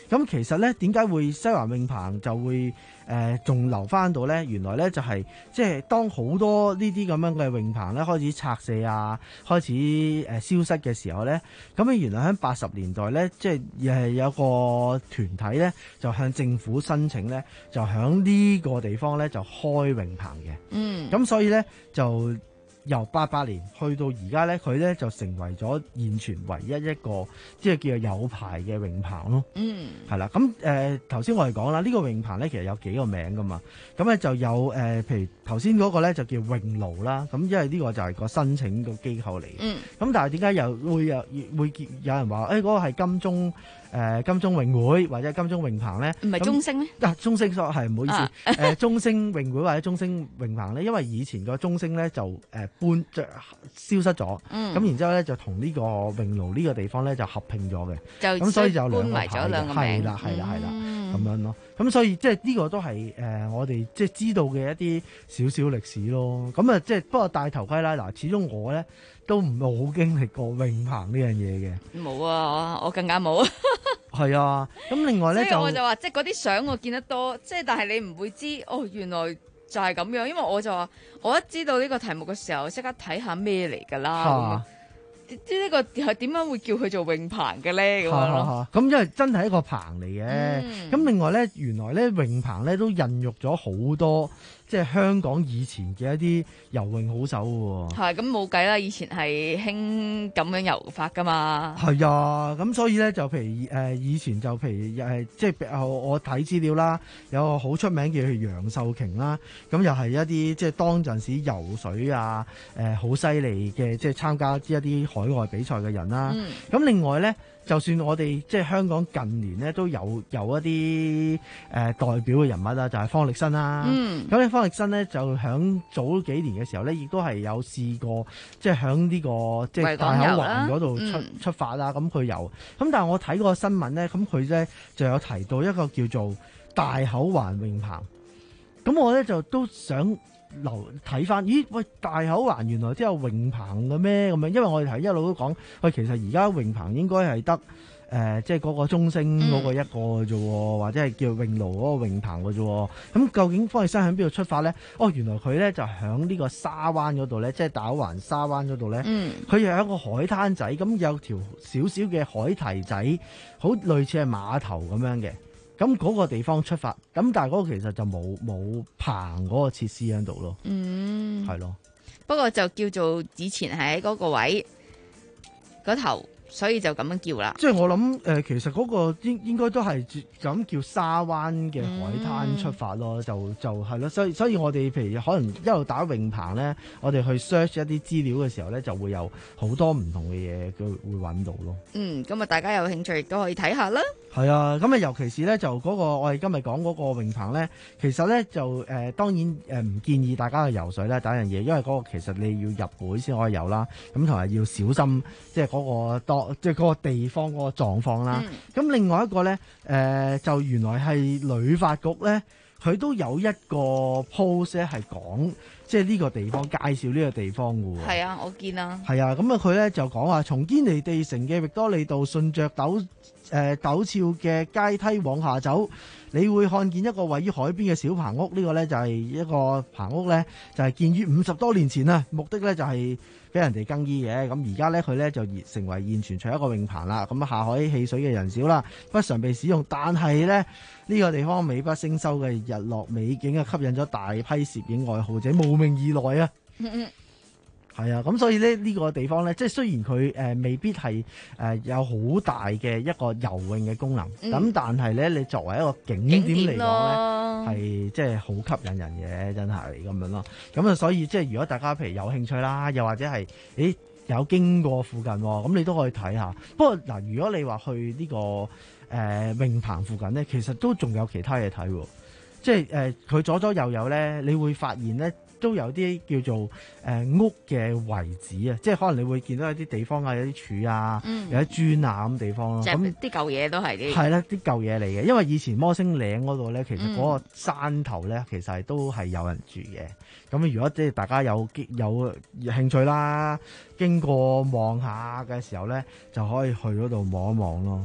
咁其實咧點解會西環泳棚就會誒仲、呃、留翻到咧？原來咧就係、是、即係當好多呢啲咁樣嘅泳棚咧開始拆卸啊，開始誒、呃、消失嘅時候咧，咁啊原來喺八十年代咧，即係誒有個團體咧就向政府申請咧，就喺呢個地方咧就開泳棚嘅。嗯，咁所以咧就由八八年去到而家咧，佢咧就成為咗現存唯一一個即係叫做有牌嘅泳棚咯。嗯，係啦。咁誒頭先我哋講啦，呢、這個泳棚咧其實有幾個名噶嘛。咁咧就有誒、呃，譬如頭先嗰個咧就叫泳奴啦。咁因為呢個就係個申請個機構嚟嘅。嗯。咁但係點解又會有會有人話誒嗰個係金鐘？誒、呃、金鐘泳會或者金鐘泳棚咧， 唔係中星咩？ 啊，中星所係唔好意思，誒、啊呃、中星泳會或者中星泳棚咧，因為以前個中星咧就誒、呃、搬就消失咗，咁、嗯、然之後咧就同呢個泳奴呢個地方咧就合併咗嘅，咁、嗯、所以就有兩個牌嘅，係啦係啦係啦咁樣咯。咁所以即係呢個都係誒、呃、我哋即係知道嘅一啲少少歷史咯。咁啊即係不過戴頭盔啦，嗱，始終我咧都唔係好經歷過泳棚呢樣嘢嘅。 冇啊，我更加冇。 係啊，咁另外咧就， 所以我就話，即係嗰啲相我見得多，即係但係你唔會知哦，原來就係咁樣，因為我就話，我一知道呢個題目嘅時候，即刻睇下咩嚟㗎啦。即係呢個係點樣會叫佢做泳棚嘅咧？咁樣咯。 咁因為真係一個棚嚟嘅。咁、嗯、另外咧，原來咧泳棚咧都孕育咗好多。即係香港以前嘅一啲游泳好手喎， 係咁冇計啦，以前係興咁樣游法噶嘛。 係啊，咁所以咧就譬如誒、呃、以前就譬如誒、呃、即係我我睇資料啦，有個好出名叫楊秀瓊啦，咁又係一啲即係當陣時游水啊誒好犀利嘅，即係參加一啲海外比賽嘅人啦。咁、嗯、另外咧。就算我哋即係香港近年咧都有有一啲誒、呃、代表嘅人物啦，就係、是、方力申啦。嗯，咁咧方力申咧就響早幾年嘅時候咧，亦都係有試過即係響呢個即係大口環嗰度出、嗯、出發啦。咁佢游，咁但係我睇個新聞咧，咁佢咧就有提到一個叫做大口環泳棚。咁我咧就都想。留睇翻，咦喂，大口環原來都有泳棚嘅咩咁樣？因為我哋係一路都講，喂，其實而家泳棚應該係得誒，即係嗰個中星嗰個一個嘅啫、嗯，或者係叫泳奴嗰個泳棚嘅啫。咁究竟方力申喺邊度出發咧？哦，原來佢咧就喺呢個沙灣嗰度咧，即係大口環沙灣嗰度咧。嗯，佢又有一個海灘仔，咁有條少少嘅海堤仔，好類似係碼頭咁樣嘅。咁嗰個地方出發，咁但係嗰個其實就冇冇棚嗰個設施喺度咯。嗯，係咯。 不過就叫做以前係喺嗰個位嗰頭，所以就咁樣叫啦。 即係我諗誒、呃，其實嗰個應應該都係咁叫沙灣嘅海灘出發咯，嗯、就就係咯。所以所以我哋譬如可能一路打泳棚咧，我哋去 search 一啲資料嘅時候咧，就會有好多唔同嘅嘢，佢會揾到咯。 嗯，咁啊，大家有興趣亦都可以睇下啦。 係啊，咁啊，尤其是咧就嗰、那個我哋今日講嗰個泳棚咧，其實咧就誒、呃、當然誒唔、呃、建議大家去游水啦，第一樣嘢，因為嗰個其實你要入會先可以游啦，咁同埋要小心，即係嗰個當即係嗰個地方嗰個狀況啦。咁、嗯、另外一個咧誒、呃、就原來係旅發局咧，佢都有一個 post 咧係講即係呢個地方介紹呢個地方嘅喎。係啊，我見啊。 係啊，咁啊佢咧就講話從堅尼地城嘅域多利道順着陡誒陡峭嘅階梯往下走，你會看見一個位於海邊嘅小棚屋。呢、這個呢就係一個棚屋呢就係、是、建於五十多年前啊，目的呢就係俾人哋更衣嘅。咁而家呢，佢呢就成為現存除一個泳棚啦。咁下海戲水嘅人少啦，不常被使用，但係呢，呢、這個地方美不勝收嘅日落美景啊，吸引咗大批攝影愛好者慕名而來啊。嗯嗯。係啊，咁所以咧呢個地方咧，即係雖然佢誒、呃、未必係誒、呃、有好大嘅一個游泳嘅功能，咁、嗯、但係咧你作為一個景點嚟講咧，係即係好吸引人嘅，真係咁樣咯。咁啊，所以即係如果大家譬如有興趣啦，又或者係誒有經過附近，咁你都可以睇下。不過嗱、呃，如果你話去呢、這個誒、呃、泳棚附近咧，其實都仲有其他嘢睇，即係誒佢左左右右咧，你會發現咧。都有啲叫做誒、呃、屋嘅遺址啊，即係可能你會見到有啲地方啊，有啲柱啊，嗯、有啲磚啊咁地方咯。咁啲舊嘢都係啲係啦，啲舊嘢嚟嘅。因為以前摩星嶺嗰度咧，其實嗰個山頭咧，其實係都係有人住嘅。咁如果即係大家有有興趣啦，經過望下嘅時候咧，就可以去嗰度望一望咯。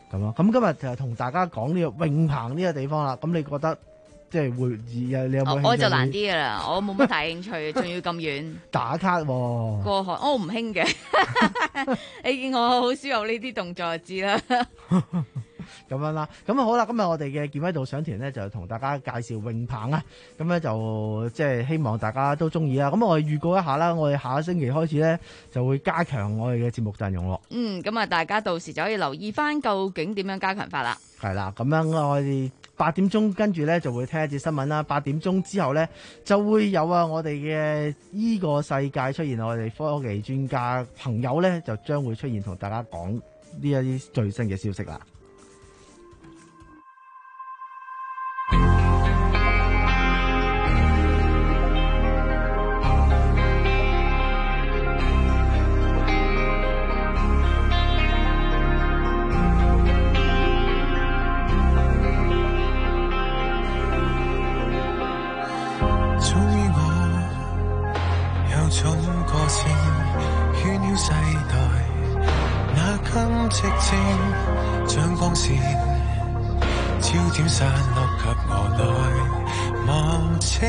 咁咯。咁今日就同大家講呢個泳棚呢個地方啦。咁你覺得即係會你有冇興趣？ 我就難啲噶啦，我冇乜大興趣，仲要咁遠打卡喎、哦。 過海我唔興嘅，你見我好少有呢啲動作就知啦。 咁樣啦，咁啊好啦，今日我哋嘅健威導賞團咧就同大家介紹泳棚啊，咁咧就即係希望大家都中意啦。咁我哋預告一下啦，我哋下個星期開始咧就會加強我哋嘅節目陣容咯。 嗯，咁啊大家到時就可以留意翻究竟點樣加強法啦。 係啦，咁樣我哋八點鐘跟住咧就會聽一節新聞啦。八點鐘之後咧就會有啊我哋嘅依個世界出現，我哋科技專家朋友咧就將會出現同大家講呢一啲最新嘅消息啦。 將光線焦點散落給我來望清，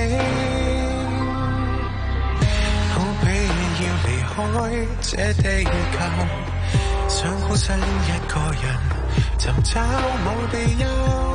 好比要離開這地球，想孤身一個人尋找某庇佑，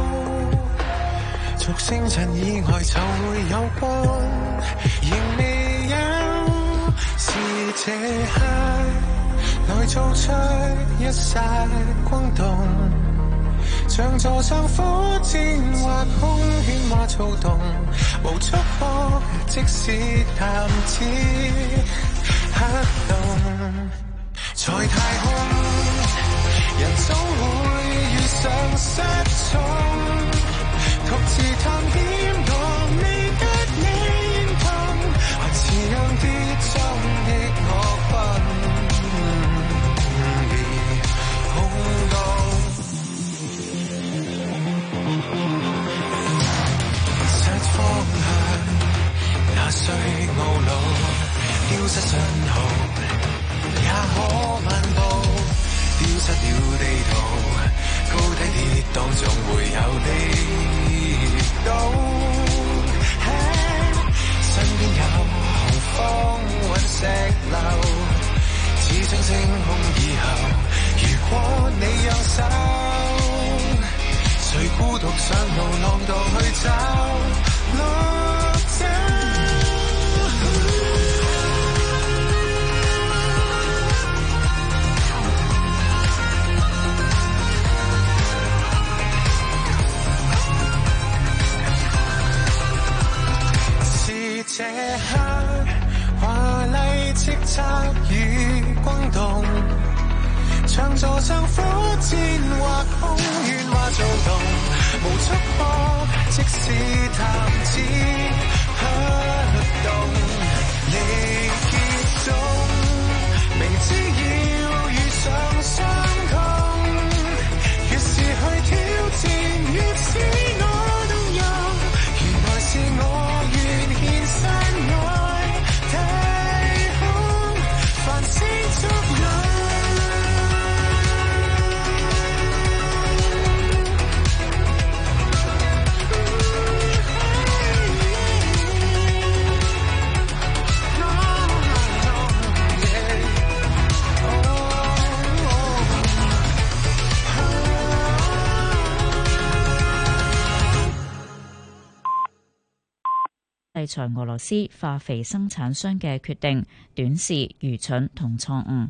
俗星塵以外就會有光，仍未有，是這刻來做出一剎轟動，像坐上火箭或空喧嘩躁動，無束縛，即使淡紫黑洞，在太空人總會遇上失蹤，獨自探險我未得你認同，還是讓跌中的我困方向，那需懊惱，丟失信號，也可漫步，丟失了地圖，高低跌宕總會有跌倒。身邊有紅方隕石流，似將星空以後，如果你讓手，誰孤獨上路浪道去找綠洲，是這刻華麗叱咤與轟動，像坐上火箭或空喧嘩躁動，無束縛，即使探知黑洞，亦結束，明知要遇上傷痛，越是去挑戰，越是我動容，原來是我願獻身愛太空，繁星觸眼。 制裁俄羅斯化肥生產商嘅決定短視、愚蠢同錯誤。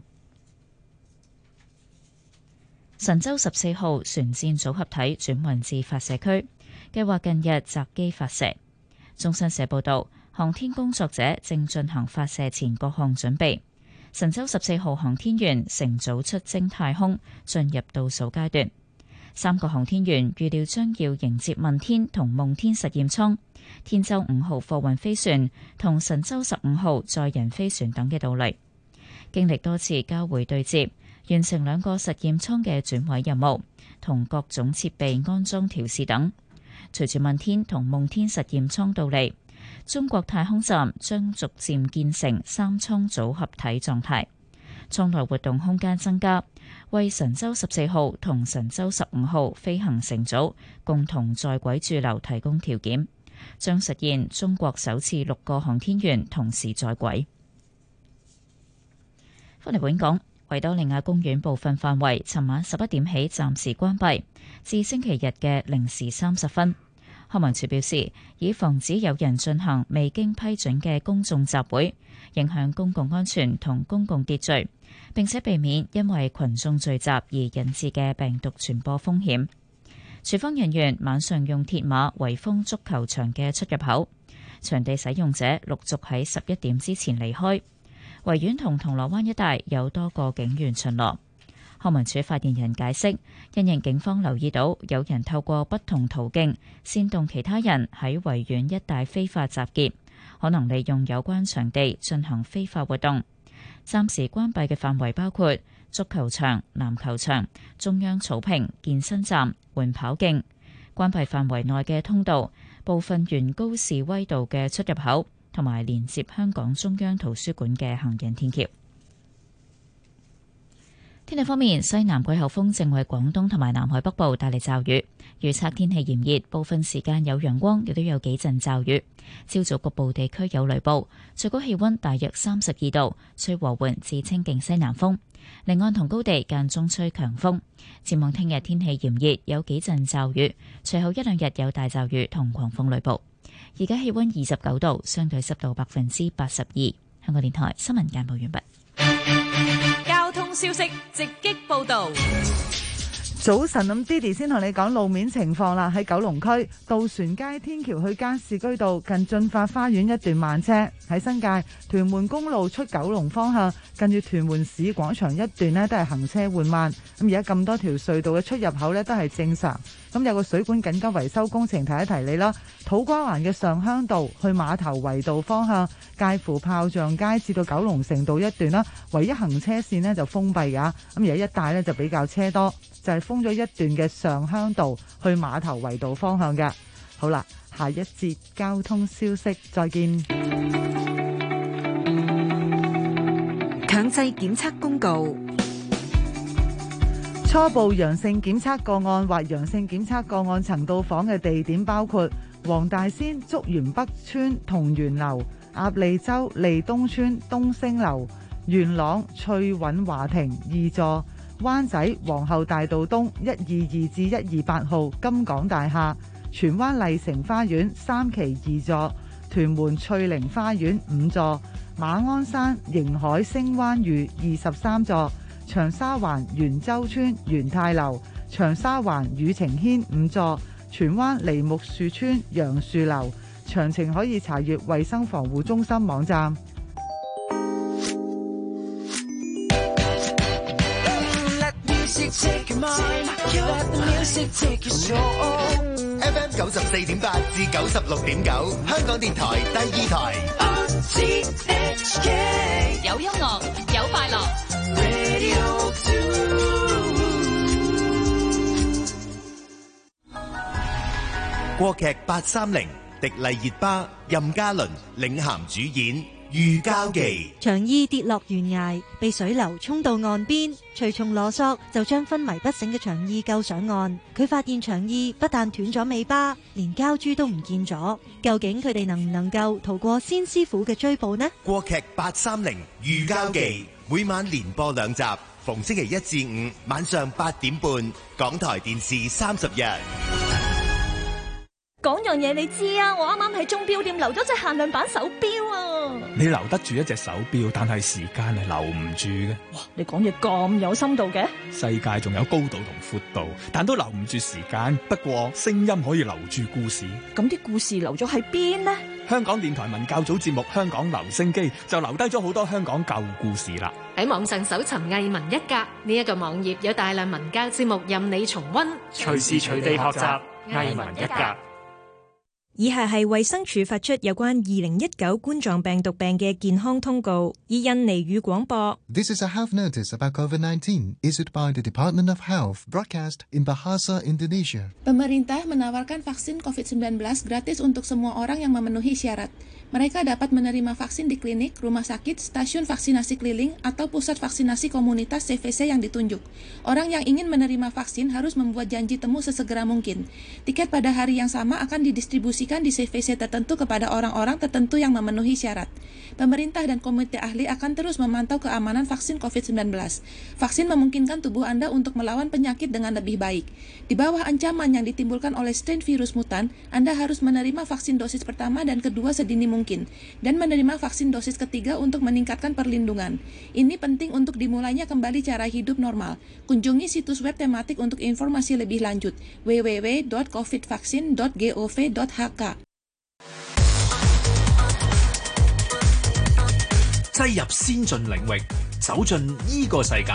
神舟十四號船箭組合體轉運至發射區，計劃近日擇機發射。中新社報道，航天工作者正進行發射前各項準備。神舟十四號航天員乘組出征太空，進入倒數階段。三個航天員預料將要迎接問天同夢天實驗艙、天舟五號貨運飛船同神舟十五號載人飛船等嘅到嚟。經歷多次交會對接，完成兩個實驗艙嘅轉位任務，同各種設備安裝調試等。隨住問天同夢天實驗艙到嚟，中國太空站將逐漸建成三艙組合體狀態。 艙內活動空間增加，為神舟十四號同神舟十五號飛行乘組共同在軌駐留提供條件，將實現中國首次六個航天員同時在軌。返嚟本港，維多利亞公園部分範圍尋晚十一點起暫時關閉，至星期日嘅零時三十分。康文署表示，以防止有人進行未經批准嘅公眾集會，影響公共安全同公共秩序，並且避免因為群眾聚集而引致嘅病毒傳播風險。署方人員晚上用鐵馬圍封足球場嘅出入口，場地使用者陸續喺十一點之前離開。維園同銅鑼灣一帶有多個警員巡邏。康文署發言人解釋，因應警方留意到有人透過不同途徑煽動其他人喺維園一帶非法集結，可能利用有關場地進行非法活動。暫時關閉嘅範圍包括足球場、籃球場、中央草坪、健身站、緩跑徑。關閉範圍內嘅通道、部分沿高士威道嘅出入口同埋連接香港中央圖書館嘅行人天橋。天氣方面，西南季候風正為廣東同埋南海北部帶嚟驟雨，預測天氣炎熱，部分時間有陽光，亦都有幾陣驟雨。朝早局部地區有雷暴，最高氣溫大約三十二度，吹和緩至清勁西南風。離岸同高地間中吹強風。展望聽日天氣炎熱，有幾陣驟雨，隨後一兩日有大驟雨同狂風雷暴。而家氣溫二十九度，相對濕度百分之八十二。香港電台新聞簡報完畢。 交通消息直擊報道。 早晨，咁 Didi 先同你講路面情況啦。喺九龍區渡船街天橋去加士居道近駿發花園一段慢車，喺新界屯門公路出九龍方向近住屯門市廣場一段呢都係行車緩慢。咁而家咁多條隧道嘅出入口呢都係正常。咁有個水管緊急維修工程，提一提你啦。土瓜灣嘅上鄉道去馬頭圍道方向，介乎炮仗街至到九龍城道一段啦，唯一行車線呢就封閉㗎。咁而家一帶呢就比較車多，就係封咗一段嘅上鄉道去馬頭圍道方向嘅。好啦，下一節交通消息再見。 強制檢測公告。 初步陽性檢測個案或陽性檢測個案曾到訪嘅地點包括黃大仙竹園北村同源樓、鴨脷洲利東村東星樓、元朗翠韻華庭二座、灣仔皇后大道東一二二至一二八號金港大廈、荃灣麗城花園三期二座、屯門翠玲花園五座、馬鞍山迎海星灣嶼二十三座、長沙灣元洲村元泰樓、長沙灣宇晴軒五座、荃灣梨木樹村楊樹樓。詳情可以查閱衛生防護中心網站。 F M 九十四點八至九十六點九，香港電台第二台。 有音樂，有快樂。 國劇八三零，迪麗熱巴、任嘉倫領銜主演《御交記》。 長衣跌落懸崖，被水流沖到岸邊，隨從羅索就將昏迷不醒嘅長衣救上岸。佢發現長衣不但斷咗尾巴，連膠珠都唔見咗。究竟佢哋能唔能夠逃過先師傅嘅追捕呢？ 國劇八三零《御交記》每晚連播兩集，逢星期一至五晚上八點半，港台電視三十日。 講樣嘢你知啊，我啱啱喺鐘錶店留咗隻限量版手錶啊！ 你留得住一隻手錶，但係時間係留唔住嘅。 哇，你講嘢咁有深度嘅？ 世界仲有高度同闊度，但都留唔住時間。不過聲音可以留住故事。 咁啲故事留咗喺邊呢？ 香港電台文教組節目《香港留聲機》就留低咗好多香港舊故事啦。 喺網上搜尋藝文一格呢一個網頁，有大量文教節目任你重溫， 隨時隨地學習藝文一格。 以下係衛生署發出有關二零一九冠狀病毒病嘅健康通告，以印尼語廣播。 This is a health notice about COVID nineteen issued by the Department of Health, broadcast in Bahasa Indonesia. Pemerintah menawarkan vaksin covid sembilan belas gratis untuk semua orang yang memenuhi syarat. Mereka dapat menerima vaksin di klinik, rumah sakit, stasiun vaksinasi keliling, atau pusat vaksinasi komunitas C V C yang ditunjuk. Orang yang ingin menerima vaksin harus membuat janji temu sesegera mungkin. Tiket pada hari yang sama akan didistribusikan di C V C tertentu kepada orang-orang tertentu yang memenuhi syarat. Pemerintah dan komite ahli akan terus memantau keamanan vaksin covid sembilan belas. Vaksin memungkinkan tubuh Anda untuk melawan penyakit dengan lebih baik. Di bawah ancaman yang ditimbulkan oleh strain virus mutan, Anda harus menerima vaksin dosis pertama dan kedua sedini mungkin, dan menerima vaksin dosis ketiga untuk meningkatkan perlindungan. Ini penting untuk dimulainya kembali cara hidup normal. Kunjungi situs web tematik untuk informasi lebih lanjut, w w w dot covid vaccine dot gov dot h k。 擠入先進領域，走進呢個世界。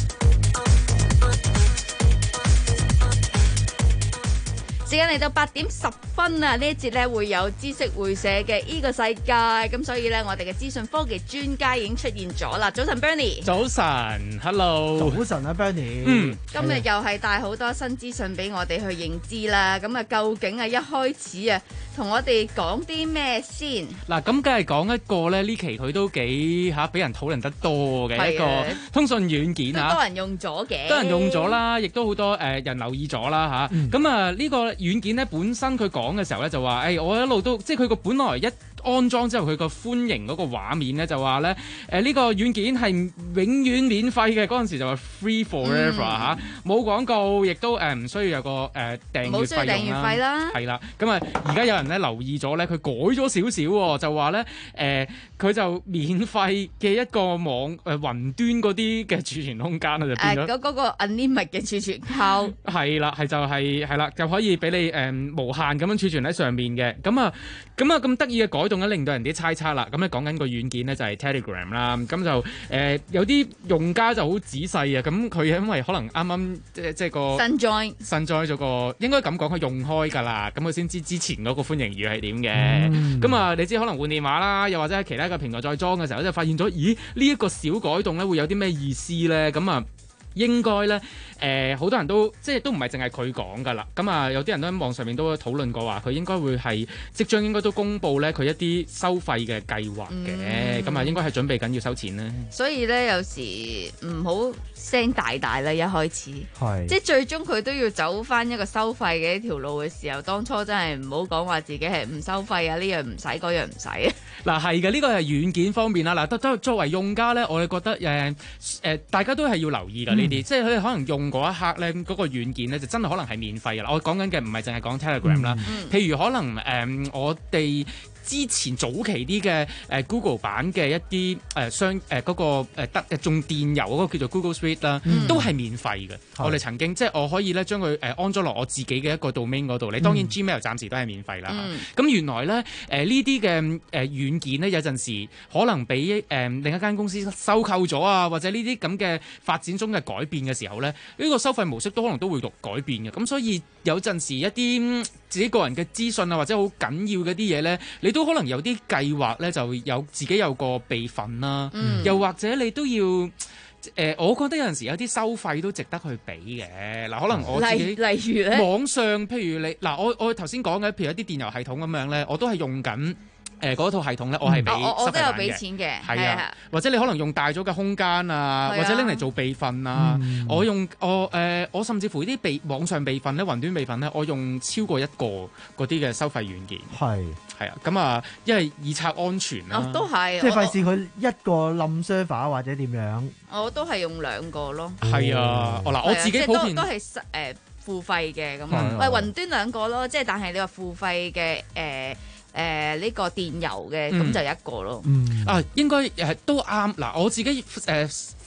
時間嚟到八點十分啊！呢一節咧會有知識會社嘅呢個世界，咁所以咧我哋嘅資訊科技專家已經出現咗啦。早晨 Bernie， 早晨 ，Hello， 早晨啊 Bernie， 嗯， 今日又係帶好多新資訊俾我哋去認知啦。咁啊，究竟啊一開始啊同我哋講啲咩先？ 嗱，咁梗係講一個咧呢期佢都幾嚇俾人討論得多嘅一個通訊軟件啊， 都多人用咗嘅， 多人用咗啦，亦都好多誒、呃、人留意咗啦嚇。咁啊呢、這個軟件咧本身佢講嘅時候咧就話，誒、哎、我一路都即係佢個本來一安裝之後佢個歡迎嗰個畫面咧就話咧誒呢個軟件係永遠免費嘅，嗰陣時就話 free forever 嚇、嗯，冇廣告，亦都誒唔需要有個誒、呃、訂閱費用啦，係啦。咁啊而家有人咧留意咗咧，佢改咗少少喎，就話咧誒佢就免費嘅一個網誒、呃、雲端嗰啲嘅儲存空間啊，就變咗誒嗰個 unlimited 嘅儲存靠係啦，係就係係啦，就可以俾你誒、呃、無限咁樣儲存喺上面嘅。咁啊咁啊咁得意嘅改動咧，令到人哋猜測啦。咁咧講緊個軟件咧就係 Telegram 啦。咁就誒、呃、有啲用家就好仔細啊。咁佢因為可能啱啱即即係個新 join 新 join 咗個，應該咁講佢用開㗎啦。咁佢先知之前嗰個歡迎語係點嘅。咁啊、嗯，你知可能換電話啦，又或者喺其他嘅平台再裝嘅時候，就發現咗，咦呢一個小改動咧會有啲咩意思咧？咁啊應該咧誒好多人都即係都唔係淨係佢講㗎啦。咁啊有啲人都喺網上面都討論過話，佢應該會係即將應該都公布咧佢一啲收費嘅計劃嘅。咁啊、嗯、應該係準備緊要收錢咧。 所以咧有時唔好聲大大啦，一開始係即係最終佢都要走翻一個收費嘅一條路嘅時候，當初真係唔好講話自己係唔收費啊，呢樣唔使，嗰樣唔使啊。 嗱係嘅，呢個係軟件方面啦。嗱，都都作為用家咧，我哋覺得誒誒、呃、大家都係要留意㗎呢啲，即係佢哋可能用嗰一刻咧，嗰、嗰個軟件咧就真係可能係免費㗎啦。我講緊嘅唔係淨係講 Telegram 啦、嗯，譬如可能誒、呃、我哋之前早期啲嘅誒 Google 版嘅一啲誒商誒嗰個誒得誒仲電郵嗰個叫做 Google Suite 啦、嗯，都係免費嘅。我哋曾經即係我可以咧將佢誒安咗落我自己嘅一個 domain 嗰度。你當然 Gmail 暫時都係免費啦。咁、嗯、原來咧誒呢啲嘅誒軟件咧有陣時可能俾誒、呃、另一間公司收購咗啊，或者呢啲咁嘅發展中嘅改變嘅時候咧，呢、呢個收費模式都可能都會改變嘅。咁所以有陣時一啲自己個人嘅資訊啊，或者好緊要嘅啲嘢咧，你都可能有啲計劃咧，就有自己有個備份啦、嗯，又或者你都要誒、呃，我覺得有陣時有啲收費都值得去俾嘅。嗱，可能我自己例例如咧， 網上譬如你嗱，我我頭先講嘅，譬如一啲電郵系統咁樣咧，我都係用緊。誒嗰套系統咧，我係俾我都有俾錢嘅，係啊， 或者你可能用大咗嘅空間啊，或者拎嚟做備份啊，嗯、我用我誒、呃、我甚至乎啲備網上備份咧、雲端備份咧，我用超過一個嗰啲嘅收費軟件，係係啊，咁啊，因為以策安全啦、啊哦， 都係， 即係費事佢一個冧 server 或者點樣， 我都係用兩個咯， 係啊，哦嗱，我自己普遍都都係誒、呃、付費嘅咁啊，喂雲端兩個咯，即係但係你話付費嘅誒。呃誒、呃、呢、這個電郵嘅咁、嗯、就一個咯， 嗯、啊應該誒都啱嗱，我自己誒。呃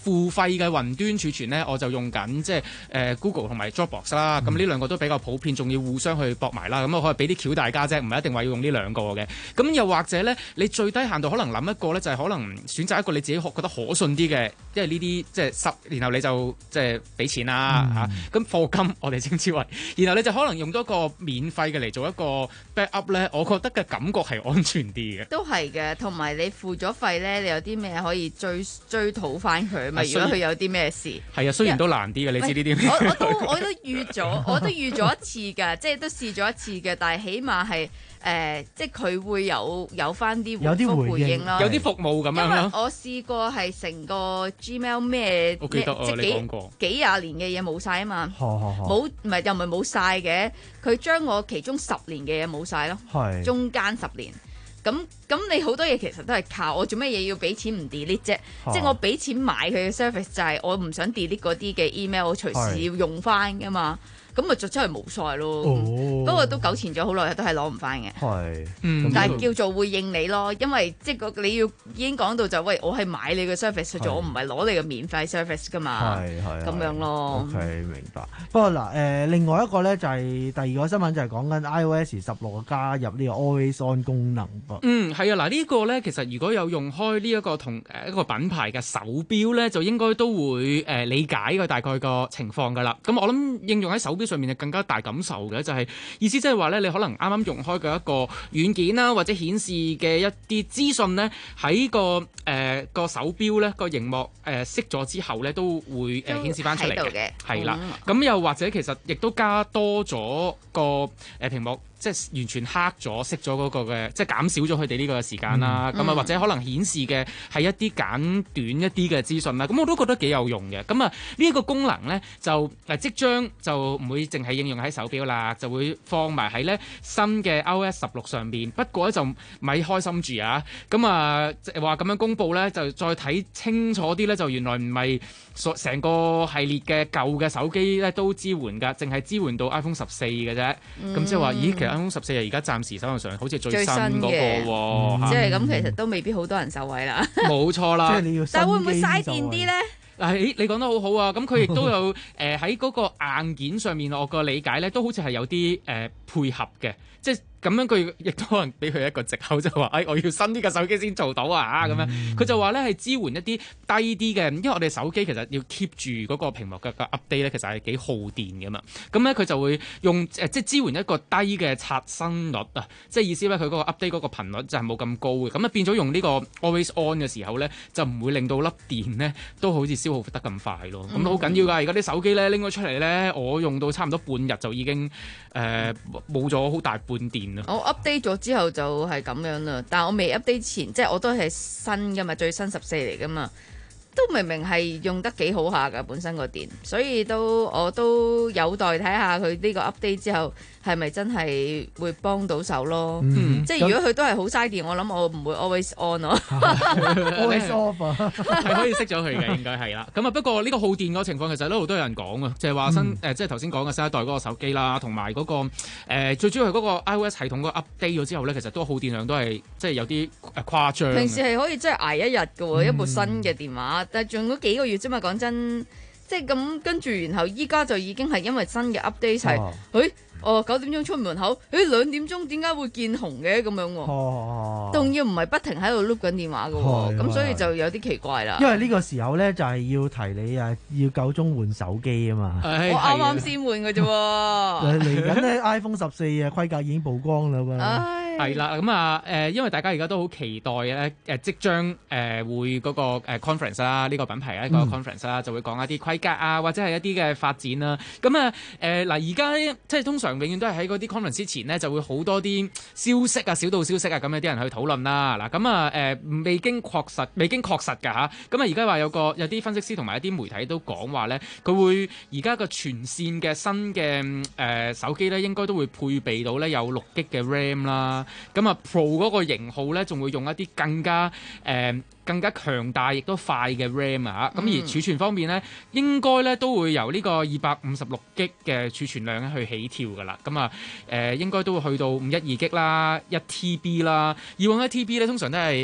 付費嘅雲端儲存咧，我就用緊即係誒 Google 同埋 Dropbox 啦。咁呢、嗯、兩個都比較普遍，仲要互相去駁埋啦。咁我可以俾啲橋大家啫，唔係一定話要用呢兩個嘅。咁又或者咧，你最低限度可能諗一個咧，就係可能選擇一個你自己覺得可信啲嘅，因為呢啲即係十，然後你就即係俾錢啦嚇。咁、嗯、課金我哋稱之為，然後你就可能用多個免費嘅嚟做一個 backup 咧，我覺得嘅感覺係安全啲嘅。 都係嘅，同埋你付咗費咧，你有啲咩可以追追討翻佢嘛？如果佢有啲咩事， 係啊，雖然都難啲嘅，你知呢啲。 我我都我都預咗，我都預咗一次㗎，即係都試咗一次嘅，但係起碼係。誒、呃，即係佢會有有翻啲回覆回應咯， 有啲服務咁樣咯。 因為我試過係成個 Gmail 咩， 我記得即係幾幾廿年嘅嘢冇晒啊嘛，冇唔係又唔係冇晒嘅，佢將我其中十年嘅嘢冇晒咯，中間十年。咁咁你好多嘢其實都係靠我做咩嘢要俾錢唔 delete 啫？即係我俾錢買佢嘅 service 就係我唔想 delete 嗰啲嘅 email，我隨時要用翻噶嘛。咁咪就真係冇晒咯，不過都糾纏咗好耐，都係攞唔翻嘅。係，嗯，但係叫做會應你咯，因為即係個你要已經講到就喂，我係買你嘅 service 咗，我唔係攞你嘅免費 service 噶嘛。係係咁樣咯。 OK，明白。不過嗱，誒、呃，另外一個咧就係、是、第二個新聞就係講緊 iOS 十六加入呢個 Always On 功能噃。 嗯，係啊，嗱、這個、呢個咧其實如果有用開呢一個同誒一個品牌嘅手錶咧，就應該都會誒、呃、理解個大概個情況㗎啦。咁我諗應用喺手錶上面就更加大感受嘅，就係、是、意思即係話咧，你可能啱啱用開嘅一個軟件啦，或者顯示嘅一啲資訊咧，喺個誒、呃、個手錶咧個熒幕誒熄咗之後咧，都會誒顯示翻出嚟嘅，係啦。咁、嗯、又或者其實亦都加多咗個誒屏幕。即係完全黑咗、熄咗嗰個嘅，即係減少咗佢哋呢個時間啦。咁、嗯、啊，或者可能顯示嘅係一啲簡短一啲嘅資訊啦。咁我都覺得幾有用嘅。咁啊，呢一個功能咧就誒即將就唔會淨係應用喺手錶啦，就會放埋喺咧新嘅 iOS 十六上邊。不過咧就咪開心住啊！咁啊話咁樣公佈咧，就再睇清楚啲咧，就原來唔係成個系列嘅舊嘅手機咧都支援㗎，淨係支援到 iPhone 十四嘅啫。咁、嗯、即係話，咦？其實 iPhone 十四而家暫時手頭上好似最新嗰、那個喎， 即係咁，其實都未必好多人受惠啦。 冇錯啦， 但係會唔會嘥電啲咧？ 嗱，誒，你講得好好啊！咁佢亦都有誒喺嗰個硬件上面，我個理解咧都好似係有啲誒、呃、配合嘅，即係。咁樣佢亦都可能俾佢一個藉口，就話：哎，我要新啲嘅手機先做到啊！咁樣佢就話咧係支援一啲低啲嘅，因為我哋手機其實要 keep 住嗰個屏幕嘅個 update 咧，其實係幾耗電嘅嘛。咁咧佢就會用誒即係支援一個低嘅刷新率啊，即係意思咧佢嗰個 update 嗰個頻率就係冇咁高嘅。咁啊變咗用呢個 always on 嘅時候咧，就唔會令到粒電咧都好似消耗得咁快咯。咁都好緊要㗎！而家啲手機咧拎咗出嚟咧，我用到差唔多半日就已經誒冇咗好大半電。 我 update 咗之後就係咁樣啦，但係我未 update 前，即係我都係新噶嘛，最新十四嚟噶嘛，都明明係用得幾好下噶本身個電，所以都我都有待睇下佢呢個 update 之後係咪真係會幫到手咯。嗯、即係如果佢都係好嘥電，我諗我唔會 always on 咯 ，always off 係可以熄咗佢嘅，應該係啦。咁啊不過呢個耗電個情況其實一路都有人講啊，就係、是、話新誒、嗯、即係頭先講嘅新一代嗰個手機啦，同埋嗰個、呃、最主要係嗰個 iOS 系統嗰個 update 咗之後咧，其實都耗電量都係即係有啲誒誇張。 平時係可以真係捱一日嘅喎，嗯、一部新嘅電話，但係仲嗰幾個月啫嘛，講真，即係咁跟住，然後依家就已經係因為新嘅 update 係，誒、啊。哦，九點鐘出門口，誒兩點鐘點解會見紅嘅咁樣喎？哦，仲要唔係不停喺度碌緊電話嘅喎，咁所以就有啲奇怪啦。 因為呢個時候咧就係、是、要提你啊，要夠鐘換手機啊嘛。 哎、我啱啱先換嘅啫喎。 嚟緊咧 iPhone 十四嘅規格已經曝光啦喎。 唉， 係啦，咁啊誒，因為大家而家都好期待咧誒，即將誒、呃、會嗰個 conference 啦，呢、這個品牌一個 conference 啦、嗯，就會講一啲規格啊，或者係一啲嘅發展啦。咁啊誒嗱，而家即係通常。永遠都係喺嗰啲 conference 之前呢，就會好多啲消息啊、小道消息啊，咁有啲人去討論啦。嗱，咁啊誒，未經確實、未經確實㗎嚇。咁啊，而家話有個有啲分析師同埋一啲媒體都講話咧，佢會而家個全線嘅新嘅誒、呃、手機咧，應該都會配備到咧有六 G 嘅 RAM 啦。咁啊 Pro 嗰個型號咧，仲會用一啲更加誒。呃更加強大亦都快嘅 RAM 啊，咁、嗯、而儲存方面咧，應該咧都會由呢個二百五十六 G 嘅儲存量去起跳噶啦，咁啊誒應該都會去到五一二 G 啦，一 T B 啦，以往一 T B 咧通常都係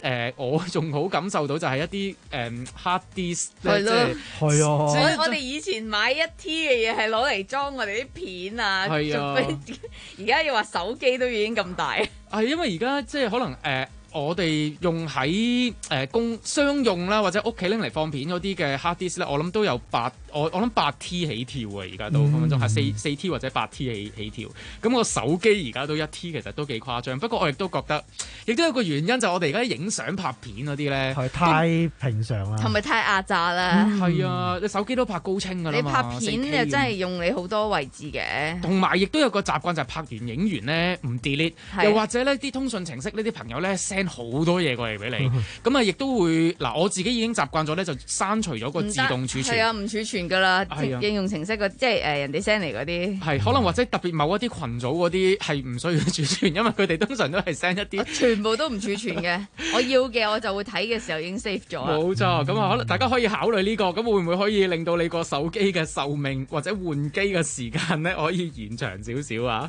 誒，我仲好感受到就係一啲誒 hard disk 係咯， 係啊！ 我我哋以前買一 T 嘅嘢係攞嚟裝我哋啲片啊， 係啊， 而家要話手機都已經咁大。 係因為而家即係可能誒。呃我哋用喺誒公商用啦，或者屋企拎嚟放片嗰啲嘅 hard disk 咧，我諗都有八，我我諗八 T 起跳啊！而家都分分鐘係四四 T 或者八 T 起起跳。咁個手機而家都一 T，其實都幾誇張。不過我亦都覺得，亦都有個原因就係我哋而家影相拍片嗰啲咧， 係太平常啦， 係咪太壓榨啦？ 係啊，你手機都拍高清㗎啦嘛。 你拍片又真係用你好多位置嘅。同埋亦都有個習慣就係拍完影完咧唔 delete，又或者咧啲通訊程式呢啲朋友咧 send 好多嘢過嚟俾你，咁啊亦都會嗱我自己已經習慣咗咧，就刪除咗個自動儲存。 係啊，唔儲存㗎啦，應用程式個即係誒人哋 send 嚟嗰啲。係可能或者特別某一啲群組嗰啲係唔需要儲存，因為佢哋通常都係 send 一啲。 全部都唔儲存嘅，我要嘅我就會睇嘅時候已經 save 咗。 冇錯，咁啊可能大家可以考慮呢個，咁會唔會可以令到你個手機嘅壽命或者換機嘅時間咧可以延長少少啊？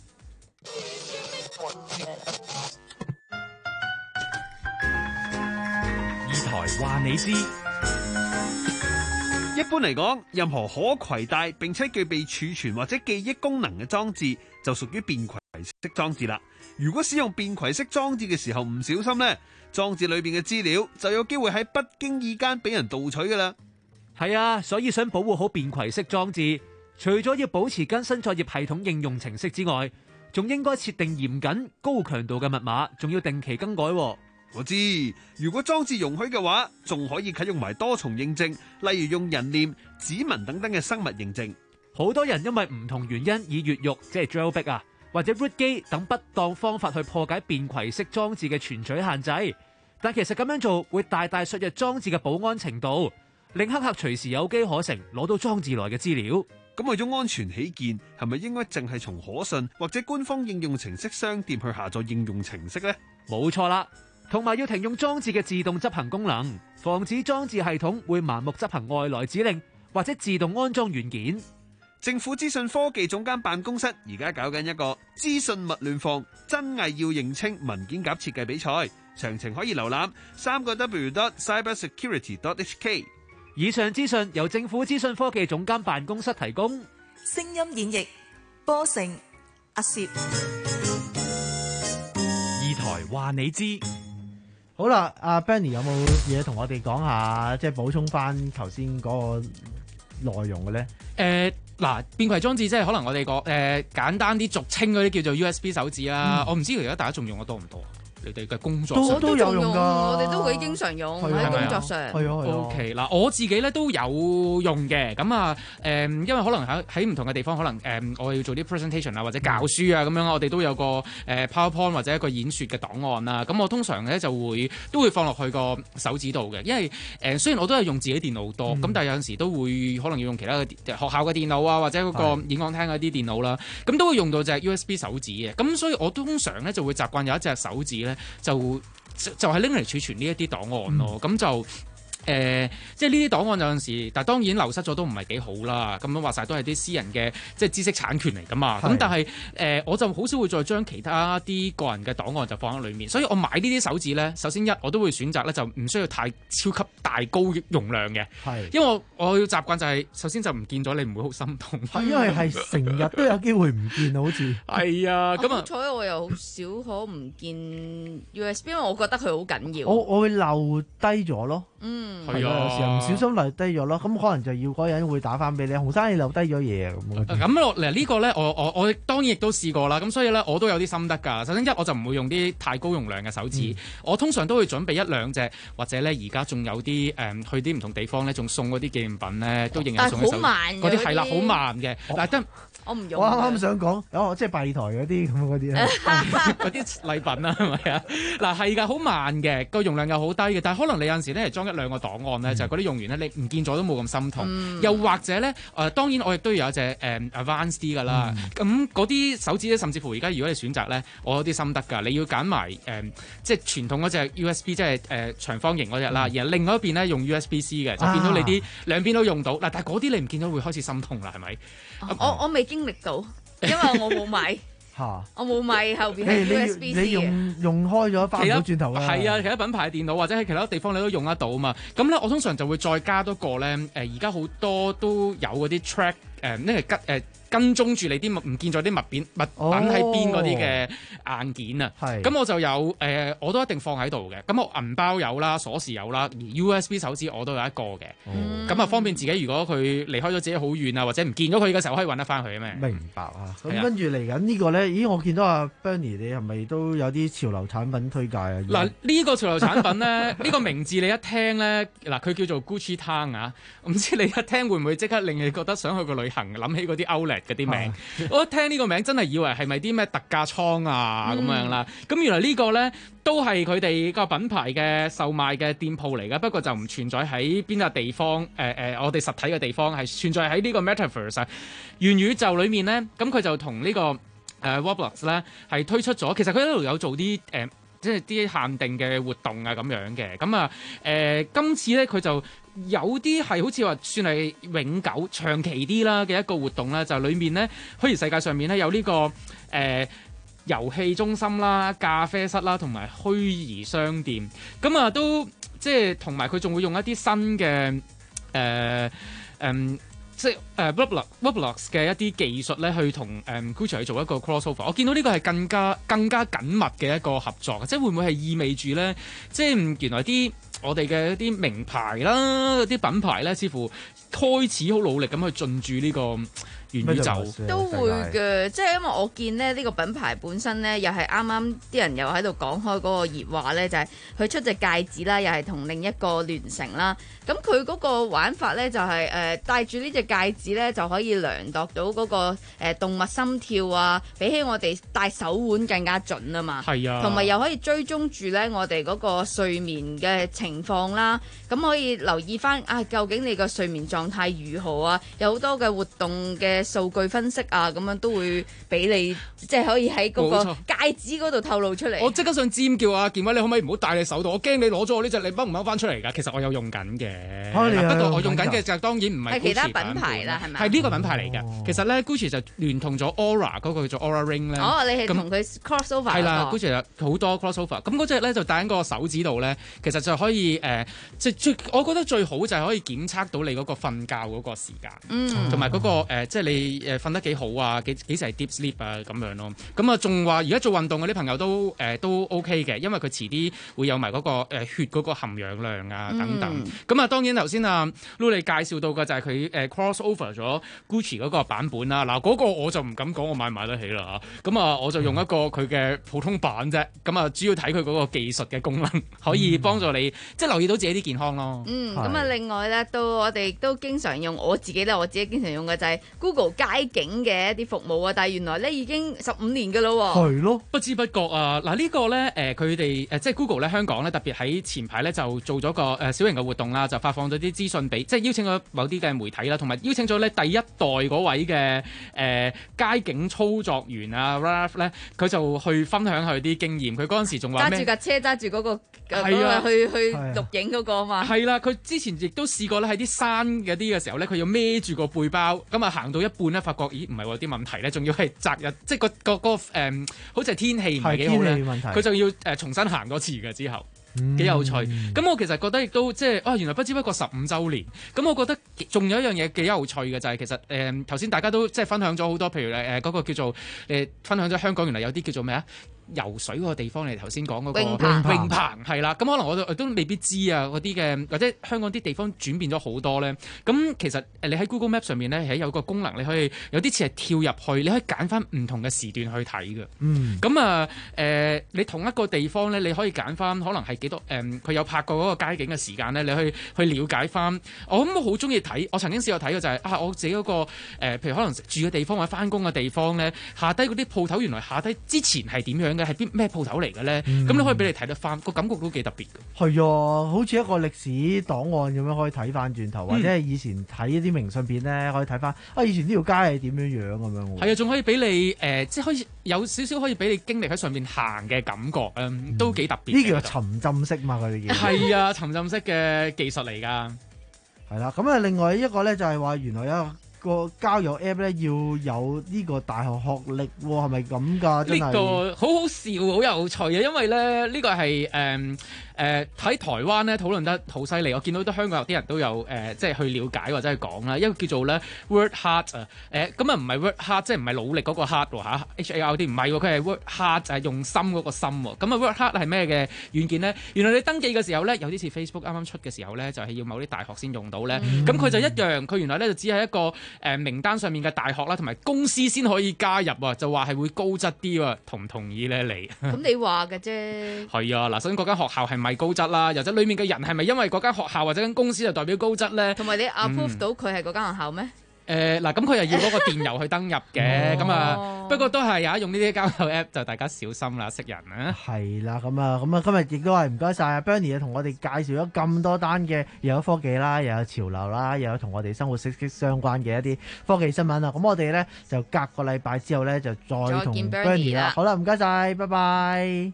話你知，一般嚟講，任何可攜帶並且具備儲存或者記憶功能嘅裝置，就屬於便攜式裝置啦。如果使用便攜式裝置嘅時候唔小心呢，裝置裏邊嘅資料就有機會喺不經意間俾人盜取噶啦。 係啊，所以想保護好便攜式裝置，除咗要保持更新作業系統應用程式之外，仲應該設定嚴謹、高強度嘅密碼，仲要定期更改。 我知，如果裝置容許嘅話，仲可以啟用埋多重認證，例如用人臉、指紋等等嘅生物認證。 好多人因為唔同原因以越獄，即係 jailbreak 啊，或者 root 機等不當方法去破解便攜式裝置嘅存取限制，但其實咁樣做會大大削弱裝置嘅保安程度，令黑客隨時有機可乘攞到裝置內嘅資料。 咁為咗安全起見，係咪應該淨係從可信或者官方應用程式商店去下載應用程式呢？ 冇錯啦。同埋要停用裝置嘅自動執行功能，防止裝置系統會盲目執行外來指令或者自動安裝軟件。 政府資訊科技總監辦公室而家搞緊一個資訊勿亂放、真偽要認清文件夾設計比賽，詳情可以瀏覽三個 w dot cybersecurity dot h k。 以上資訊由政府資訊科技總監辦公室提供。 聲音演繹波成阿攝。 二台話你知。 好啦，阿 Benny 有冇嘢同我哋講下，即係補充翻頭先嗰個內容嘅咧？ 誒嗱、呃，便攜裝置即係可能我哋個誒簡單啲俗稱嗰啲叫做 U S B 手指啦。嗯、我唔知而家大家仲用得多唔多？你哋嘅工作上都都有用㗎， 我哋都會經常用喺工作上。 係啊係啊。 O K 嗱，我自己咧都有用嘅。咁啊誒，因為可能喺喺唔同嘅地方，可能誒、呃、我要做啲 presentation 啊，或者教書啊咁樣，我哋都有個誒 PowerPoint 或者一個演說嘅檔案啦。咁我通常咧就會都會放落去個手指度嘅，因為誒、呃、雖然我都係用自己電腦多，咁、嗯、但係有陣時都會可能要用其他嘅學校嘅電腦啊，或者嗰個演講廳嗰啲電腦啦，咁都會用到隻 U S B 手指嘅。咁所以我通常咧就會習慣有一隻手指咧就。就係拎嚟儲存呢一啲檔案咯，咁、嗯、就。誒、呃，即係呢啲檔案有陣時，但係當然流失咗都唔係幾好啦。咁樣話晒都係啲私人嘅即係知識產權嚟㗎嘛。咁但係誒、呃，我就好少會再將其他啲個人嘅檔案就放喺裡面。所以我買呢啲手指咧，首先一我都會選擇咧就唔需要太超級大高容量嘅，因為我我要習慣就係、是、首先就唔見咗你唔會好心痛。 係因為係成日都有機會唔見好似係啊。咁啊， 好彩我又好少可唔見 U S B， 因為我覺得佢好緊要。 我我會漏低咗咯。 嗯， 係啊，有時候唔小心留低咗咯，咁可能就要嗰個人會打翻俾你。洪生你留低咗嘢啊咁。 咁落嚟呢個咧，我我我當然亦都試過啦。咁所以咧，我都有啲心得㗎。首先一我就唔會用啲太高容量嘅手指，嗯、我通常都會準備一兩隻，或者咧而家仲有啲誒、嗯、去啲唔同地方咧，仲送嗰啲紀念品咧，都仍然送喺手。嗰啲係啦，好慢嘅。嗱，得我唔用。 我啱啱想講，哦，即係拜台嗰啲咁嗰啲咧， 嗰啲禮品啊，係咪啊？嗱係㗎，好慢嘅，個容量又好低嘅，但係可能你有陣時咧係裝一兩個檔案咧，嗯、就係嗰啲用完咧，你唔見咗都冇咁心痛。嗯、又或者咧，誒、呃、當然我亦都有一隻誒、嗯、advanced 啲㗎啦。咁嗰啲手指咧，甚至乎而家如果你選擇咧，我有啲心得㗎，你要揀埋誒即係傳統嗰隻 U S B， 即係誒、呃、長方形嗰隻啦，嗯、然後另外一邊咧用 U S B C 嘅，就變到你啲、啊、兩邊都用到。嗱，但係嗰啲你唔見咗會開始心痛啦，係咪？ 我我未經歷到，因為我冇買。 嚇， 我冇買後邊誒係你 U S B 你 C 嘅。 用用開咗翻唔到轉頭㗎。 係啊，其他品牌電腦或者喺其他地方你都用得到啊嘛。咁咧，我通常就會再加多個咧。誒，而家好多都有嗰啲 track 誒，呢係跟誒跟蹤住你啲唔見咗啲物品物品喺邊嗰啲嘅硬件啊。 係。 咁我就有誒、呃，我都一定放喺度嘅。咁我銀包有啦，鎖匙有啦，而 U S B 手指我都有一個嘅。咁啊、嗯，方便自己如果佢離開咗自己好遠啊，或者唔見咗佢嘅時候，可以揾得翻佢啊咩？ 明白啊！咁跟住嚟緊呢個咧，咦？我見到阿 Bernie 你係咪都有啲潮流產品推介啊？ 嗱，呢個潮流產品咧，呢個名字你一聽咧，嗱佢叫做 Gucci Town 啊，唔知你一聽會唔會即刻令你覺得想去個旅行，諗起嗰啲 Outlet 嗰啲名？我一聽呢個名真係以為係咪啲咩特價倉啊咁、嗯、樣啦？咁原來呢個咧都係佢哋個品牌嘅售賣嘅店鋪嚟㗎，不過就唔存在喺邊個地方。誒、呃、誒、呃，我哋實體嘅地方係存在喺呢個 Metaverse 元宇宙裏面咧。咁佢就同、這個呃、呢個誒 Roblox 咧係推出咗，其實佢一路有做啲誒、呃，即係啲限定嘅活動啊咁樣嘅。咁啊誒，今次咧佢就有啲係好似話算係永久長期啲啦嘅一個活動啦，就裏面咧虛擬世界上面咧有呢、這個誒、呃、遊戲中心啦、咖啡室啦同埋虛擬商店。咁啊都即係同埋佢仲會用一啲新嘅誒誒。呃嗯即係誒 Roblox Roblox 嘅一啲技術咧，去同誒 Gucci 去做一個 crossover。我見到呢個係更加更加緊密嘅一個合作，即係會唔會係意味住咧，即係原來啲我哋嘅一啲名牌啦、啲品牌咧，似乎開始好努力咁去進駐呢個元宇宙。 都會嘅，即係因為我見咧呢、呢個品牌本身咧，又係啱啱啲人又喺度講開嗰個熱話咧，就係、是、佢出隻戒指啦，又係同另一個聯成啦。咁佢嗰個玩法咧就係、是、誒、呃、戴住呢隻戒指咧就可以量度到嗰、那個誒、呃、動物心跳啊，比起我哋戴手腕更加準啊嘛。 係啊， 同埋又可以追蹤住咧我哋嗰個睡眠嘅情況啦。咁可以留意翻啊，究竟你個睡眠狀態如何啊？有好多嘅活動嘅數據分析啊，咁樣都會俾你，即係可以喺嗰個戒指嗰度透露出嚟。 我即刻想尖叫啊！健偉，你可唔可以唔好戴你手度？我驚你攞咗我呢隻，你掹唔掹翻出嚟㗎？其實我有用緊嘅。 啊、 不過我用緊嘅就當然唔係 Gucci 其他品牌啦，係咪？ 係呢個品牌嚟嘅。哦、其實咧 Gucci 就聯同咗 Aura 嗰個叫做 Aura Ring 咧。 哦，你係同佢 crossover 係啦 Gucci 有好多 crossover。咁嗰隻咧就戴喺個手指度咧，其實就可以誒，即、呃、係最我覺得最好就係可以檢測到你嗰個瞓覺嗰個時間，嗯，同埋嗰個、呃、即係你誒瞓得幾好啊，幾幾時係 deep sleep 啊咁樣咯。咁啊，仲話而家做運動嗰啲朋友都誒、呃、都 OK 嘅，因為佢遲啲會有埋嗰、嗰個、呃、血嗰個含氧量啊等等。咁啊、嗯，當然頭先啊 Lulu 介紹到嘅就係佢誒 cross over 咗 Gucci 嗰個版本啦。嗱，嗰個我就唔敢講我買唔買得起啦嚇。咁啊，我就用一個佢嘅普通版啫。咁啊，主要睇佢嗰個技術嘅功能，可以幫助你、嗯、即係留意到自己啲健康咯。 嗯，咁啊，另外咧，都我哋都經常用我自己咧，我自己經常用嘅就係 Google 街景嘅一啲服務啊。但係原來咧已經十五年㗎咯喎。 係咯， 不知不覺啊！嗱、這個、呢個咧誒，佢哋誒即係 Google 咧香港咧，特別喺前排咧就做咗個誒小型嘅活動啦，就發放咗啲資訊俾，即係邀請咗某啲嘅媒體啦，同埋邀請咗咧第一代嗰位嘅誒、呃、街景操作員啊 Ralph 咧，佢就去分享佢啲經驗。佢嗰陣時仲話咩？ 揸住架車，揸住嗰個。 係啊， 去去錄影嗰個啊嘛。 係啦，佢之前亦都試過咧喺啲山嗰啲嘅時候咧，佢要孭住個背包，咁啊行到一半咧，發覺咦唔係喎啲問題咧，仲要係擇日，即係個個個誒，好似係天氣唔係幾好咧，佢就要誒重新行多次嘅之後。幾、嗯、有趣，咁我其實覺得亦都即係啊，原來不知不覺十五週年，咁我覺得仲有一樣嘢幾有趣嘅就係、是、其實誒頭先大家都即係分享咗好多，譬如誒嗰、呃那個叫做誒、呃、分享咗香港原來有啲叫做咩啊？游水嗰個地方，你頭先講嗰個泳棚，泳棚係啦，咁可能我都，我都未必知啊，嗰啲嘅或者香港啲地方轉變咗好多咧。咁其實誒你喺 Google Map 上面咧係有個功能，你可以有啲似係跳入去，你可以揀翻唔同嘅時段去睇嘅。嗯，咁啊誒，你同一個地方咧，你可以揀翻可能係幾多誒，佢、呃、有拍過嗰個街景嘅時間咧，你去去了解翻。我諗我好中意睇，我曾經試過睇嘅就係、是、啊，我自己嗰、那個誒、呃，譬如可能住嘅地方或者翻工嘅地方咧，下低嗰啲鋪頭原來下低之前係點樣？嘅係邊咩鋪頭嚟嘅咧？咁、嗯、你可以俾你睇得翻，個感覺都幾特別嘅。 係啊，好似一個歷史檔案咁樣可以睇翻轉頭，嗯、或者係以前睇一啲明信片咧，可以睇翻啊，以前呢條街係點樣樣咁樣。 係啊，仲可以俾你誒、呃，即係可以有少少可以俾你經歷喺上面行嘅感覺，嗯，都幾特別。 呢叫沉浸式嘛，佢哋叫。 係啊，沉浸式嘅技術嚟㗎。 係啦，咁啊，另外一個咧就係話原來有個交友 app 咧要有呢個大學學歷喎，係咪咁㗎？真係呢個好好笑，好有趣嘅，因為咧呢、呢個係誒誒喺台灣咧討論得好犀利。我見到都香港有啲人都有誒、呃、即係去了解或者係講啦，一個叫做咧 work hard 啊誒咁啊唔係 work hard 即係唔係努力嗰個 hard 喎嚇 H A R D 唔係喎，佢係 work hard 就係用心嗰個心喎。咁啊 work hard 係咩嘅軟件咧？原來你登記嘅時候咧有啲似 Facebook 啱啱出嘅時候咧就係、是、要某啲大學先用到咧。咁佢、嗯、就一樣，佢原來咧就只係一個誒、呃、名單上面嘅大學啦，同埋公司先可以加入啊，就話係會高質啲喎，同唔同意咧你？ 咁你話嘅啫。係啊，嗱，首先嗰間學校係咪高質啦？又或者裡面嘅人係咪因為嗰間學校或者間公司就代表高質咧？ 同埋你 approve 到佢係嗰間學校咩？ 誒嗱，咁佢又要嗰個電郵去登入嘅，咁啊，不過都係啊，用呢啲交友 app 就大家小心啦，識人啊。 係啦，咁啊，咁啊，今日亦都係唔該晒啊 Bernie 啊，同我哋介紹咗咁多單嘅，又有科技啦，又有潮流啦，又有同我哋生活息息相關嘅一啲科技新聞啦。咁我哋咧就隔個禮拜之後咧就再同 Bernie 啦。好啦，唔該晒，拜拜。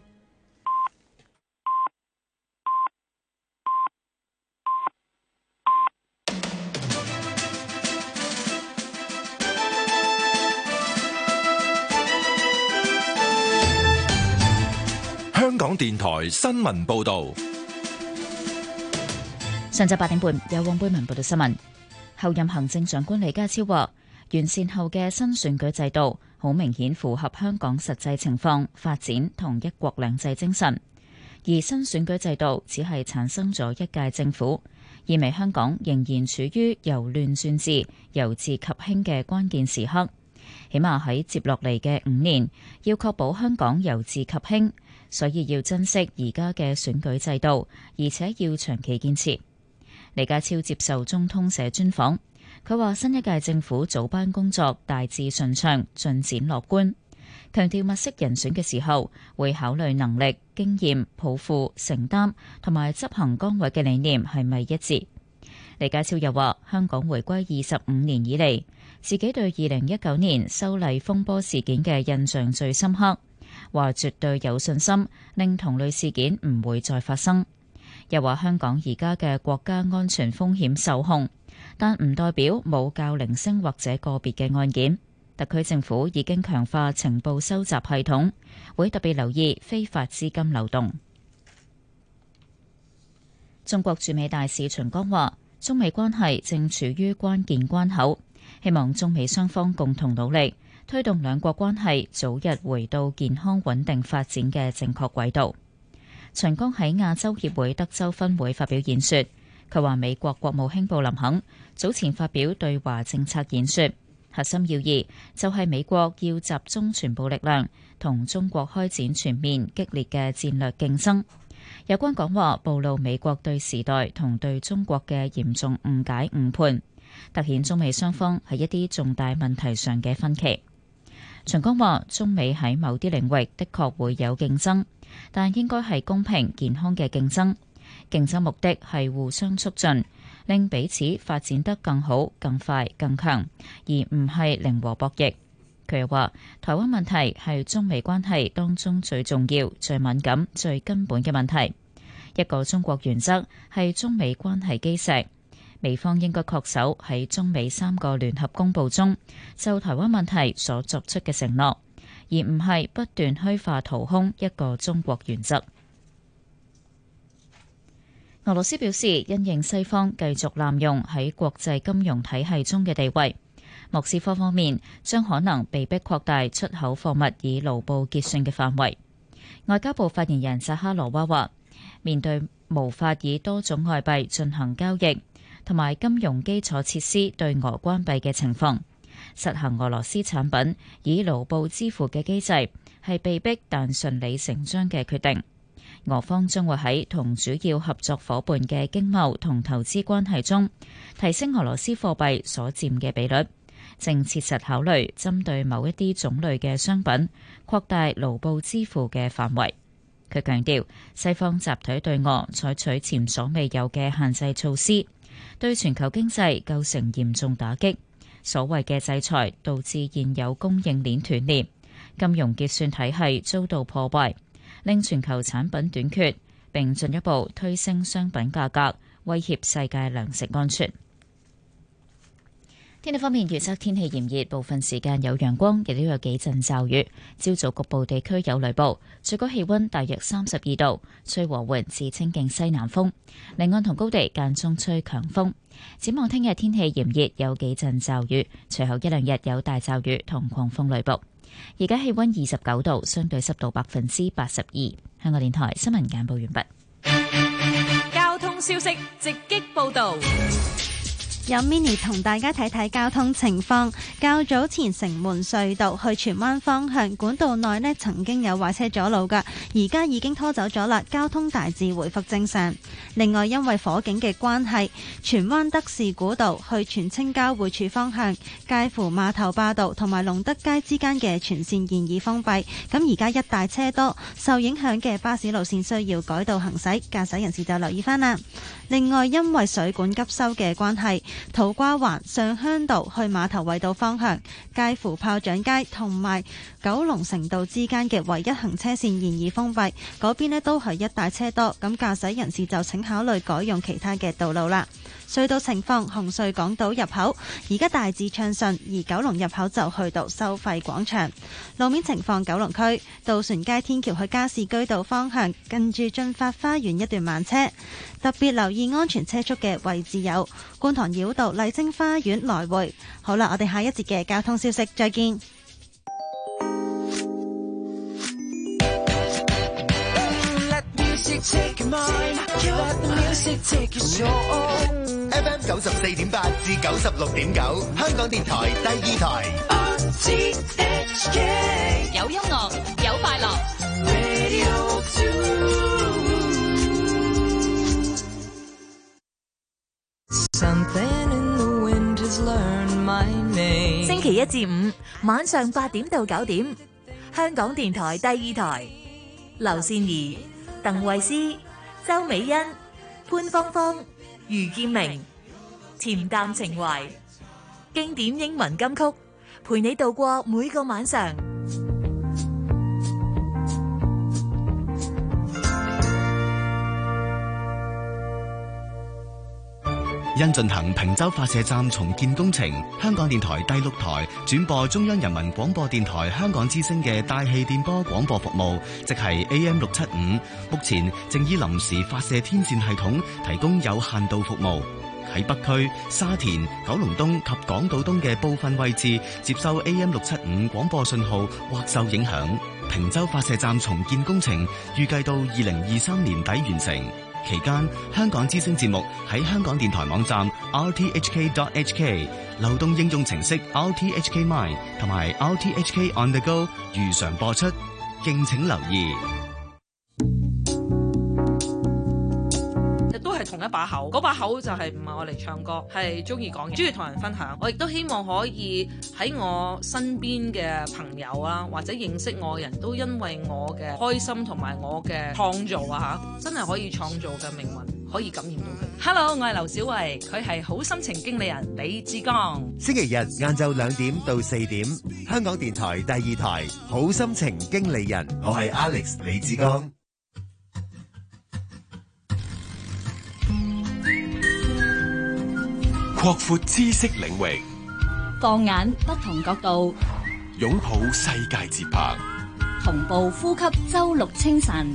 香港電台新聞報道， 上晝八點半有黃貝文報道新聞。候任行政長官李家超話，完善後嘅新選舉制度好明顯符合香港實際情況、發展同一國兩制精神。而新選舉制度只係產生咗一屆政府，意味香港仍然處於由亂轉治、由治及興嘅關鍵時刻。起碼喺接落嚟嘅五年，要確保香港由治及興。所以要珍惜而家嘅選舉制度，而且要長期堅持。李家超接受中通社專訪，佢話新一屆政府組班工作大致順暢，進展樂觀，強調物色人選嘅時候會考慮能力、經驗、抱負、承擔同埋執行崗位嘅理念係咪一致。李家超又話香港回歸二十五年以嚟，自己對二零一九年修例風波事件嘅印象最深刻。話絕對有信心令同類事件唔會再發生，又話香港而家嘅國家安全風險受控，但唔代表冇較零星或者個別嘅案件。特區政府已經強化情報收集系統，會特別留意非法資金流動。中國駐美大使秦剛話，中美關係正處於關鍵關口，希望中美雙方共同努力，推動兩國關係早日回到健康穩定發展嘅正確軌道。秦剛喺亞洲協會德州分會發表演說，佢話美國國務卿布林肯早前發表對華政策演說，核心要義就係美國要集中全部力量同中國開展全面激烈嘅戰略競爭。有關講話暴露美國對時代同對中國嘅嚴重誤解誤判，凸顯中美雙方喺一啲重大問題上嘅分歧。秦剛話：中美喺某啲領域的確會有競爭，但應該係公平健康嘅競爭。競爭目的係互相促進，令彼此發展得更好、更快、更強，而唔係零和博弈。佢又話：台灣問題係中美關係當中最重要、最敏感、最根本嘅問題。一個中國原則係中美關係基石。美方應該恪守喺中美三個聯合公報中就台灣問題所作出嘅承諾，而唔係不斷虛化掏空一個中國原則。俄羅斯表示，因應西方繼續濫用喺國際金融體系中嘅地位，莫斯科方面將可能被迫擴大出口貨物以盧布結算嘅範圍。外交部發言人扎哈羅娃話，面對無法以多種外幣進行交易，同埋金融基礎設施對俄關閉嘅情況，實行俄羅斯產品以盧布支付嘅機制係被逼但順理成章嘅決定。俄方將會喺同主要合作夥伴嘅經貿同投資關係中提升俄羅斯貨幣所佔嘅比率，正切實考慮針對某一啲種類嘅商品擴大盧布支付嘅範圍。佢強調，西方集體對俄採取前所未有嘅限制措施，對全球經濟構成嚴重打擊。所謂嘅制裁導致現有供應鏈斷裂，金融結算體系遭到破壞，令全球產品短缺，並進一步推升商品價格，威脅世界糧食安全。 天氣方面，預測天氣炎熱，部分時間有陽光，亦都有幾陣驟雨。朝早局部地區有雷暴，最高氣溫大約三十二度，吹和緩至清勁西南風。離岸同高地間中吹強風。展望聽日天氣炎熱，有幾陣驟雨，隨後一兩日有大驟雨同狂風雷暴。而家氣溫二十九度，相對濕度百分之八十二。香港電台新聞簡報完畢。 交通消息直擊報道。 有 mini 同大家睇睇交通情況。較早前城門隧道去荃灣方向管道內呢曾經有壞車阻路㗎，而家已經拖走咗啦，交通大致回復正常。另外因為火警嘅關係，荃灣德士古道去荃青交匯處方向介乎碼頭壩道同埋龍德街之間嘅全線現已封閉，咁而家一大車多，受影響嘅巴士路線需要改道行駛，駕駛人士就留意翻啦。另外因為水管急修嘅關係，土瓜灣上鄉道去馬頭圍道方向介乎炮仗街同埋九龍城道之間嘅唯一行車線現已封閉，嗰邊呢都係一大車多，咁駕駛人士就請考慮改用其他嘅道路啦。隧道情況，紅隧港島入口而家大致暢順，而九龍入口就去到收費廣場。路面情況，九龍區渡船街天橋去加士居道方向近住駿發花園一段慢車，特別留意安全車速嘅位置有觀塘繞道麗晶花園來回。好啦，我哋下一節嘅交通消息再見。 F M 九十四點八至九十六點九，香港電台第二台。 有音樂，有快樂。 星期一至五晚上八點到九點，香港電台第二台。劉善儀、鄧慧思、周美欣、潘芳芳、余建明，恬淡情懷，經典英文金曲，陪你度過每個晚上。 因進行坪洲發射站重建工程，香港電台第六台轉播中央人民廣播電台香港之聲嘅大氣電波廣播服務，即係 A M 六七五，目前正以臨時發射天線系統提供有限度服務。喺北區、沙田、九龍東及港島東嘅部分位置接收 A M 六七五廣播信號或受影響。坪洲發射站重建工程預計到二零二三年底完成。期間，香港之聲節目喺香港電台網站 r t h k dot h k、流動應用程式 r t h k mine 同埋 r t h k on the go 如常播出，敬請留意。 都係同一把口，嗰把口就係唔係我嚟唱歌，係中意講嘢，中意同人分享。我亦都希望可以喺我身邊嘅朋友啊，或者認識我嘅人都因為我嘅開心同埋我嘅創造啊嚇，真係可以創造嘅命運可以感染到佢。Hello， 我係劉小慧，佢係好心情經理人李志剛。 星期日晏晝兩點到四點，香港電台第二台好心情經理人，我係 Alex 李志剛。 擴闊知識領域， 放眼不同角度， 擁抱世界節拍， 同步呼吸周六清晨。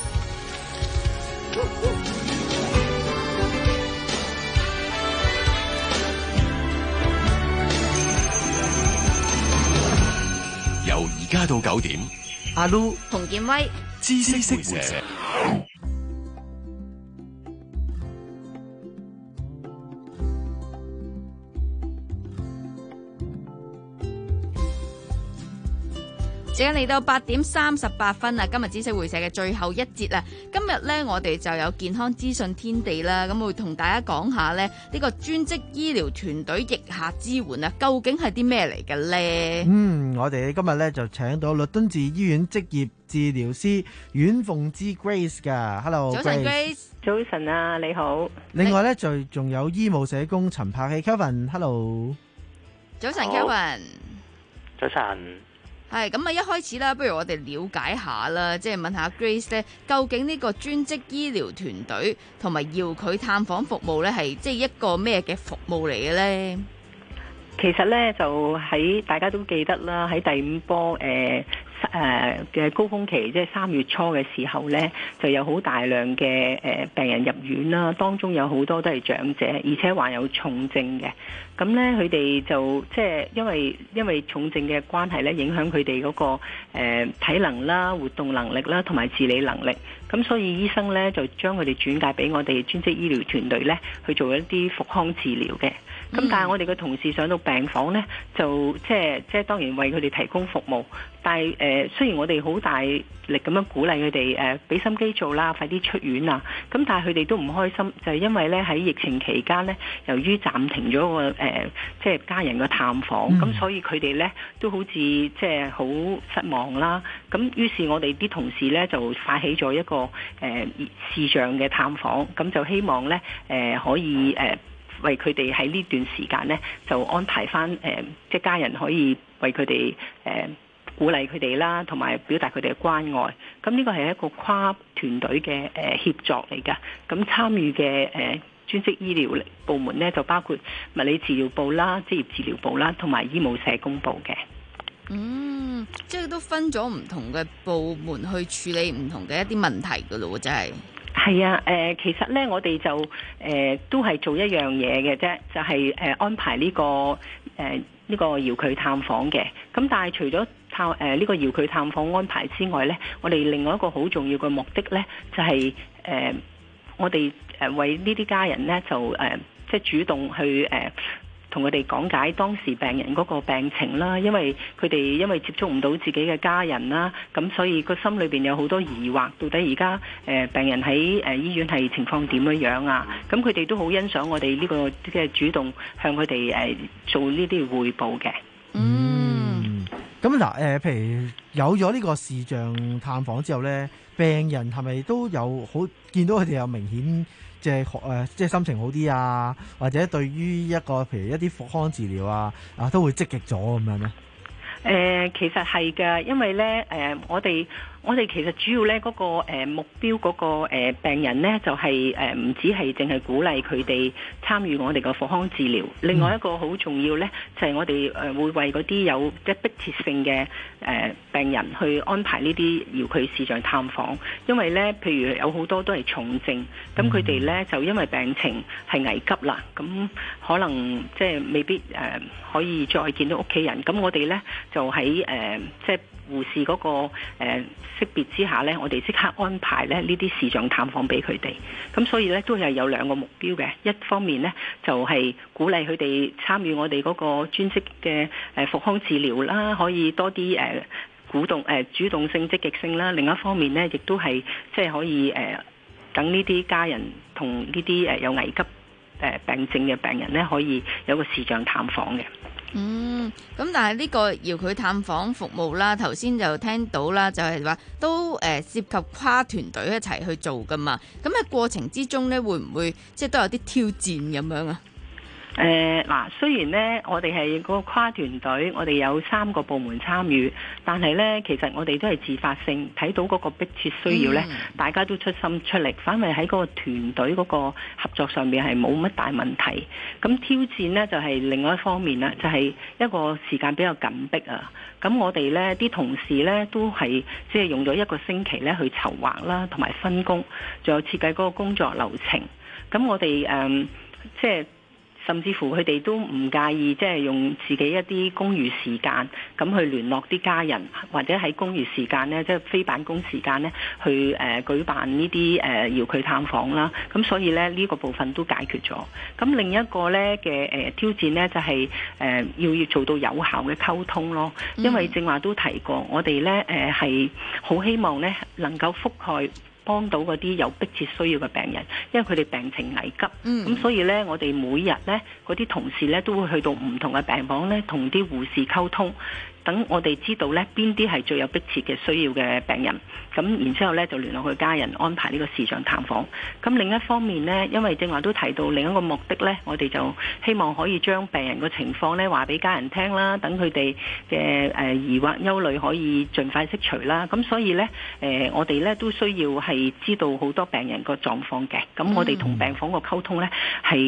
由而家到九點， 阿 Lu 洪建威， 知識會社。 時間嚟到八點三十八分啊！今日知識會社嘅最後一節啦。今日呢，我哋就有健康資訊天地啦，咁會同大家講下呢呢個專職醫療團隊腋下支援啊，究竟係啲咩嚟嘅呢？ 嗯，我哋今日呢就請到律敦治醫院職業治療師阮鳳芝 Grace 噶 ，Hello， 早晨 Grace， 早晨啊，你好。 另外呢，就仲有醫務社工陳柏希 Kevin，Hello， 早晨 Kevin， 早晨。 係咁啊！一開始啦，不如我哋了解下啦，即係問下 Grace 咧，究竟呢個專職醫療團隊同埋遙距探訪服務咧，係即係一個咩嘅服務嚟嘅咧？ 其實咧就喺大家都記得啦，喺第五波誒誒嘅高峰期，即係三月初嘅時候咧，就有好大量嘅誒、呃、病人入院啦，當中有好多都係長者，而且患有重症嘅。咁咧佢哋就即係因為因為重症嘅關係咧，影響佢哋嗰個誒、呃、體能啦、活動能力啦同埋自理能力。咁所以醫生咧就將佢哋轉介俾我哋專職醫療團隊咧去做一啲復康治療嘅。咁但係我哋嘅同事上到病房咧，就即係即係當然為佢哋提供服務，但係誒、呃、雖然我哋好大力咁樣鼓勵佢哋誒俾心機做啦，快啲出院啊！咁但係佢哋都唔開心，就係、是、因為咧喺疫情期間咧，由於暫停咗個誒即係家人嘅探訪，咁、嗯、所以佢哋咧都好似即係好失望啦。咁於是我哋啲同事咧就發起咗一個誒、呃、視像嘅探訪，咁就希望咧誒、呃、可以誒。呃為佢哋喺呢段時間呢，就安排翻誒、呃，即係家人可以為佢哋誒鼓勵佢哋啦，同埋表達佢哋嘅關愛。咁呢個係一個跨團隊嘅誒協作嚟㗎。咁參與嘅誒專職醫療部門呢，就包括物理治療部啦、職業治療部啦，同埋醫務社工部嘅。 嗯，即係都分咗唔同嘅部門去處理唔同嘅一啲問題㗎咯，真係。 係啊，誒、呃、其實咧，我哋就誒、呃、都係做一樣嘢嘅啫，就係、是、誒、呃、安排呢、這個誒呢、呃這個遙距探訪嘅。咁但係除咗探誒呢、呃這個遙距探訪安排之外咧，我哋另外一個好重要嘅目的咧，就係、是、誒、呃、我哋誒為呢啲家人咧就誒、呃、即係主動去誒。呃同佢哋講解當時病人嗰個病情啦，因為佢哋因為接觸唔到自己嘅家人啦，咁所以個心裏邊有好多疑惑，到底而家誒病人喺誒醫院係情況點樣樣啊？咁佢哋都好欣賞我哋呢個即係主動向佢哋誒做呢啲匯報嘅。 嗯，咁嗱誒，譬如有咗呢個視像探訪之後咧，病人係咪都有好見到佢哋有明顯？即係誒、呃，即係心情好啲啊，或者對於一個譬如一啲復康治療啊，啊都會積極咗咁樣咧。誒、 呃，其實係嘅，因為咧誒、呃，我哋。我哋其實主要咧嗰個誒目標嗰個誒病人咧就係誒唔止係淨係鼓勵佢哋參與我哋個復康治療，另外一個好重要咧就係我哋誒會為嗰啲有即係迫切性嘅誒病人去安排呢啲遙距視像探訪，因為咧譬如有好多都係重症，咁佢哋咧就因為病情係危急啦，咁可能即係未必誒可以再見到屋企人，咁我哋咧就喺誒即係護士嗰個誒識別之下呢，我哋即刻安排咧呢啲視像探訪俾佢哋。咁所以呢，都係有兩個目標嘅，一方面呢，就係鼓勵佢哋參與我哋嗰個專職嘅誒復康治療啦，可以多啲誒鼓動誒主動性積極性啦。另一方面呢，亦都係即係可以誒等呢啲家人同呢啲誒有危急誒病症嘅病人呢，可以有個視像探訪嘅。 嗯，咁但係呢個遙距探訪服務啦，頭先就聽到啦，就係話都誒涉及跨團隊一齊去做噶嘛。咁喺過程之中呢，會唔會即係都有啲挑戰咁樣啊？ 誒嗱，雖然呢，我哋係個跨團隊，我哋有三個部門參與，但係呢，其實我哋都係自發性睇到嗰個迫切需要呢，嗯、大家都出心出力，反為喺嗰個團隊嗰個合作上面係冇乜大問題。咁挑戰呢，就係另外一方面啦，就係一個時間比較緊迫啊。咁我哋呢啲同事呢，都係即係用咗一個星期呢去籌劃啦，同埋分工，仲有設計嗰個工作流程。咁我哋誒、嗯、即係。甚至乎佢哋都唔介意，即係用自己一啲公餘時間咁去聯絡啲家人，或者喺公餘時間呢，即係非辦公時間呢，去誒舉辦呢啲誒遙距探訪啦。咁所以呢，呢個部分都解決咗。咁另一個呢嘅誒挑戰呢，就係誒要要做到有效嘅溝通咯。因為正話都提過，我哋呢誒係好希望呢能夠覆蓋幫到嗰啲有迫切需要嘅病人，因為佢哋病情危急，咁、嗯、所以呢，我哋每日呢嗰啲同事呢都會去到唔同嘅病房呢，同啲護士溝通，等我哋知道呢邊啲係最有迫切嘅需要嘅病人，咁然之後呢就聯絡佢家人安排呢個視像探訪。咁另一方面呢，因為正話都提到另一個目的呢，我哋就希望可以將病人嘅情況呢話俾家人聽啦，等佢哋嘅誒疑惑憂慮可以盡快釋除啦。咁所以呢，誒、呃、我哋呢都需要係知道好多病人個狀況嘅，咁我哋同病房個溝通呢係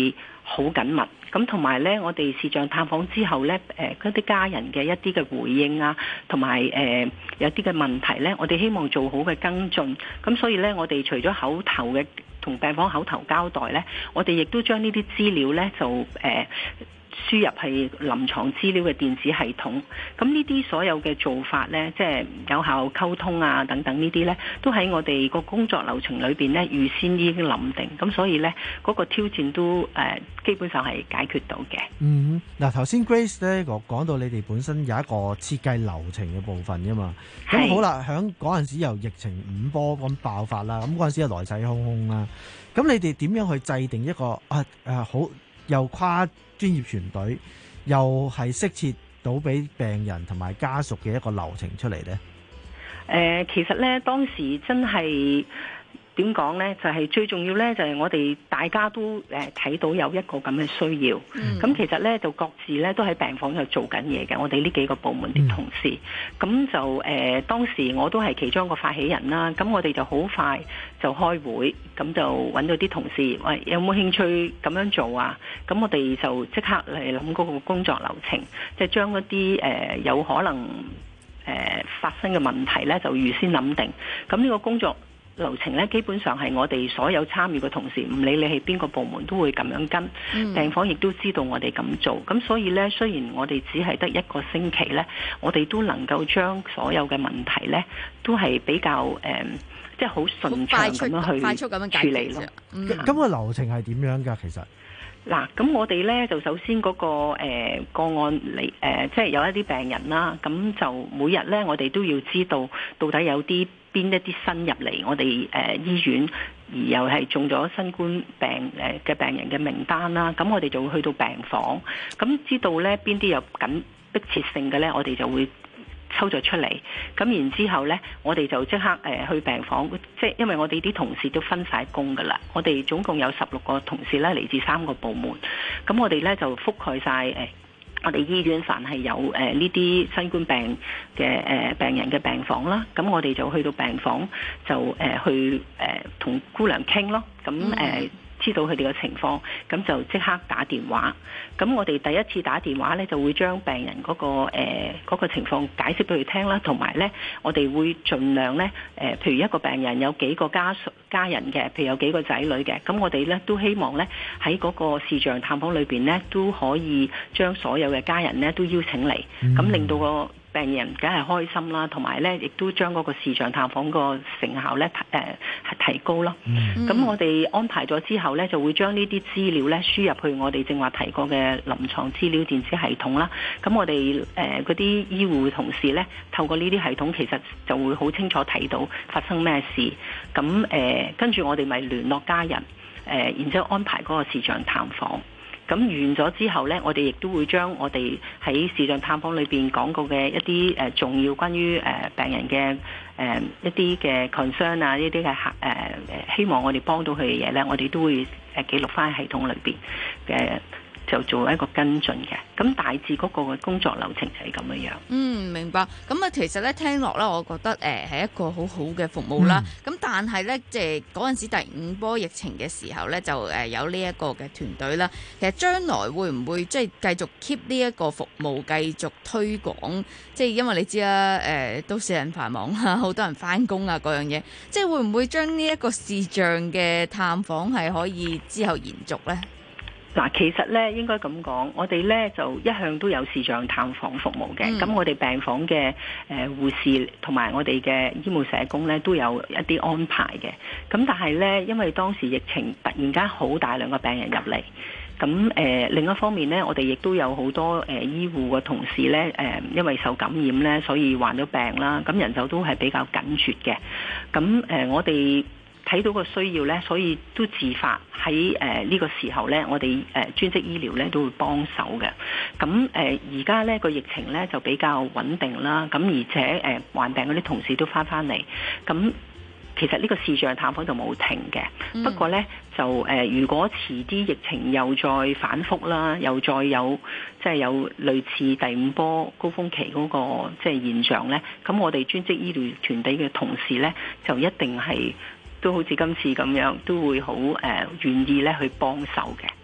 好緊密。咁同埋咧，我哋視像探訪之後咧，誒嗰啲家人嘅一啲嘅回應啊，同埋誒有啲嘅問題咧，我哋希望做好嘅跟進。咁所以咧，我哋除咗口頭嘅同病房口頭交代咧，我哋亦都將呢啲資料咧就誒、呃輸入係臨床資料嘅電子系統，咁呢啲所有嘅做法呢，即係有效溝通啊等等呢啲呢，都喺我哋個工作流程裏邊呢預先已經諗定，咁所以呢，嗰、那個挑戰都誒、呃、基本上係解決到嘅。 嗯，嗱頭先 Grace 呢講講到你哋本身有一個設計流程嘅部分㗎嘛，咁好啦，響嗰陣時由疫情五波咁爆發啦，咁嗰陣時又來勢洶洶啦，咁你哋點樣去制定一個啊啊好又跨專業團隊又係適切到俾病人同埋家屬嘅一個流程出嚟呢？ 誒、呃，其實呢，當時真係點講呢？就係、是、最重要呢，就係、是、我哋大家都誒睇到有一個咁嘅需要。咁、嗯、其實呢，就各自呢都喺病房度做緊嘢嘅。我哋呢幾個部門啲同事，咁、嗯、就誒、呃、當時我都係其中一個發起人啦。咁我哋就好快就開會，咁就揾到啲同事，喂，有冇興趣咁樣做啊？咁我哋就即刻嚟諗嗰個工作流程，即係將一啲誒有可能誒、呃、發生嘅問題呢，就預先諗定。咁呢個工作流程咧，基本上係我哋所有參與嘅同事，唔理你係邊個部門，都會咁樣跟。嗯、病房亦都知道我哋咁做，咁所以咧，雖然我哋只係得一個星期咧，我哋都能夠將所有嘅問題咧，都係比較誒、呃，即係好順暢咁樣去快速咁樣處理咯。 咁、嗯、個流程係點樣㗎？其實？ 嗱，咁我哋咧就首先嗰、那個誒、呃、個案嚟誒、呃，即係有一啲病人啦，咁就每日咧，我哋都要知道到底有啲邊一啲新入嚟我哋誒、呃、醫院，而又係中咗新冠病誒嘅病人嘅名單啦。咁我哋就會去到病房，咁知道咧邊啲有緊迫切性嘅咧，我哋就會抽咗出嚟，咁然之後呢，我哋就即刻誒去病房，即係因為我哋啲同事都分晒工㗎啦。我哋總共有十六個同事呢，嚟自三個部門，咁我哋呢就覆蓋晒誒我哋醫院凡係有誒呢啲新冠病嘅誒病人嘅病房啦。咁我哋就去到病房就誒去誒同姑娘傾咯。咁誒。嗯知道佢哋嘅情況，咁就即刻打電話。咁我哋第一次打電話呢，就會將病人嗰、嗰個誒、呃嗰個情況解釋俾佢聽啦，同埋呢，我哋會盡量呢，誒、呃，譬如一個病人有幾個家屬家人嘅，譬如有幾個仔女嘅，咁我哋呢都希望呢，喺嗰個視像探訪裏邊呢，都可以將所有嘅家人呢都邀請嚟，咁令到個病人梗係開心啦，同埋咧亦都將嗰個視像探訪個成效咧誒係提高咯。咁、嗯、我哋安排咗之後咧，就會將呢啲資料咧輸入去我哋正話提過嘅臨床資料電子系統啦。咁我哋誒嗰啲醫護同事咧，透過呢啲系統，其實就會好清楚睇到發生咩事。咁誒跟住我哋咪聯絡家人，誒、呃、然之後安排嗰個視像探訪。咁完咗之後呢，我哋亦都會將我哋喺視像探訪裏邊講過嘅一啲誒重要關於誒病人嘅誒一啲嘅 concern 啊，呢啲嘅客誒希望我哋幫到佢嘅嘢呢，我哋都會誒記錄翻喺系統裏邊嘅，就做一個跟進嘅。咁大致嗰個工作流程就係咁樣樣。嗯， 明白。咁啊，其實咧聽落咧，我覺得誒係一個好好嘅服務啦。咁、嗯、但係咧，即係嗰陣時第五波疫情嘅時候咧，就誒有呢一個嘅團隊啦。其實將來會唔會即係繼續 keep 呢一個服務，繼續推廣？即係因為你知啦，誒都市人繁忙啦，好多人翻工啊，嗰樣嘢。即係會唔會將呢一個視像嘅探訪係可以之後延續咧？ 嗱，其實咧應該咁講，我哋咧就一向都有視像探訪服務嘅。咁、嗯、我哋病房嘅誒、呃、護士同埋我哋嘅醫務社工咧都有一啲安排嘅。咁但係咧，因為當時疫情突然間好大量嘅病人入嚟，咁誒、呃、另一方面咧，我哋亦都有好多誒、呃、醫護嘅同事咧誒、呃，因為受感染咧，所以患咗病啦。咁人手都係比較緊缺嘅。咁誒、呃、我哋睇到個需要呢，所以都自發喺誒呢個時候呢，我哋誒、呃、專職醫療呢都會幫手嘅。咁誒而家呢個疫情呢就比較穩定啦。咁而且誒、呃、患病嗰啲同事都翻翻嚟。咁其實呢個視像探訪就冇停嘅。嗯、不過呢，就誒、呃、如果遲啲疫情又再反覆啦，又再有即係、就是、有類似第五波高峰期嗰、那個即係、就是、現象呢，咁我哋專職醫療團隊嘅同事呢，就一定係都好似今次咁樣，都會好誒願意咧去幫手嘅。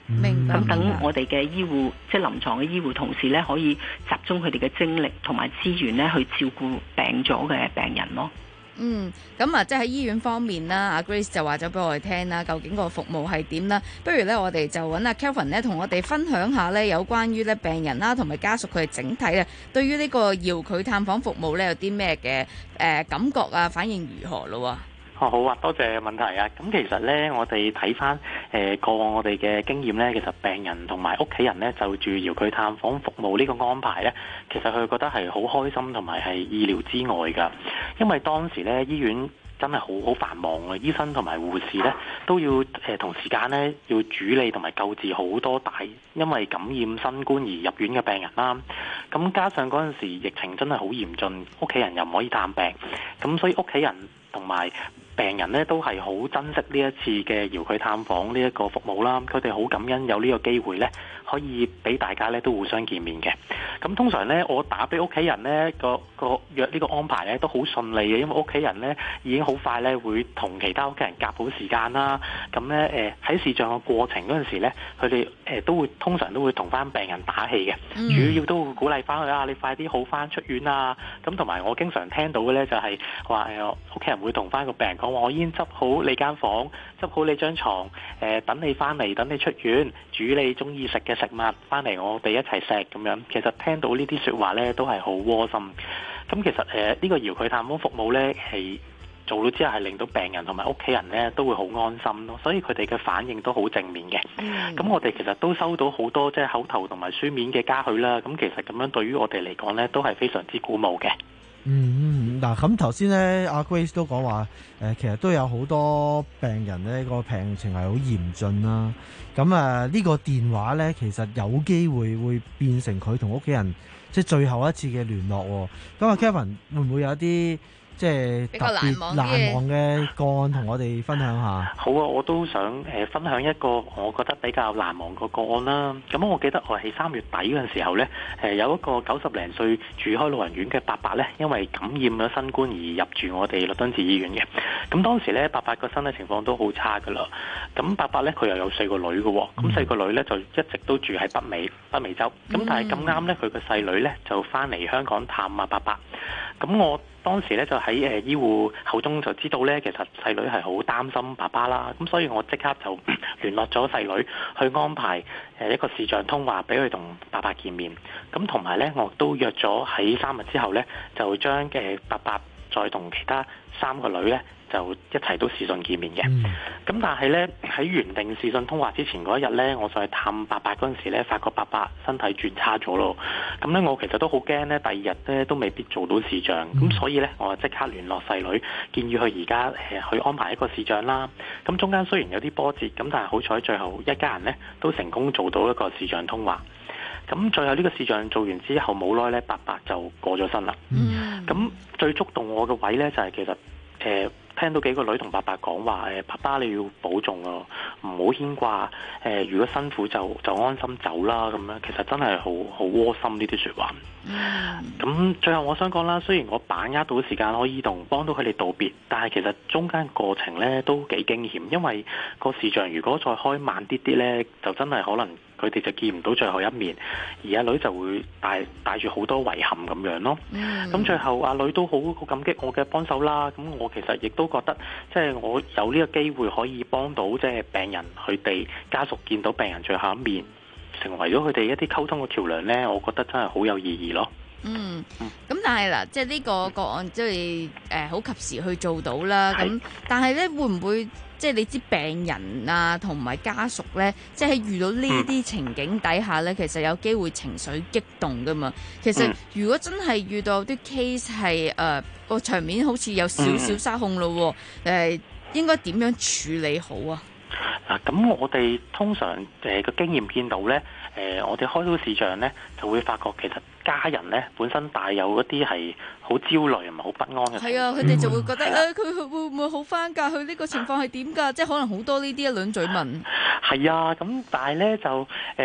明白。 咁等我哋嘅醫護，即係臨床嘅醫護同事咧，可以集中佢哋嘅精力同埋資源咧，去照顧病咗嘅病人咯。 嗯，咁啊，即係喺醫院方面啦，阿 Grace 就話咗俾我哋聽啦，究竟個服務係點啦？不如咧，我哋就揾阿 Kelvin 咧，同我哋分享下咧，有關於咧病人啦同埋家屬佢哋整體咧，對於呢個遙距探訪服務咧，有啲咩嘅誒感覺啊，反應如何咯？ 哦，好啊，多謝問題啊。咁其實咧，我哋睇翻誒過往我哋嘅經驗咧，其實病人同埋屋企人咧就住遙距探訪服務呢個安排咧，其實佢覺得係好開心同埋係意料之外㗎。因為當時咧醫院真係好好繁忙啊，醫生同埋護士咧都要誒、呃、同時間咧要主理同埋救治好多大因為感染新冠而入院嘅病人啦。咁加上嗰陣時疫情真係好嚴峻，屋企人又唔可以探病，咁所以屋企人同埋病人咧都係好珍惜呢一次嘅遙距探訪呢一個服務啦，佢哋好感恩有呢個機會咧，可以俾大家咧都互相見面嘅。咁通常咧，我打俾屋企人咧個個約呢個安排咧都好順利嘅，因為屋企人咧已經好快咧會同其他屋企人夾好時間啦。咁咧誒喺視像嘅過程嗰陣時咧，佢哋誒都會通常都會同翻病人打氣嘅，嗯、主要都會鼓勵翻佢啊，你快啲好翻出院啊。咁同埋我經常聽到嘅咧就係話誒屋企人會同翻個病人講，我已經執好你間房，執好你張床，誒、呃、等你翻嚟，等你出院，煮你中意食嘅食物翻嚟，我哋一齊食咁樣。其實聽到呢啲説話咧，都係好窩心。咁其實誒呢、呃這個遙距探訪服務咧，係做到之後係令到病人同埋屋企人咧都會好安心咯。所以佢哋嘅反應都好正面嘅。咁、嗯、我哋其實都收到好多即係口頭同埋書面嘅嘉許啦。咁其實咁樣對於我哋嚟講咧，都係非常之鼓舞嘅。 嗯，嗱，咁頭先咧，阿 Grace 都講話，誒、呃，其實都有好多病人咧個病情係好嚴峻啦。咁啊，呢個電話咧，其實有機會會變成佢同屋企人即係最後一次嘅聯絡。咁啊 Kevin 會唔會有啲即係特別難忘嘅個案同我哋分享下？ 好啊，我都想誒分享一個我覺得比較難忘個個案啦。咁我記得我喺三月底嗰陣時候呢，誒有一個九十零歲住開老人院嘅伯伯呢，因為感染咗新冠而入住我哋律敦治醫院嘅。咁當時呢，伯伯個身體情況都好差噶啦。咁伯伯呢，佢又有四個女嘅喎，咁四個女呢，就一直都住喺北美北美洲。咁但係咁啱呢，佢個細女呢，就翻嚟香港探阿伯伯。咁我當時咧就喺誒醫護口中就知道咧，其實細女係好擔心爸爸啦，咁所以我即刻就聯絡咗細女去安排誒一個視像通話俾佢同爸爸見面，咁同埋咧我都約咗喺三日之後咧，就將嘅爸爸再同其他三個女咧就一齊都視訊見面嘅。咁、嗯、但係咧喺原定視訊通話之前嗰一日咧，我就去探爸爸嗰陣時咧，發覺爸爸身體轉差咗咯。咁咧我其實都好驚咧，第二日咧都未必做到視像。咁、嗯、所以咧我就即刻聯絡細女，建議佢而家誒去安排一個視像啦。咁中間雖然有啲波折，咁但係好彩最後一家人咧都成功做到一個視像通話。咁最後呢個視像做完之後冇耐咧，爸爸就過咗身啦。咁、嗯、最觸動我嘅位咧就係、是、其實誒。呃聽到幾個女同爸爸講話誒，爸爸你要保重啊，唔好牽掛誒。如果辛苦就就安心走啦咁樣。其實真係好好窩心呢啲説話。咁、mm. 最後我想講啦，雖然我把握到時間可以同幫到佢哋道別，但係其實中間過程咧都幾驚險，因為個視像如果再開慢啲啲咧，就真係可能佢哋就見唔到最後一面，而阿女就會帶帶住好多遺憾咁樣咯。咁、mm. 最後阿女都好好感激我嘅幫手啦。咁我其實亦都覺得即係我有呢個機會可以幫到即係病人佢哋家屬見到病人最後一面，成為咗佢哋一啲溝通嘅橋梁呢，我覺得真係好有意義咯。 嗯，咁但係嗱，即係呢個個案即係誒好及時去做到啦。咁但係咧會唔會即係你知病人啊同埋家屬咧，即係遇到呢啲情景底下咧，其實有機會情緒激動噶嘛。其實如果真係遇到啲 case 係誒個場面好似有少少失控咯，誒應該點樣處理好啊？ 嗱，咁我哋通常誒個經驗見到咧，誒我哋開到視像咧，就會發覺其實家人咧本身帶有一啲係好焦慮同埋好不安嘅。 係啊，佢哋就會覺得誒，佢會唔會好返㗎？佢呢個情況係點㗎？即係可能好多呢啲一輪嘴問。 係啊，咁但係咧就誒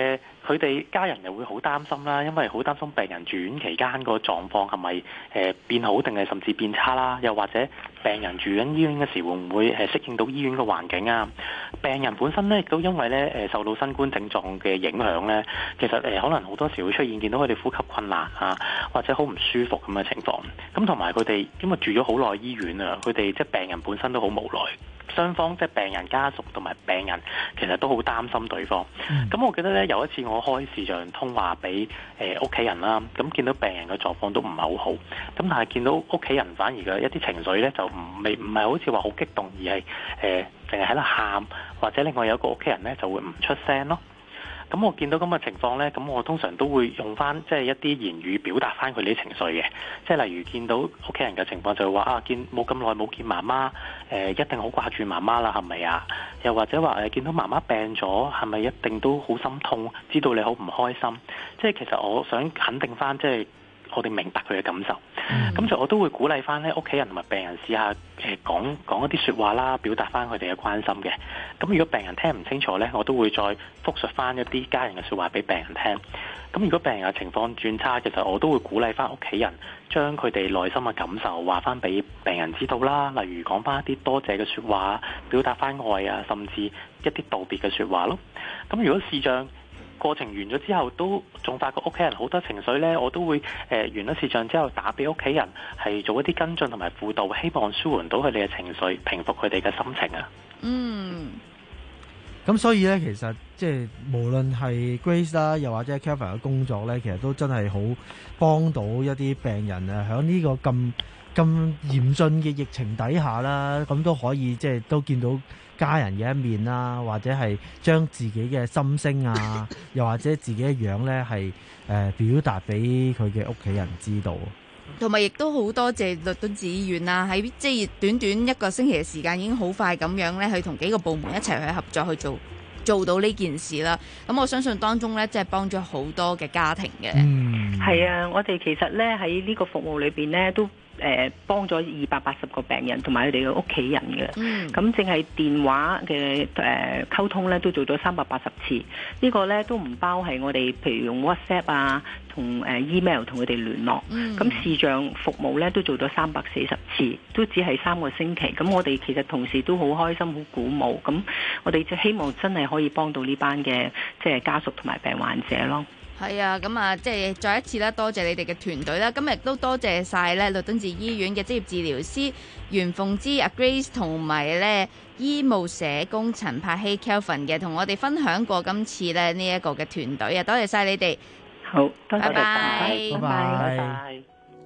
佢哋家人又會好擔心啦，因為好擔心病人住院期間個狀況係咪誒變好定係甚至變差啦，又或者病人住緊醫院嘅時會唔會誒適應到醫院嘅環境啊？病人本身咧亦都因為咧誒受到新冠症狀嘅影響咧，其實誒可能好多時會出現見到佢哋呼吸困難啊，或者好唔舒服咁嘅情況。咁同埋佢哋因為住咗好耐醫院啊，佢哋即係病人本身都好無奈。雙方即係病人家屬同埋病人，其實都好擔心對方。咁、嗯、我記得咧有一次我開視像通話俾誒屋企人啦，咁見到病人嘅狀況都唔係好好，咁但係見到屋企人反而嘅一啲情緒咧就唔未唔係好似話好激動，而係誒淨係喺度喊，或者另外有一個屋企人咧就會唔出聲咯。咁我見到咁嘅情況呢，咁我通常都會用翻即係一啲言語表達翻佢哋啲情緒嘅，即係例如見到屋企人嘅情況就會話啊，見冇咁耐冇見媽媽，誒、呃、一定好掛住媽媽啦，係咪啊？又或者話誒見到媽媽病咗，係咪一定都好心痛？知道你好唔開心？即係其實我想肯定翻，即係我哋明白佢嘅感受。咁、嗯、就我都會鼓勵翻咧屋企人同埋病人試下誒講講一啲説話啦，表達翻佢哋嘅關心嘅。咁如果病人聽唔清楚咧，我都會再複述翻一啲家人嘅説話俾病人聽。咁如果病人嘅情況轉差，其實我都會鼓勵翻屋企人將佢哋內心嘅感受話翻俾病人知道啦。例如講翻一啲多謝嘅説話，表達翻愛啊，甚至一啲道別嘅説話咯。咁如果視像過程完咗之後，都仲發覺屋企人好多情緒呢，我都會誒、呃、完咗視像之後打俾屋企人，係做一啲跟進同埋輔導，希望舒緩到佢哋嘅情緒，平復佢哋嘅心情啊。 嗯， 咁所以呢，其實即係無論係 Grace 啦，又或者 Kelvin 嘅工作呢，其實都真係好幫到一啲病人啊，喺呢個咁咁嚴峻嘅疫情底下啦，咁都可以即係都見到家人嘅一面啦，或者係將自己嘅心聲啊，又或者自己嘅樣咧，係誒表達俾佢嘅屋企人知道。 同埋亦都好多謝律敦治醫院啦，喺即係短短一個星期嘅時間，已經好快咁樣咧，去同幾個部門一齊去合作去做做到呢件事啦。咁我相信當中咧，即係幫咗好多嘅家庭嘅。 嗯， 係啊，我哋其實咧喺呢個服務裏邊咧都。誒幫咗二百八十個病人同埋佢哋嘅屋企人嘅，咁淨係電話嘅誒溝通咧都做咗三百八十次，呢、呢個咧都唔包係我哋譬如用 WhatsApp 啊，同誒 email 同佢哋聯絡，咁、嗯、視像服務咧都做咗三百四十次，都只係三個星期，咁我哋其實同事都好開心、好鼓舞，咁我哋就希望真係可以幫到呢班嘅即係家屬同埋病患者咯。 係啊，咁啊，即係再一次啦，多謝你哋嘅團隊啦。今日亦都多謝晒咧律敦治醫院嘅職業治療師袁鳳芝阿 Grace 同埋咧醫務社工陳柏希 Kelvin 嘅，同我哋分享過今次咧呢一個嘅團隊啊，多謝晒你哋。 好，多謝，拜拜， 拜拜，拜拜。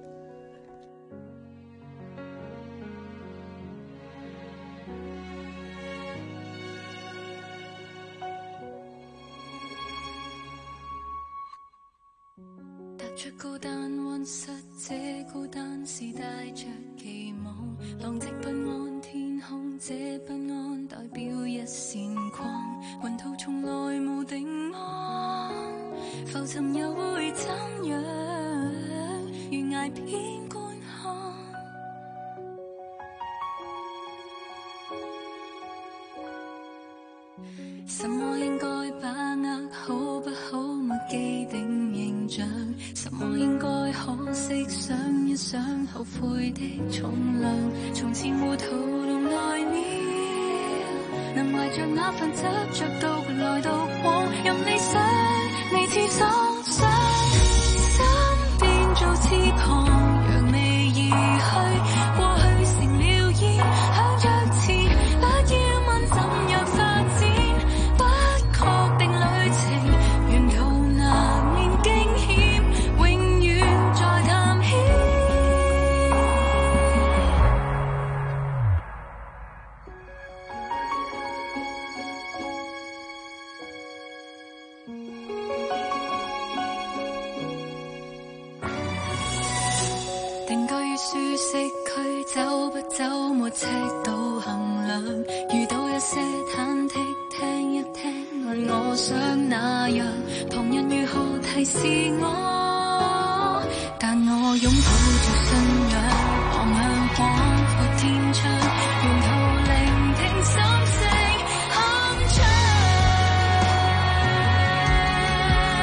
出高單溫室，這孤單是帶着期望，浪跡不安天空，這不安代表一線光，雲圖從來無定安，浮沉又會怎樣？懸崖邊觀看，什麼應該把握好不好？沒既定形象，什麼應該可惜？想一想後悔的重量，從前糊塗弄來了，能懷着那份執着獨來獨往，任你想，你似所想，身邊做翅膀，讓你移去，過去成了煙，向着前，不要問怎樣發展，不確定旅程，沿途難免驚險，永遠在探險。定居於舒適區，走不走沒尺度衡量，遇到一些忐忑，聽一聽問我想那樣，旁人如何提示我，但我擁抱着信仰，望向廣闊天窗，沿途聆聽心聲鏗鏘。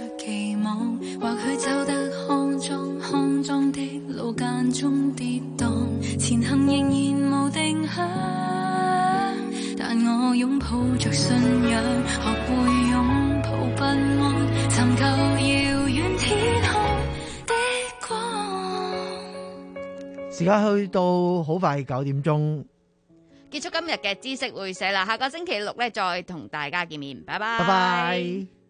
期望，或許走得康莊，康莊的路間中跌宕，前行仍然無定向，但我擁抱着信仰，學會擁抱不安，尋求遙遠天空的光。 時間去到好快九點鐘， 結束今日嘅知識會社啦，下個星期六咧再同大家見面，拜拜。 拜拜。